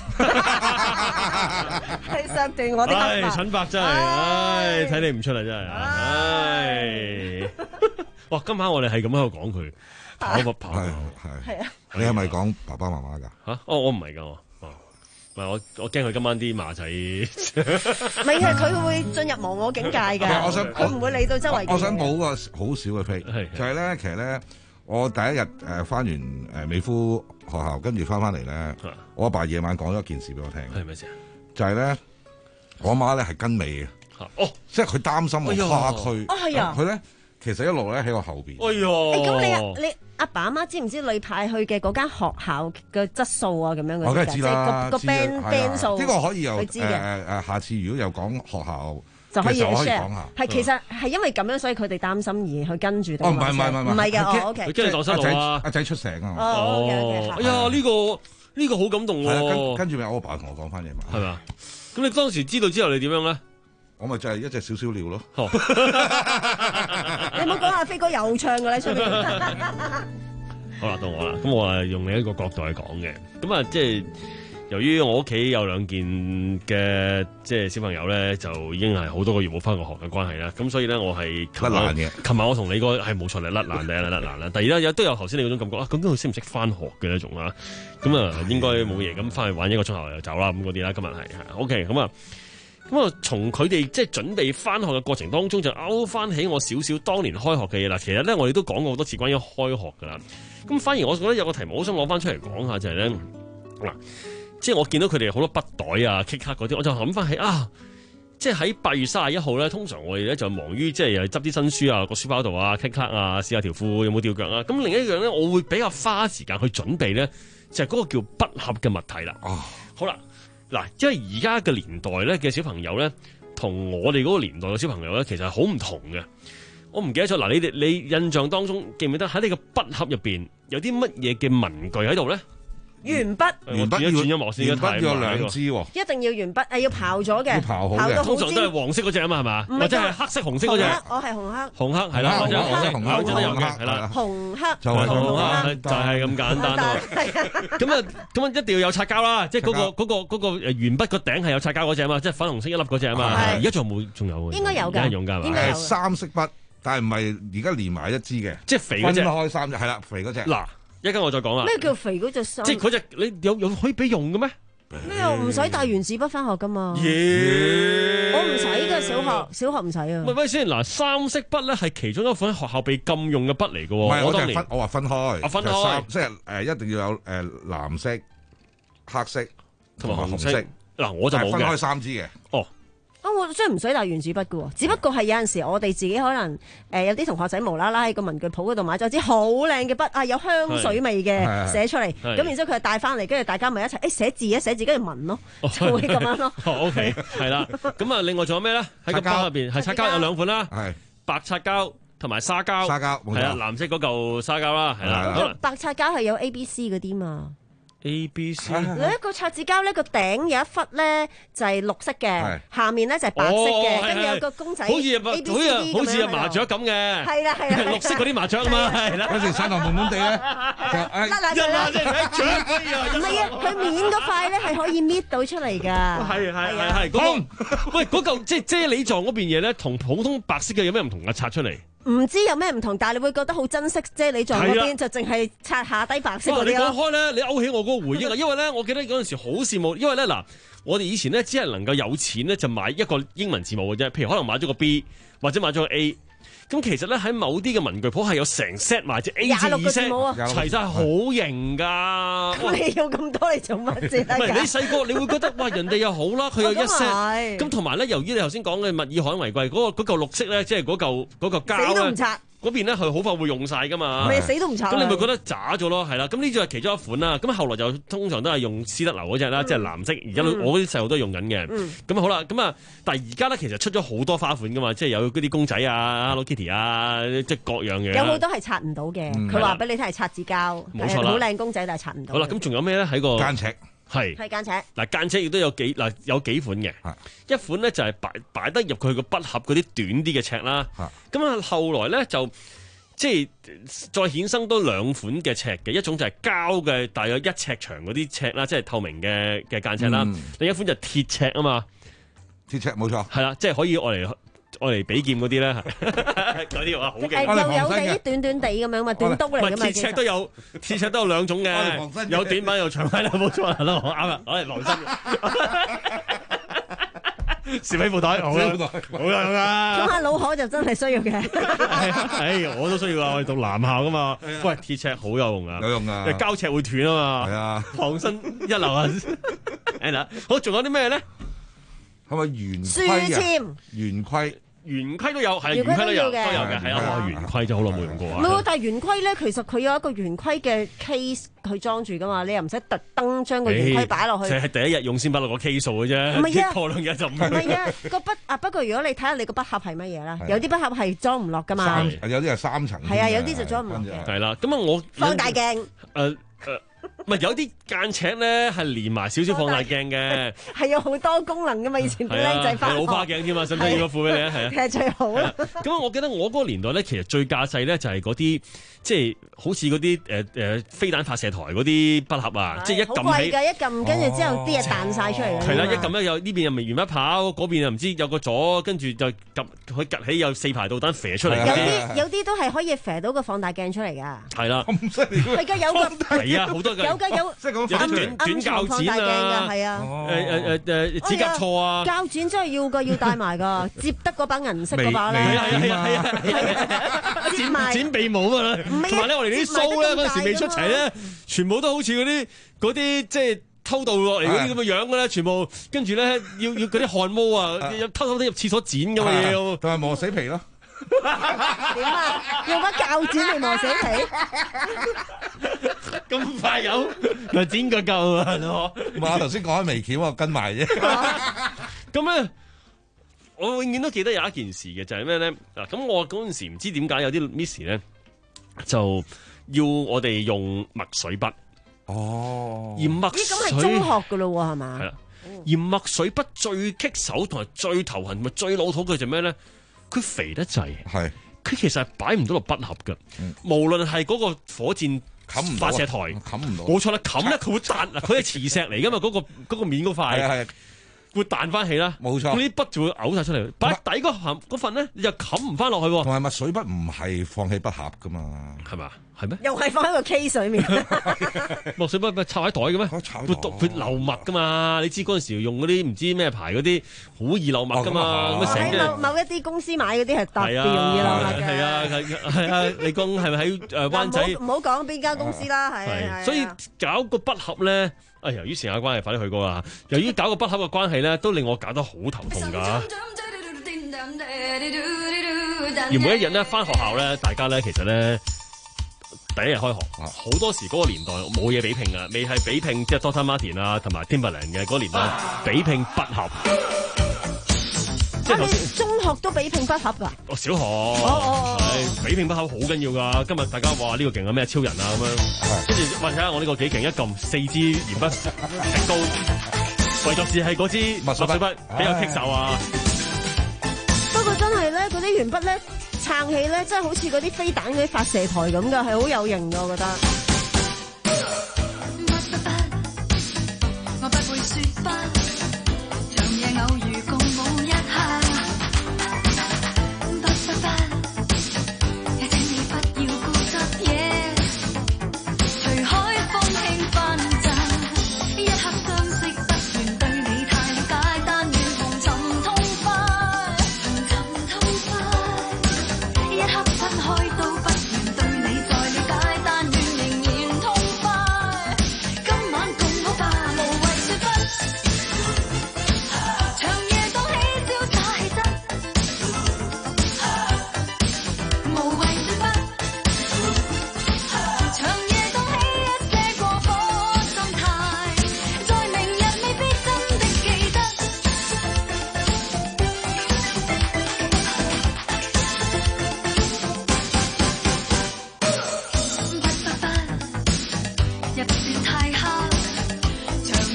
係削斷我的黑髮。 唉，陳伯真係，唉，睇你唔出嚟真係，唉。哇，今晚我哋係咁喺度講佢，跑不跑？ 係係。啊。你係咪講爸爸媽媽㗎？ 嚇！哦，我唔係㗎，我。唔係我，我驚佢今晚啲馬仔。 唔係啊，佢會進入忘我境界㗎。 我想佢唔會理到周圍。 我想補個好少嘅屁，就係咧，其實咧，我第一日誒翻完誒美孚學校，跟住翻翻嚟咧，我阿爸夜晚講咗一件事俾我聽。 係咩事啊？ 就係咧，我阿媽咧係跟尾嘅。 哦， 即係佢擔心我跨區。 哦，係啊。 佢咧其實一路咧喺我後邊。 哎呀！ 咁你你阿爸阿媽知唔知你派去嘅嗰間學校嘅質素啊？咁樣嘅， 我梗係知啦， 個 band band 數。 呢個可以有佢知嘅。 誒誒，下次如果有講學校， 就可以 share 下。 係其實係因為咁樣，所以佢哋擔心而去跟住。 哦，唔係唔係唔係唔係嘅，哦 OK。 佢跟住蕩失路啊！ 阿仔出城啊！ 哦， 哎呀，呢個呢個好感動喎。 跟跟住咪我阿爸同我講翻嘢嘛。 係嘛？咁你當時知道之後，你點樣咧？ 我咪就係一隻少少尿咯。 你唔好講阿飛哥又唱㗎啦出面。 好啦，到我啦。咁我啊用另一個角度去講嘅。咁啊，即係由於我屋企有兩件嘅即係小朋友咧，就已經係好多個月冇翻過學嘅關係啦。咁所以咧，我係甩爛嘅。 琴晚我同你個係冇錯嚟甩爛嘅甩爛啦。第二咧有都有頭先你嗰種感覺啊，究竟佢識唔識翻學嘅咧？仲啊，咁啊應該冇嘢。咁翻去玩一個鐘頭又走啦。咁嗰啲啦，今日係 OK。咁啊。咁啊，從佢哋即係準備翻學嘅過程當中，就勾翻起我少少當年開學嘅嘢啦。其實咧，我哋都講過好多次關於開學噶啦。咁反而我覺得有個題目，我想攞翻出嚟講下，就係咧嗱，即係我見到佢哋好多筆袋啊、棘卡嗰啲，我就諗翻起啊，即係喺八月三十一號咧，通常我哋咧就忙於即係又執啲新書啊，個書包度啊，棘卡啊，試下條褲有冇吊腳啊。咁另一樣咧，我會比較花時間去準備咧，就係嗰個叫筆盒嘅物體啦。哦，好啦。嗱，因為而家嘅年代咧嘅小朋友咧，同我哋嗰個年代嘅小朋友咧，其實係好唔同嘅。我唔記得咗，嗱，你哋你印象當中記唔記得喺你個筆盒入邊有啲乜嘢嘅文具喺度咧？鉛筆， 鉛筆要轉咗模線嘅題， 要兩支喎， 一定要鉛筆，誒要刨咗嘅， 要刨好嘅， 通常都係黃色嗰隻啊嘛，係嘛？或者係黑色、紅色嗰隻？ 我係紅黑， 紅黑係啦，或者紅色、紅黑都有嘅，係啦， 紅黑就係紅黑， 就係咁簡單咯。咁啊，咁啊，一定要有擦膠啦，即係嗰個嗰個嗰個誒鉛筆個頂係有擦膠嗰隻啊嘛，即係粉紅色一粒嗰隻啊嘛。而家仲有冇？仲有嘅？ 應該有㗎， 用㗎係嘛？ 係三色筆，但係唔係而家連埋一支嘅， 即係肥嗰隻。 分開三隻，係啦，肥嗰隻。 嗱。一陣我再講啦。 咩叫肥嗰隻衫？ 即係嗰隻你有有可以俾用嘅咩？ 咩啊？唔使帶原子筆翻學噶嘛？ 耶！ 我唔使噶，小學小學唔使啊。 喂喂先，嗱，三色筆咧係其中一款喺學校被禁用嘅筆嚟嘅。 唔係，我當年分我話分開。 啊，分開， 即係誒，一定要有誒藍色、黑色同埋紅色。 色。 嗱，我就冇嘅。 分開三支嘅。 哦。 啊！我真係唔使帶原子筆嘅喎，只不過係有陣時我哋自己可能誒、呃、有啲同學仔無啦啦喺個文具鋪嗰度買咗支好靚嘅筆啊，有香水味嘅寫出嚟，咁然之後佢就帶翻嚟，跟住大家咪一齊誒寫字啊寫字，跟住聞咯，就會咁樣咯。 哦，OK，係啦。咁啊，另外仲有咩咧？喺個包入邊係擦膠有兩款啦，係白擦膠同埋沙膠。 沙膠係啊，藍色嗰嚿沙膠啦，係啦。 白擦膠係有 A B C 嗰啲嘛。 A B C， 你一個擦紙膠咧，個頂有一忽咧就係綠色嘅，下面咧就係白色嘅，跟住有個公仔 A B C D 咁樣， 好似阿麻雀咁嘅， 係啦係啦， 綠色嗰啲麻雀啊嘛，係啦， 嗰時山頭悶悶地咧， 甩爛咗啦，唔係啊，佢面嗰塊咧係可以搣到出嚟㗎， 係係係係，嗰個喂嗰嚿即係啫喱狀嗰邊嘢咧，同普通白色嘅有咩唔同啊？擦出嚟。 唔知有咩唔同，但係你會覺得好珍惜啫。你在嗰邊就淨係擦下低白色嗰啲咯。 你講開咧，你勾起我嗰個回憶啊！因為咧，我記得嗰陣時好羨慕，因為咧嗱，我哋以前咧只係能夠有錢咧就買一個英文字母嘅啫，譬如可能買咗個 B 或者買咗個 A。咁其實咧喺某啲嘅文具鋪係有成 set 埋隻 A 至 E set 齊晒，好型㗎。 咁你要咁多嚟做乜啫？ 唔係你細個你會覺得哇，人哋又好啦，佢有一 set。咁同埋咧，由於你頭先講嘅物以罕為貴，嗰個嗰嚿綠色咧，即係嗰嚿嗰嚿膠咧。 死都唔拆。 嗰邊咧，佢好快會用晒噶嘛， 咪死都唔拆。 咁你咪覺得渣咗咯，係啦。咁呢隻係其中一款啦。咁後來就通常都係用斯德流嗰隻啦，即係藍色。而家我嗰啲細路都用緊嘅。咁好啦，咁啊，但係而家咧其實出咗好多花款噶嘛，即係有嗰啲公仔啊、Hello Kitty 啊，即係各樣嘢。 有好多係拆唔到嘅，佢話俾你聽係擦紙膠， 冇錯啦， 好靚公仔但係擦唔到。 好啦，咁仲有咩咧？喺個間尺係係間尺。 嗱間尺亦都有幾嗱有幾款嘅，一款咧就係擺擺得入佢個筆盒嗰啲短啲嘅尺啦。咁啊後來咧就即係再衍生多兩款嘅尺嘅，一種就係膠嘅，大約一尺長嗰啲尺啦，即係透明嘅嘅間尺啦。嗯、另一款就係鐵尺啊嘛， 鐵尺冇錯， 係啦，即係可以愛嚟愛嚟比劍嗰啲咧，嗰啲話好勁。 又有啲短短地咁樣嘛，短刀嚟㗎嘛。 鐵尺都有，鐵尺都有兩種嘅，有短版有長版啦，冇錯啦，我啱啦，我係防身。攝喺褲袋，好啦，好啦，好啦。 咁阿老可就真係需要嘅。 係，我都需要啊！我哋讀男校噶嘛。喂，鐵尺好有用啊， 有用啊。 膠尺會斷啊嘛。 係啊， 防身一流啊。誒好，仲有啲咩咧？ 係咪圓規啊？ 書籤、 圓規。圓規都有，係圓規都有，都有嘅，係啊！圓規就好耐冇用過啊。 唔係，但係圓規咧，其實佢有一個圓規嘅 case 去裝住噶嘛，你又唔使特登將個圓規擺落去。 就係第一日用先擺落個 case 數嘅啫， 唔係啊， 過兩日就唔唔係啊，個筆啊，不過如果你睇下你個筆盒係乜嘢啦，有啲筆盒係裝唔落噶嘛， 有啲係三層。 係啊，有啲就裝唔落嘅。 係啦，咁啊我放大鏡。 誒誒。唔係有啲間尺咧係連埋少少放大鏡嘅， 係有好多功能噶嘛。以前啲僆仔翻學， 老花鏡添嘛，使唔使要個副俾你啊？係啊， 其實最好啦。 咁我記得我嗰個年代咧，其實最架勢咧就係嗰啲即係好似嗰啲誒誒飛彈發射台嗰啲筆盒啊，即係一撳起， 好貴㗎，一撳跟住之後啲嘢彈晒出嚟。 係啦，一撳咧有呢邊又微圓筆跑，嗰邊又唔知有個咗，跟住就撳佢趌起有四排導彈射出嚟。 有啲有啲都係可以射到個放大鏡出嚟㗎。 係啦， 咁犀利。 係㗎，有個係啊，好多嘅。 有㗎有， 即係講有啲短短鉸剪啊， 係啊， 誒誒誒誒指甲銼啊， 鉸剪真係要㗎，要帶埋㗎，接得嗰把銀色嗰把咧， 係啊係啊係啊，剪埋剪鼻毛啊，同埋咧我哋啲鬚咧嗰陣時未出齊咧，全部都好似嗰啲嗰啲即係偷渡落嚟嗰啲咁嘅樣嘅咧，全部跟住咧要要嗰啲汗毛啊，偷偷哋入廁所剪咁嘅嘢， 同埋磨死皮咯。 點啊？用把鉸剪嚟磨死皮？ 咁快有？咪剪個夠啊！ 我頭先講緊微橋，我跟埋啫。 咁咧，我永遠都記得有一件事嘅，就係咩咧？嗱，咁我嗰陣時唔知點解有啲 miss 咧，就要我哋用墨水筆。 哦， 而墨水咁係中學噶咯喎，係嘛？ 係啦，而墨水筆最棘手同埋最頭痕，同埋最老土嘅就咩咧？佢肥得滯， 係佢其實係擺唔到落筆盒㗎。嗯、無論係嗰個火箭發射台， 冚唔到， 冇錯啦，冚咧佢會彈，嗱佢係磁石嚟㗎嘛，嗰、嗰個嗰個面嗰塊。會彈翻起啦， 冇錯。 咁啲筆就會嘔晒出嚟，擺底嗰份嗰份咧，你就冚唔翻落去。 同埋墨水筆唔係放喺筆盒噶嘛， 係嘛？係咩？ 又係放喺個 case 裏面。 墨水筆咪插喺袋嘅咩？會會漏墨噶嘛？你知嗰陣時用嗰啲唔知咩牌嗰啲，好易漏墨噶嘛？咁成日某某一啲公司買嗰啲係特別容易漏墨嘅。 係啊係係啊！你講係咪喺誒灣仔？ 唔好講邊間公司啦，係係。 所以搞個筆盒咧。啊！由於時間關係，快啲去過啦。由於搞個筆盒嘅關係咧，都令我搞得好頭痛㗎。而每一日咧返學校咧，大家咧其實咧第一日開學，好多時嗰個年代冇嘢比拼啊，未係比拼即係 Doctor Martin 啊同埋 Timberland 嘅嗰年代，比拼筆盒。 即係頭先，中學都比拼筆盒㗎。 哦，小學，哦係比拼筆盒好緊要㗎。今日大家話呢個勁啊，咩超人啊咁樣，跟住喂睇下我呢個幾勁，一撳四支鉛筆平高，唯獨是係嗰支墨水筆比較棘手啊。 不過真係咧，嗰啲鉛筆咧撐起咧，真係好似嗰啲飛彈嗰啲發射台咁㗎，係好有型㗎，我覺得。我不會說不，長夜偶遇共舞一刻。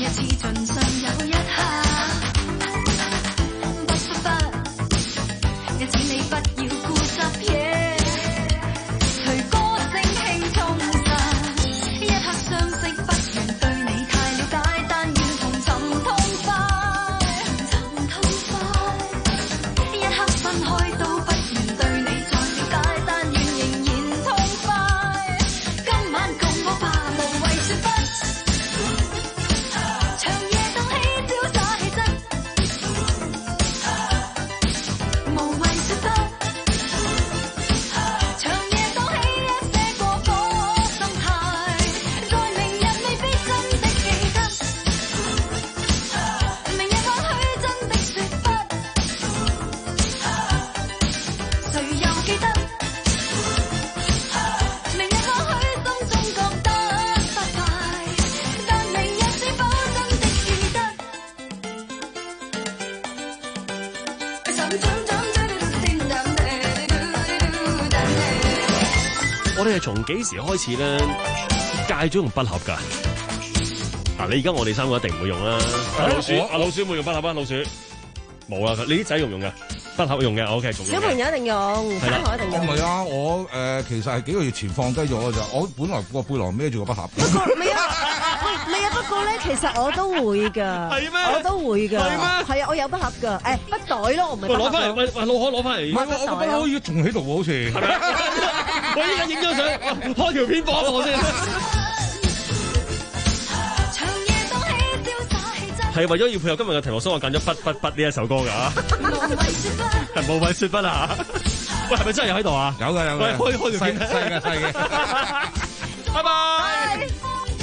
我哋係從幾時開始咧戒咗用筆盒㗎？嗱，你而家我哋三個一定唔會用啦。阿老鼠，阿老鼠冇用筆盒啊？老鼠冇啦，你啲仔用唔用㗎？筆盒用嘅 ，OK。 小朋友一定用，小孩一定用。 唔係啊，我誒其實係幾個月前放低咗㗎咋。我本來個背囊孭住個筆盒。 不過唔係啊，唔係啊，不過咧，其實我都會㗎。係咩？我都會㗎。係咩？係啊，我有筆盒㗎。誒，筆袋咯，我唔係。 攞翻嚟，喂喂，老可攞翻嚟。 唔係我個筆盒要仲喺度喎，好似。係咪？ 我依家影咗相，開條片播我先。係為咗要配合今日嘅題目，所以我揀咗《筆筆筆》呢一首歌㗎。係無謂説筆啊！喂，係咪真係有喺度啊？ 有㗎有㗎。 喂，開開條片。 細嘅細嘅。 拜拜。